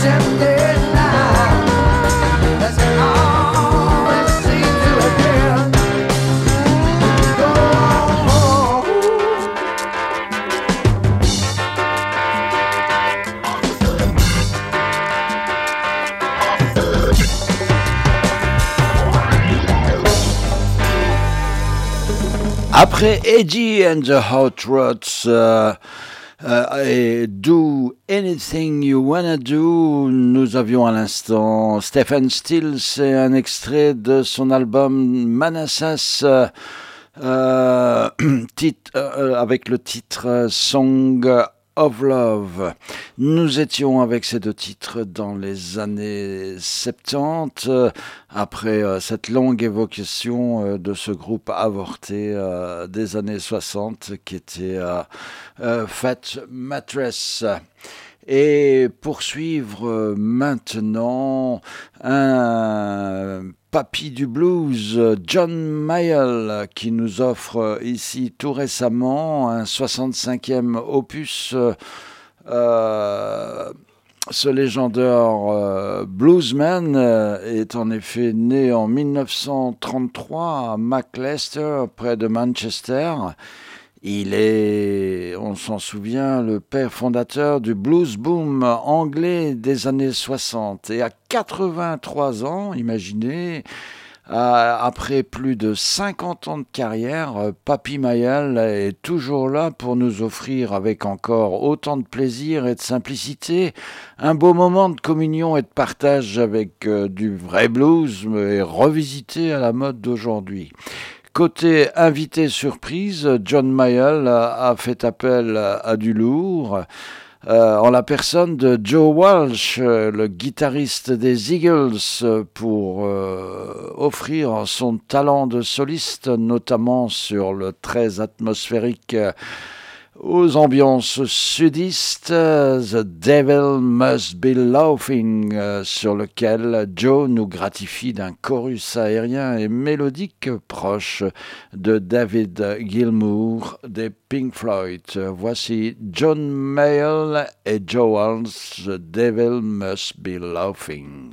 Après Eddie and the Hot Rods euh, euh, et Do Anything You Wanna Do, nous avions à l'instant Stephen Stills, c'est un extrait de son album Manassas euh, euh, titre, euh, avec le titre Song of Love. Nous étions avec ces deux titres dans les années soixante-dix, euh, après euh, cette longue évocation euh, de ce groupe avorté euh, des années soixante qui était euh, euh, Fat Mattress. Et poursuivre euh, maintenant un papy du blues, John Mayall, qui nous offre ici tout récemment un soixante-cinquième opus. Euh, ce légendaire euh, bluesman euh, est en effet né en mille neuf cent trente-trois à Maclester, près de Manchester. Il est, on s'en souvient, le père fondateur du blues boom anglais des années soixante. Et à quatre-vingt-trois ans, imaginez, euh, après plus de cinquante ans de carrière, Papy Mayall est toujours là pour nous offrir, avec encore autant de plaisir et de simplicité, un beau moment de communion et de partage avec euh, du vrai blues, mais revisité à la mode d'aujourd'hui. Côté invité surprise, John Mayall a fait appel à du lourd, euh, en la personne de Joe Walsh, le guitariste des Eagles, pour euh, offrir son talent de soliste, notamment sur le très atmosphérique aux ambiances sudistes, The Devil Must Be Laughing, euh, sur lequel Joe nous gratifie d'un chorus aérien et mélodique proche de David Gilmour des Pink Floyd. Voici John Mayall et Joe Walsh, The Devil Must Be Laughing.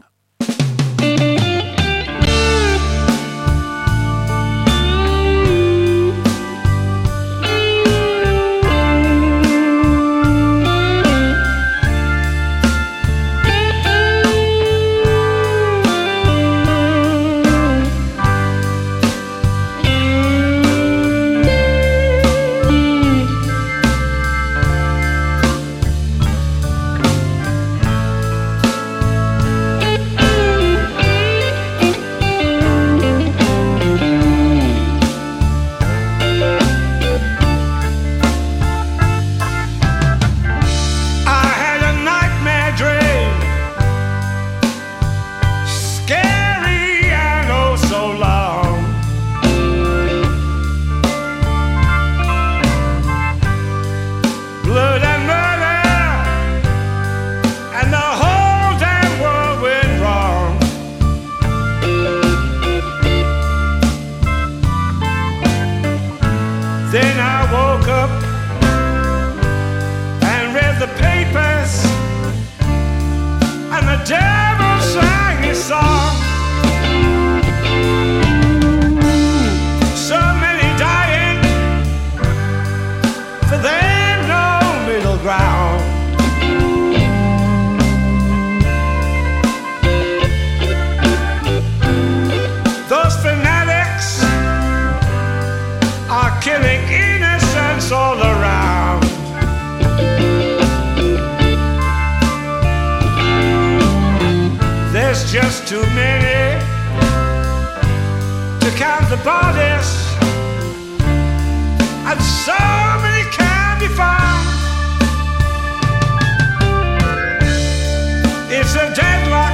Too many to count the bodies, and so many can be found. It's a deadlock,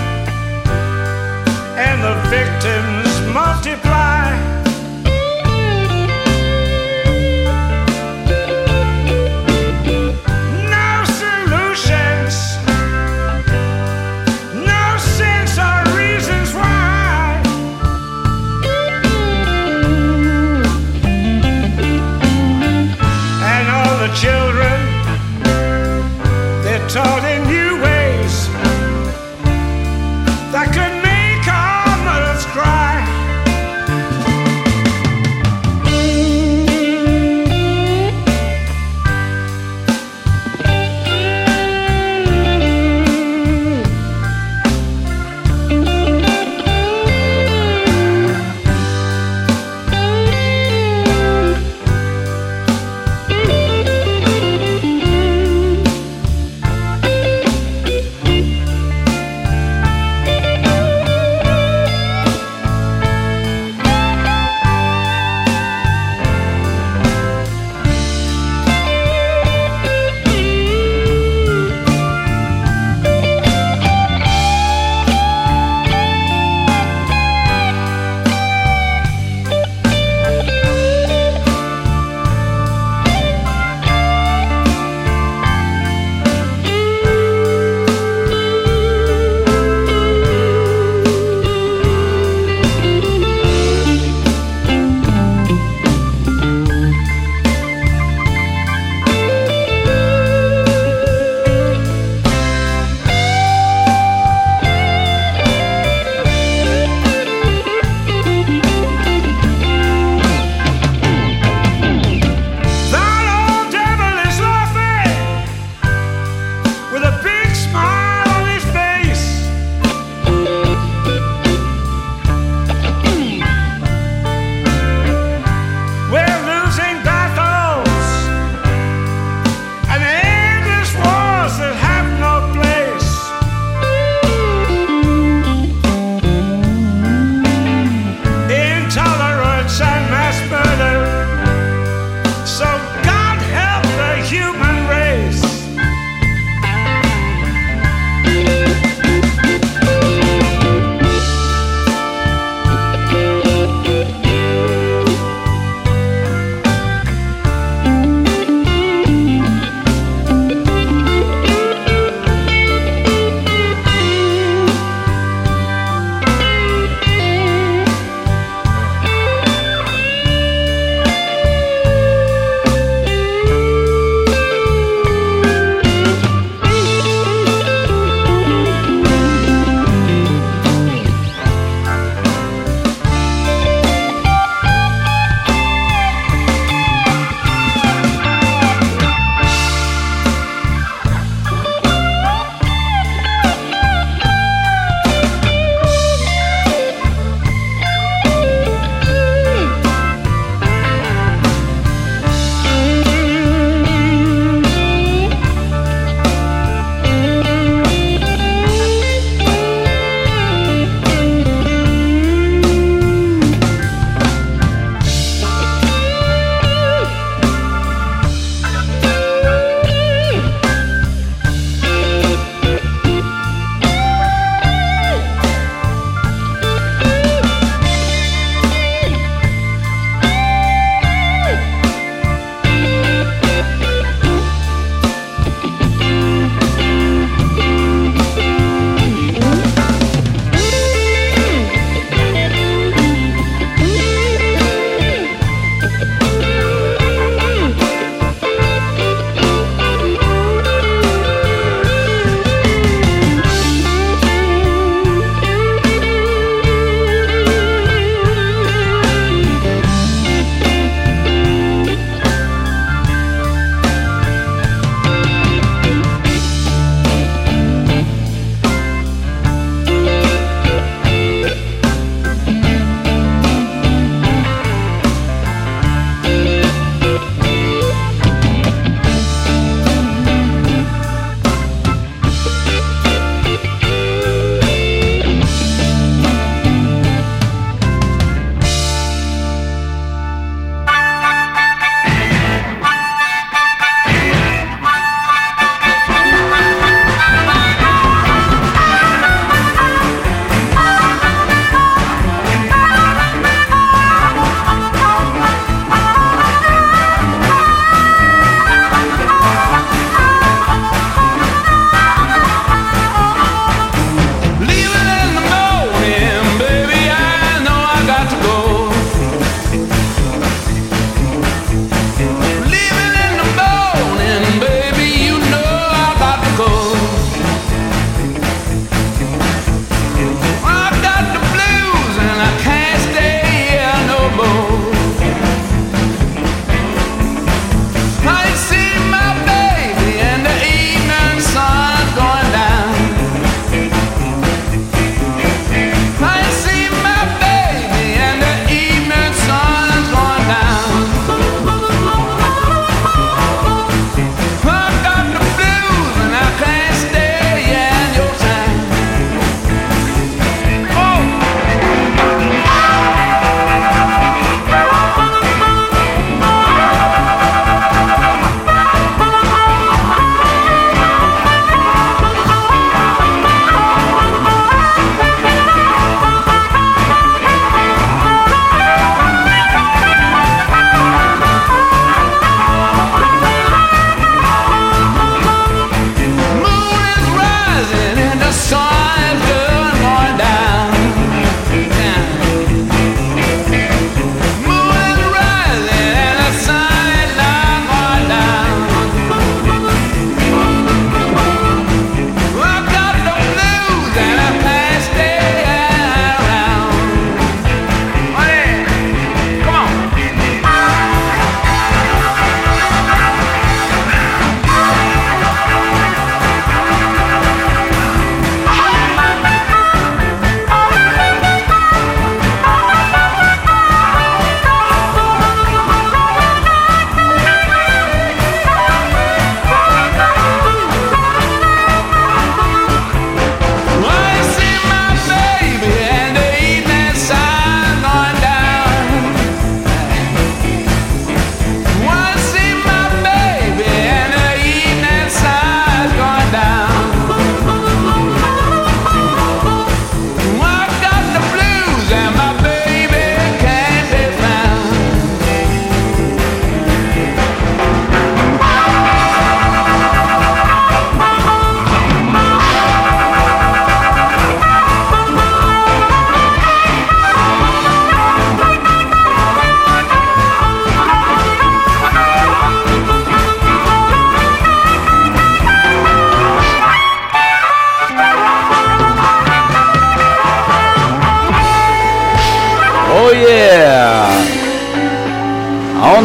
and the victims multiply. No solutions, no sense or reasons why. And all the children, they're taught in new ways.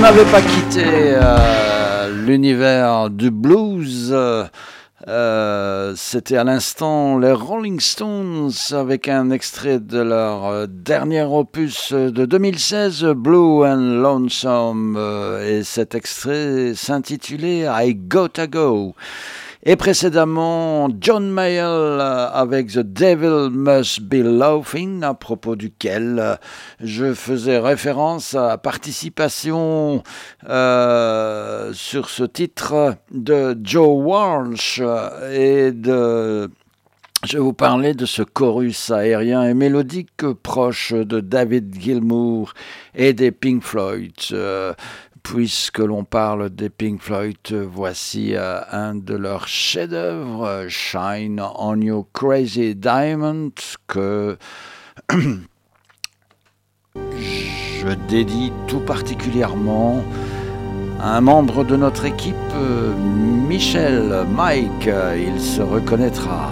n'avait pas quitté euh, l'univers du blues. Euh, euh, c'était à l'instant les Rolling Stones avec un extrait de leur euh, dernier opus de deux mille seize, Blue and Lonesome. Euh, et cet extrait s'intitulait I Gotta Go. Et précédemment, John Mayall avec The Devil Must Be Laughing, à propos duquel je faisais référence à la participation euh, sur ce titre de Joe Walsh et de... Je vous parlais de ce chorus aérien et mélodique proche de David Gilmour et des Pink Floyd. Euh, Puisque l'on parle des Pink Floyd, voici euh, un de leurs chefs-d'œuvre, Shine on You Crazy Diamond, que je dédie tout particulièrement à un membre de notre équipe, Michel, Mike, il se reconnaîtra.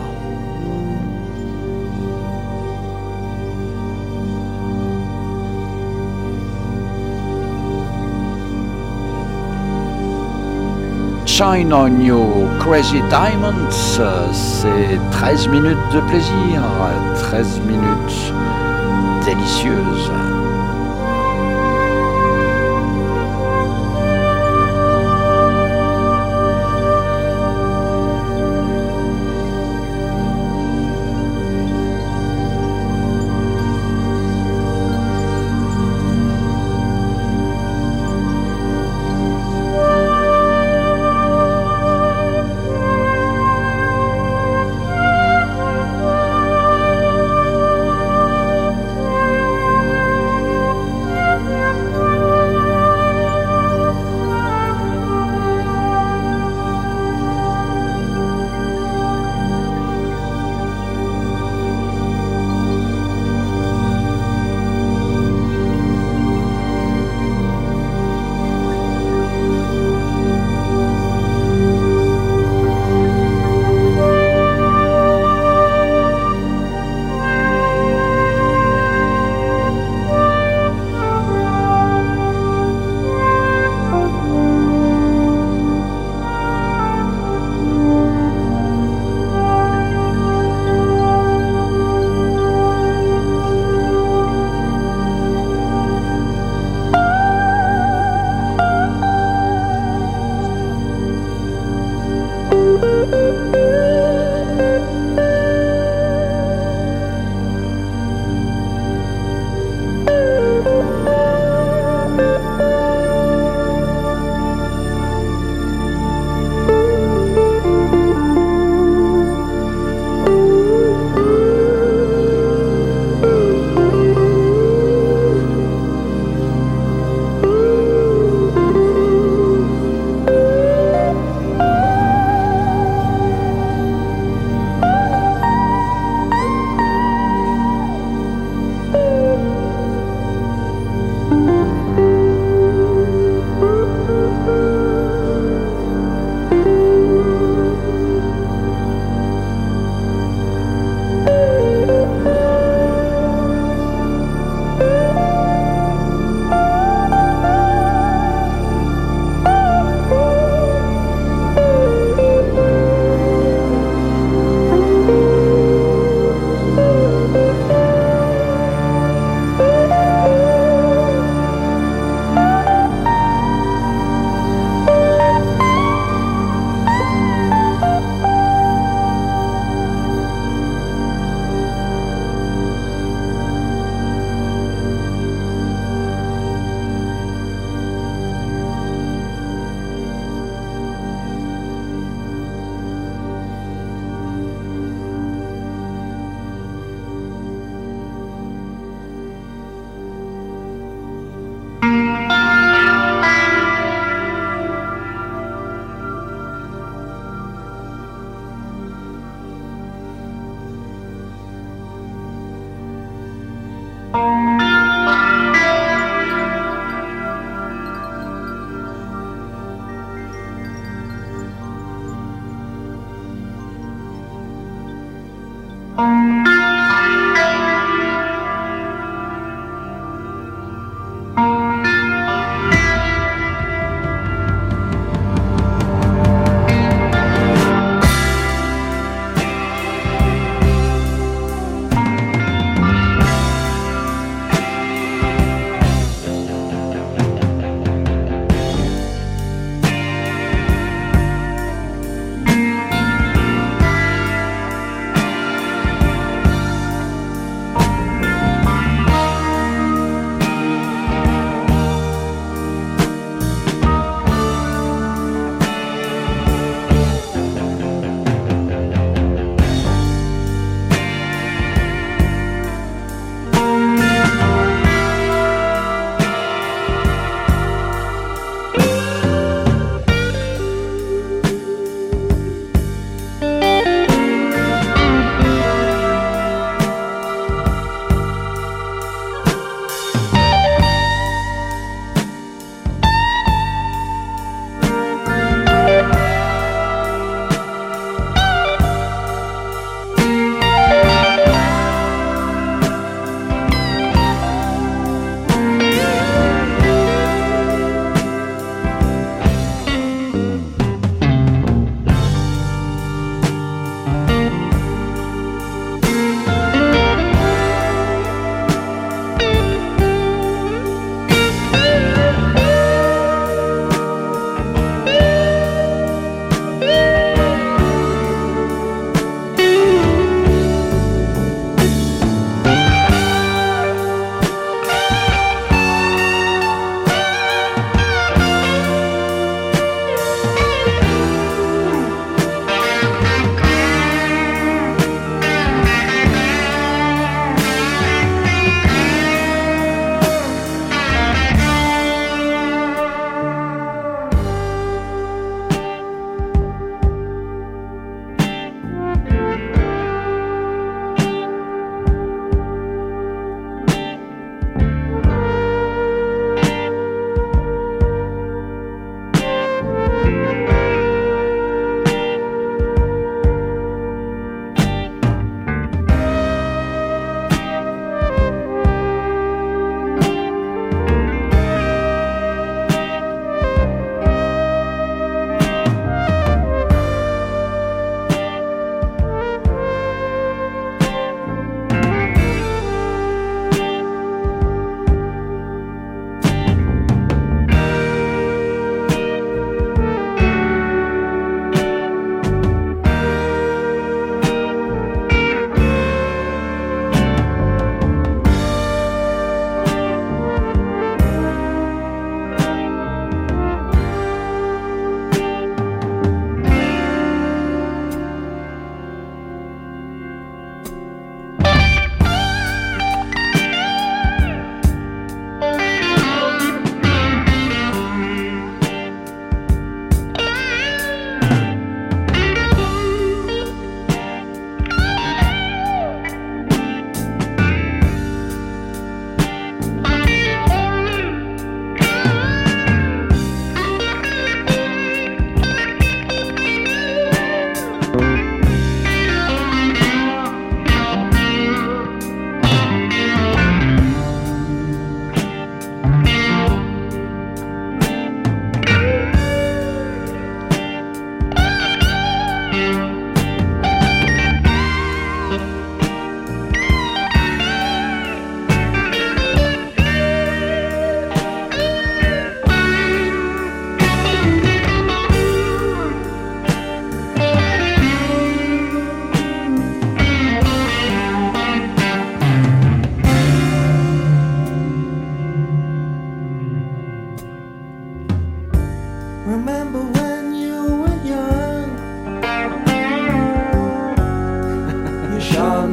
Shine on You Crazy Diamonds, c'est treize minutes de plaisir, treize minutes délicieuses.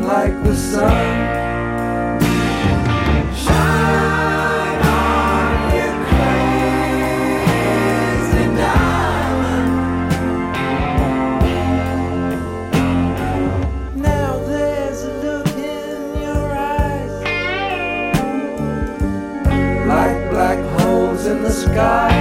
like the sun. Shine on, you crazy diamond. Now there's a look in your eyes, like black holes in the sky.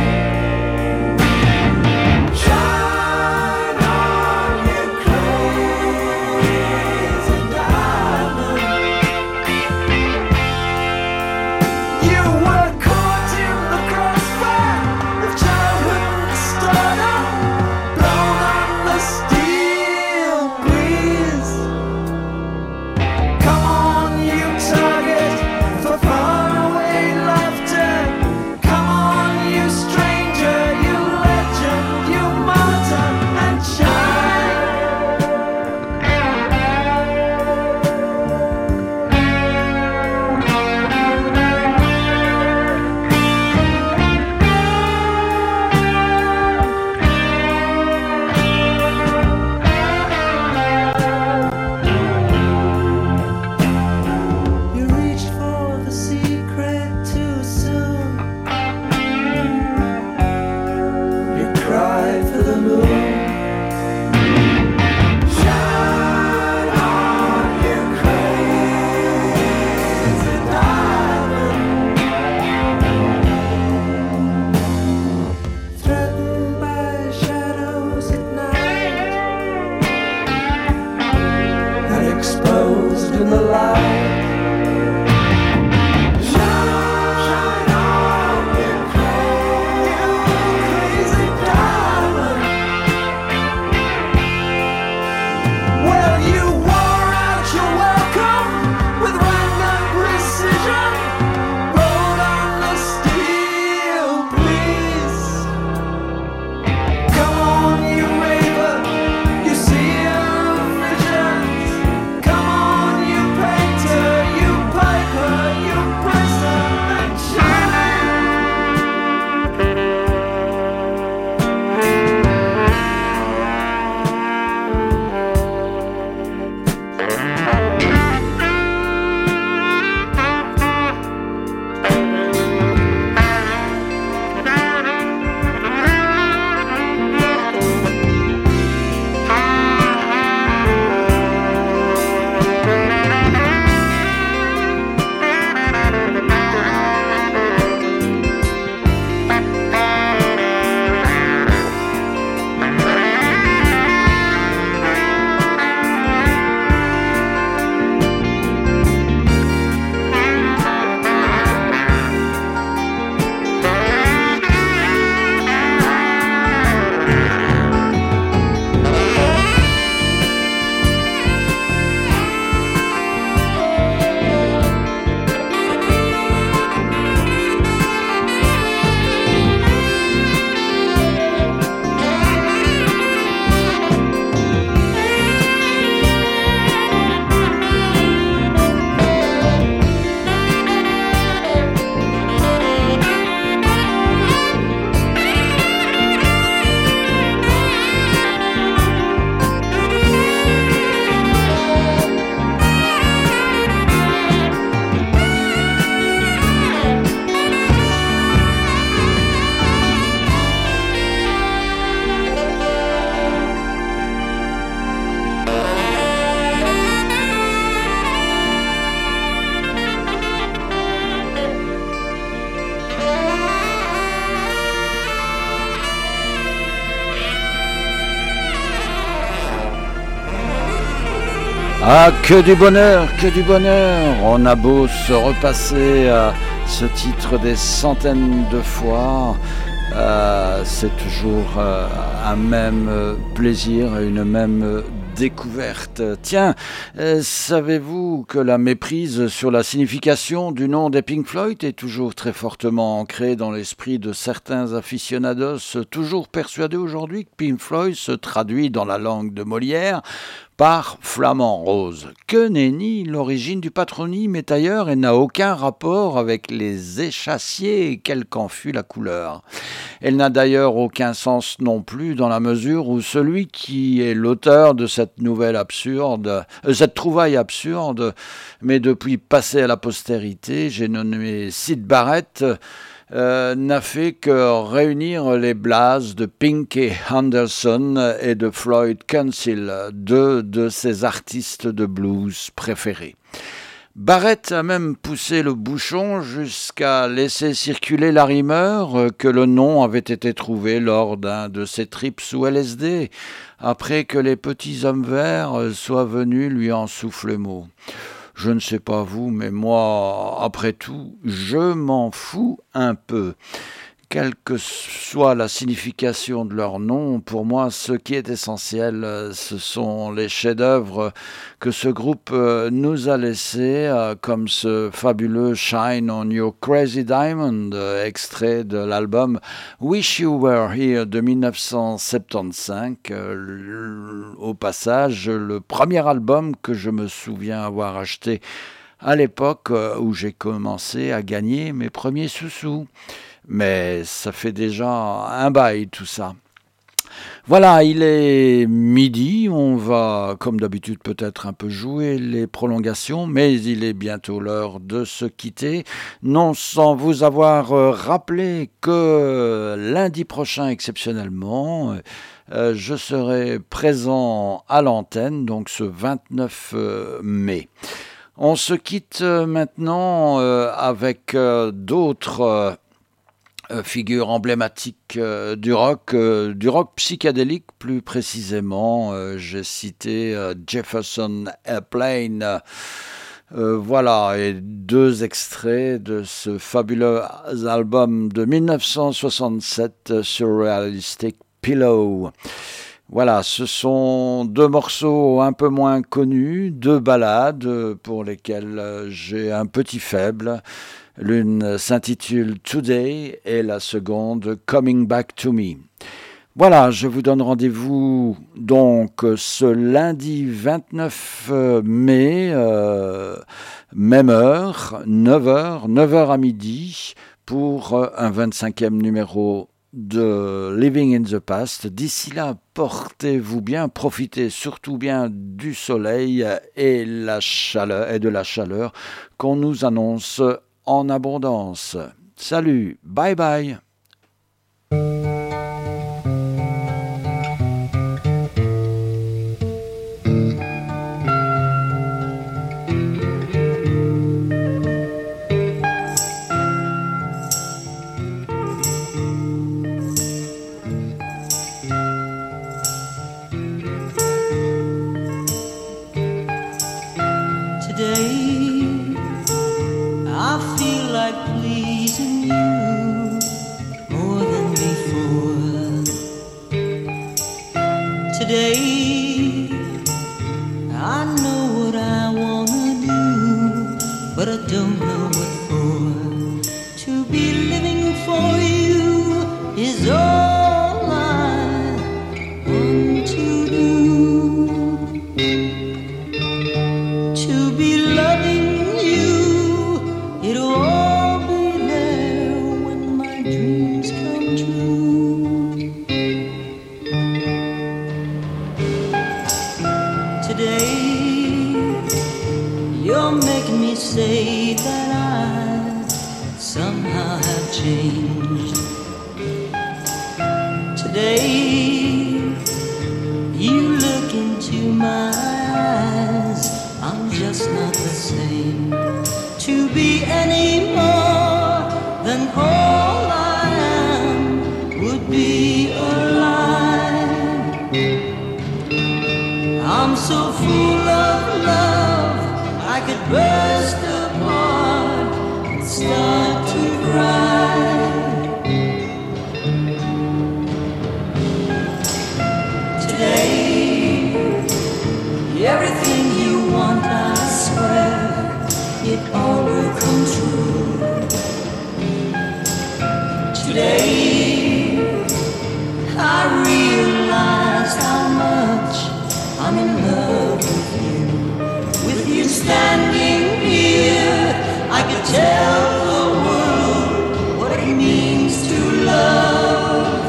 Ah, que du bonheur, que du bonheur. On a beau se repasser euh, ce titre des centaines de fois, euh, c'est toujours euh, un même plaisir, une même découverte. Tiens, euh, savez-vous que la méprise sur la signification du nom des Pink Floyd est toujours très fortement ancrée dans l'esprit de certains aficionados, toujours persuadés aujourd'hui que Pink Floyd se traduit dans la langue de Molière par Flamand Rose. Que nenni, l'origine du patronyme est ailleurs et n'a aucun rapport avec les échassiers, quelle qu'en fût la couleur. Elle n'a d'ailleurs aucun sens non plus dans la mesure où celui qui est l'auteur de cette nouvelle absurde, euh, cette trouvaille absurde, mais depuis passé à la postérité, j'ai nommé Syd Barrett, Euh, n'a fait que réunir les blazes de Pink et Anderson et de Floyd Council, deux de ses artistes de blues préférés. Barrett a même poussé le bouchon jusqu'à laisser circuler la rumeur que le nom avait été trouvé lors d'un de ses trips sous L S D, après que les petits hommes verts soient venus lui en souffler mot. Je ne sais pas vous, mais moi, après tout, je m'en fous un peu. Quelle que soit la signification de leur nom, pour moi, ce qui est essentiel, ce sont les chefs-d'œuvre que ce groupe nous a laissés, comme ce fabuleux Shine on Your Crazy Diamond, extrait de l'album Wish You Were Here de dix-neuf cent soixante-quinze. Au passage, le premier album que je me souviens avoir acheté à l'époque où j'ai commencé à gagner mes premiers sous-sous. Mais ça fait déjà un bail tout ça. Voilà, il est midi, on va comme d'habitude peut-être un peu jouer les prolongations, mais il est bientôt l'heure de se quitter. Non sans vous avoir rappelé que lundi prochain exceptionnellement, euh, je serai présent à l'antenne, donc ce vingt-neuf mai. On se quitte maintenant euh, avec euh, d'autres... Euh, figure emblématique euh, du rock, euh, du rock psychédélique plus précisément. Euh, j'ai cité euh, Jefferson Airplane. Euh, voilà, et deux extraits de ce fabuleux album de dix-neuf cent soixante-sept, Surrealistic Pillow. Voilà, ce sont deux morceaux un peu moins connus, deux ballades pour lesquelles j'ai un petit faible. L'une s'intitule Today et la seconde Coming Back to Me. Voilà, je vous donne rendez-vous donc ce lundi vingt-neuf mai, euh, même heure, neuf heures, neuf heures à midi, pour un vingt-cinquième numéro de Living in the Past. D'ici là, portez-vous bien, profitez surtout bien du soleil et, la chaleur, et de la chaleur qu'on nous annonce en abondance. Salut, bye bye. Today, I know what I wanna do, but I don't know what for. To be living for you is all I want to do. To be loving you, it'll all be there when my dreams come true. You're making me say that I somehow have changed. Today, you look into my eyes, I'm just not the same. To be any more than all I am would be a lie. I'm so full of love, I could burst apart and start to cry. Today, everything you want, I swear, it all will come true. Today, I realize how much I'm in love standing here, I could tell the world what it means to love.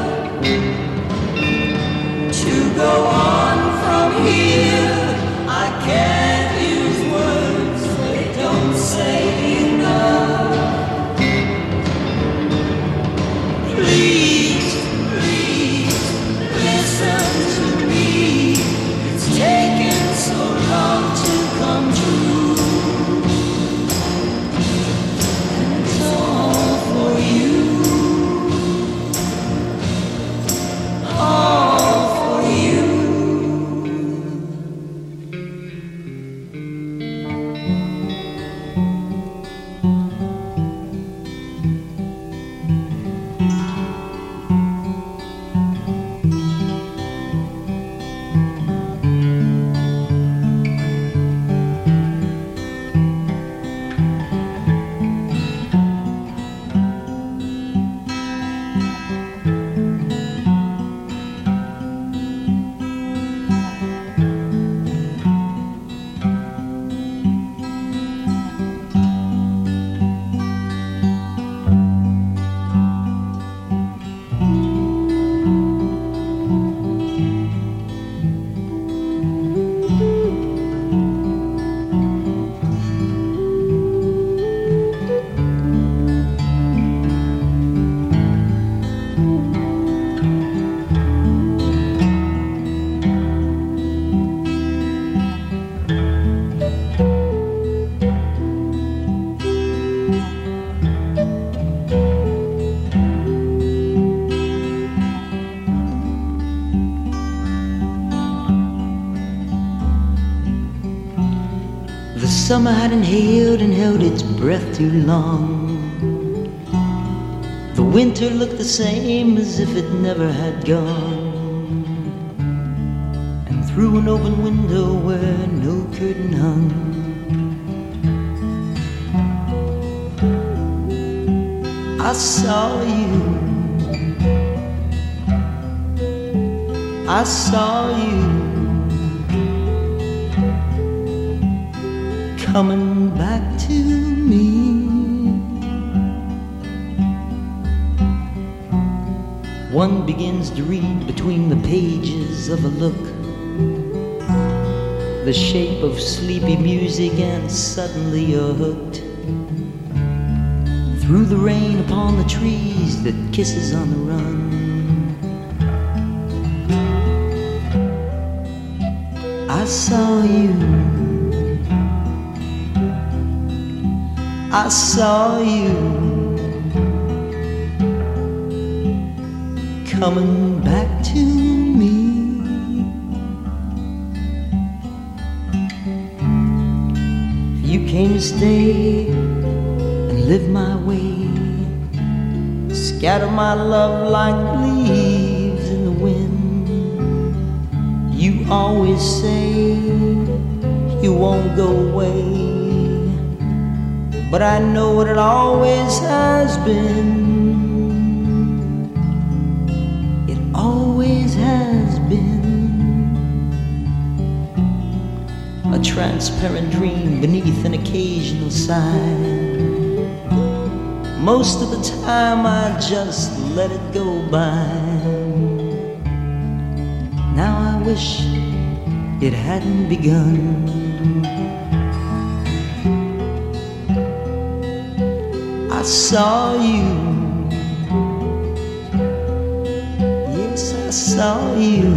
To go on from here, I can't use words, they don't say enough. Please, please, listen to me. It's taken so long to come true, and it's all for you, all for you. Summer had inhaled and held its breath too long. The winter looked the same as if it never had gone. And through an open window where no curtain hung, I saw you, I saw you coming back to me. One begins to read between the pages of a look, the shape of sleepy music, and suddenly you're hooked. Through the rain upon the trees that kisses on the run, I saw you, I saw you coming back to me. You came to stay and live my way, scatter my love like leaves in the wind. You always say you won't go away, but I know what it always has been. It always has been a transparent dream beneath an occasional sigh. Most of the time I just let it go by. Now I wish it hadn't begun. I saw you, yes, I saw you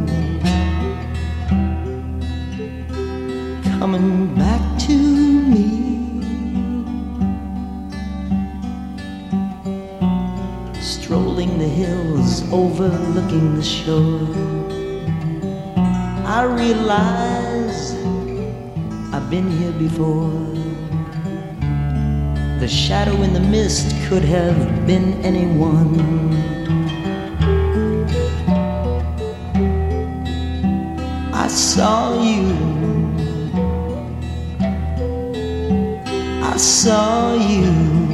coming back to me. Strolling the hills, overlooking the shore, I realize I've been here before. The shadow in the mist could have been anyone. I saw you, I saw you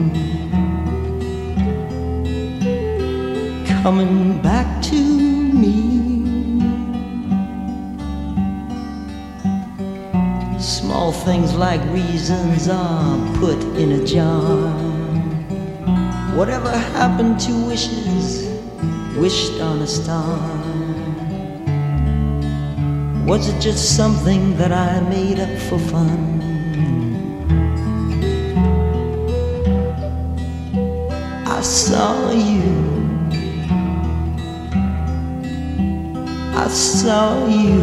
coming back to me. Small Small things like reasons are put in a jar. Whatever happened to wishes wished on a star? Was it just something that I made up for fun? I saw you, I saw you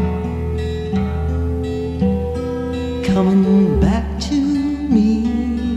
coming back to me.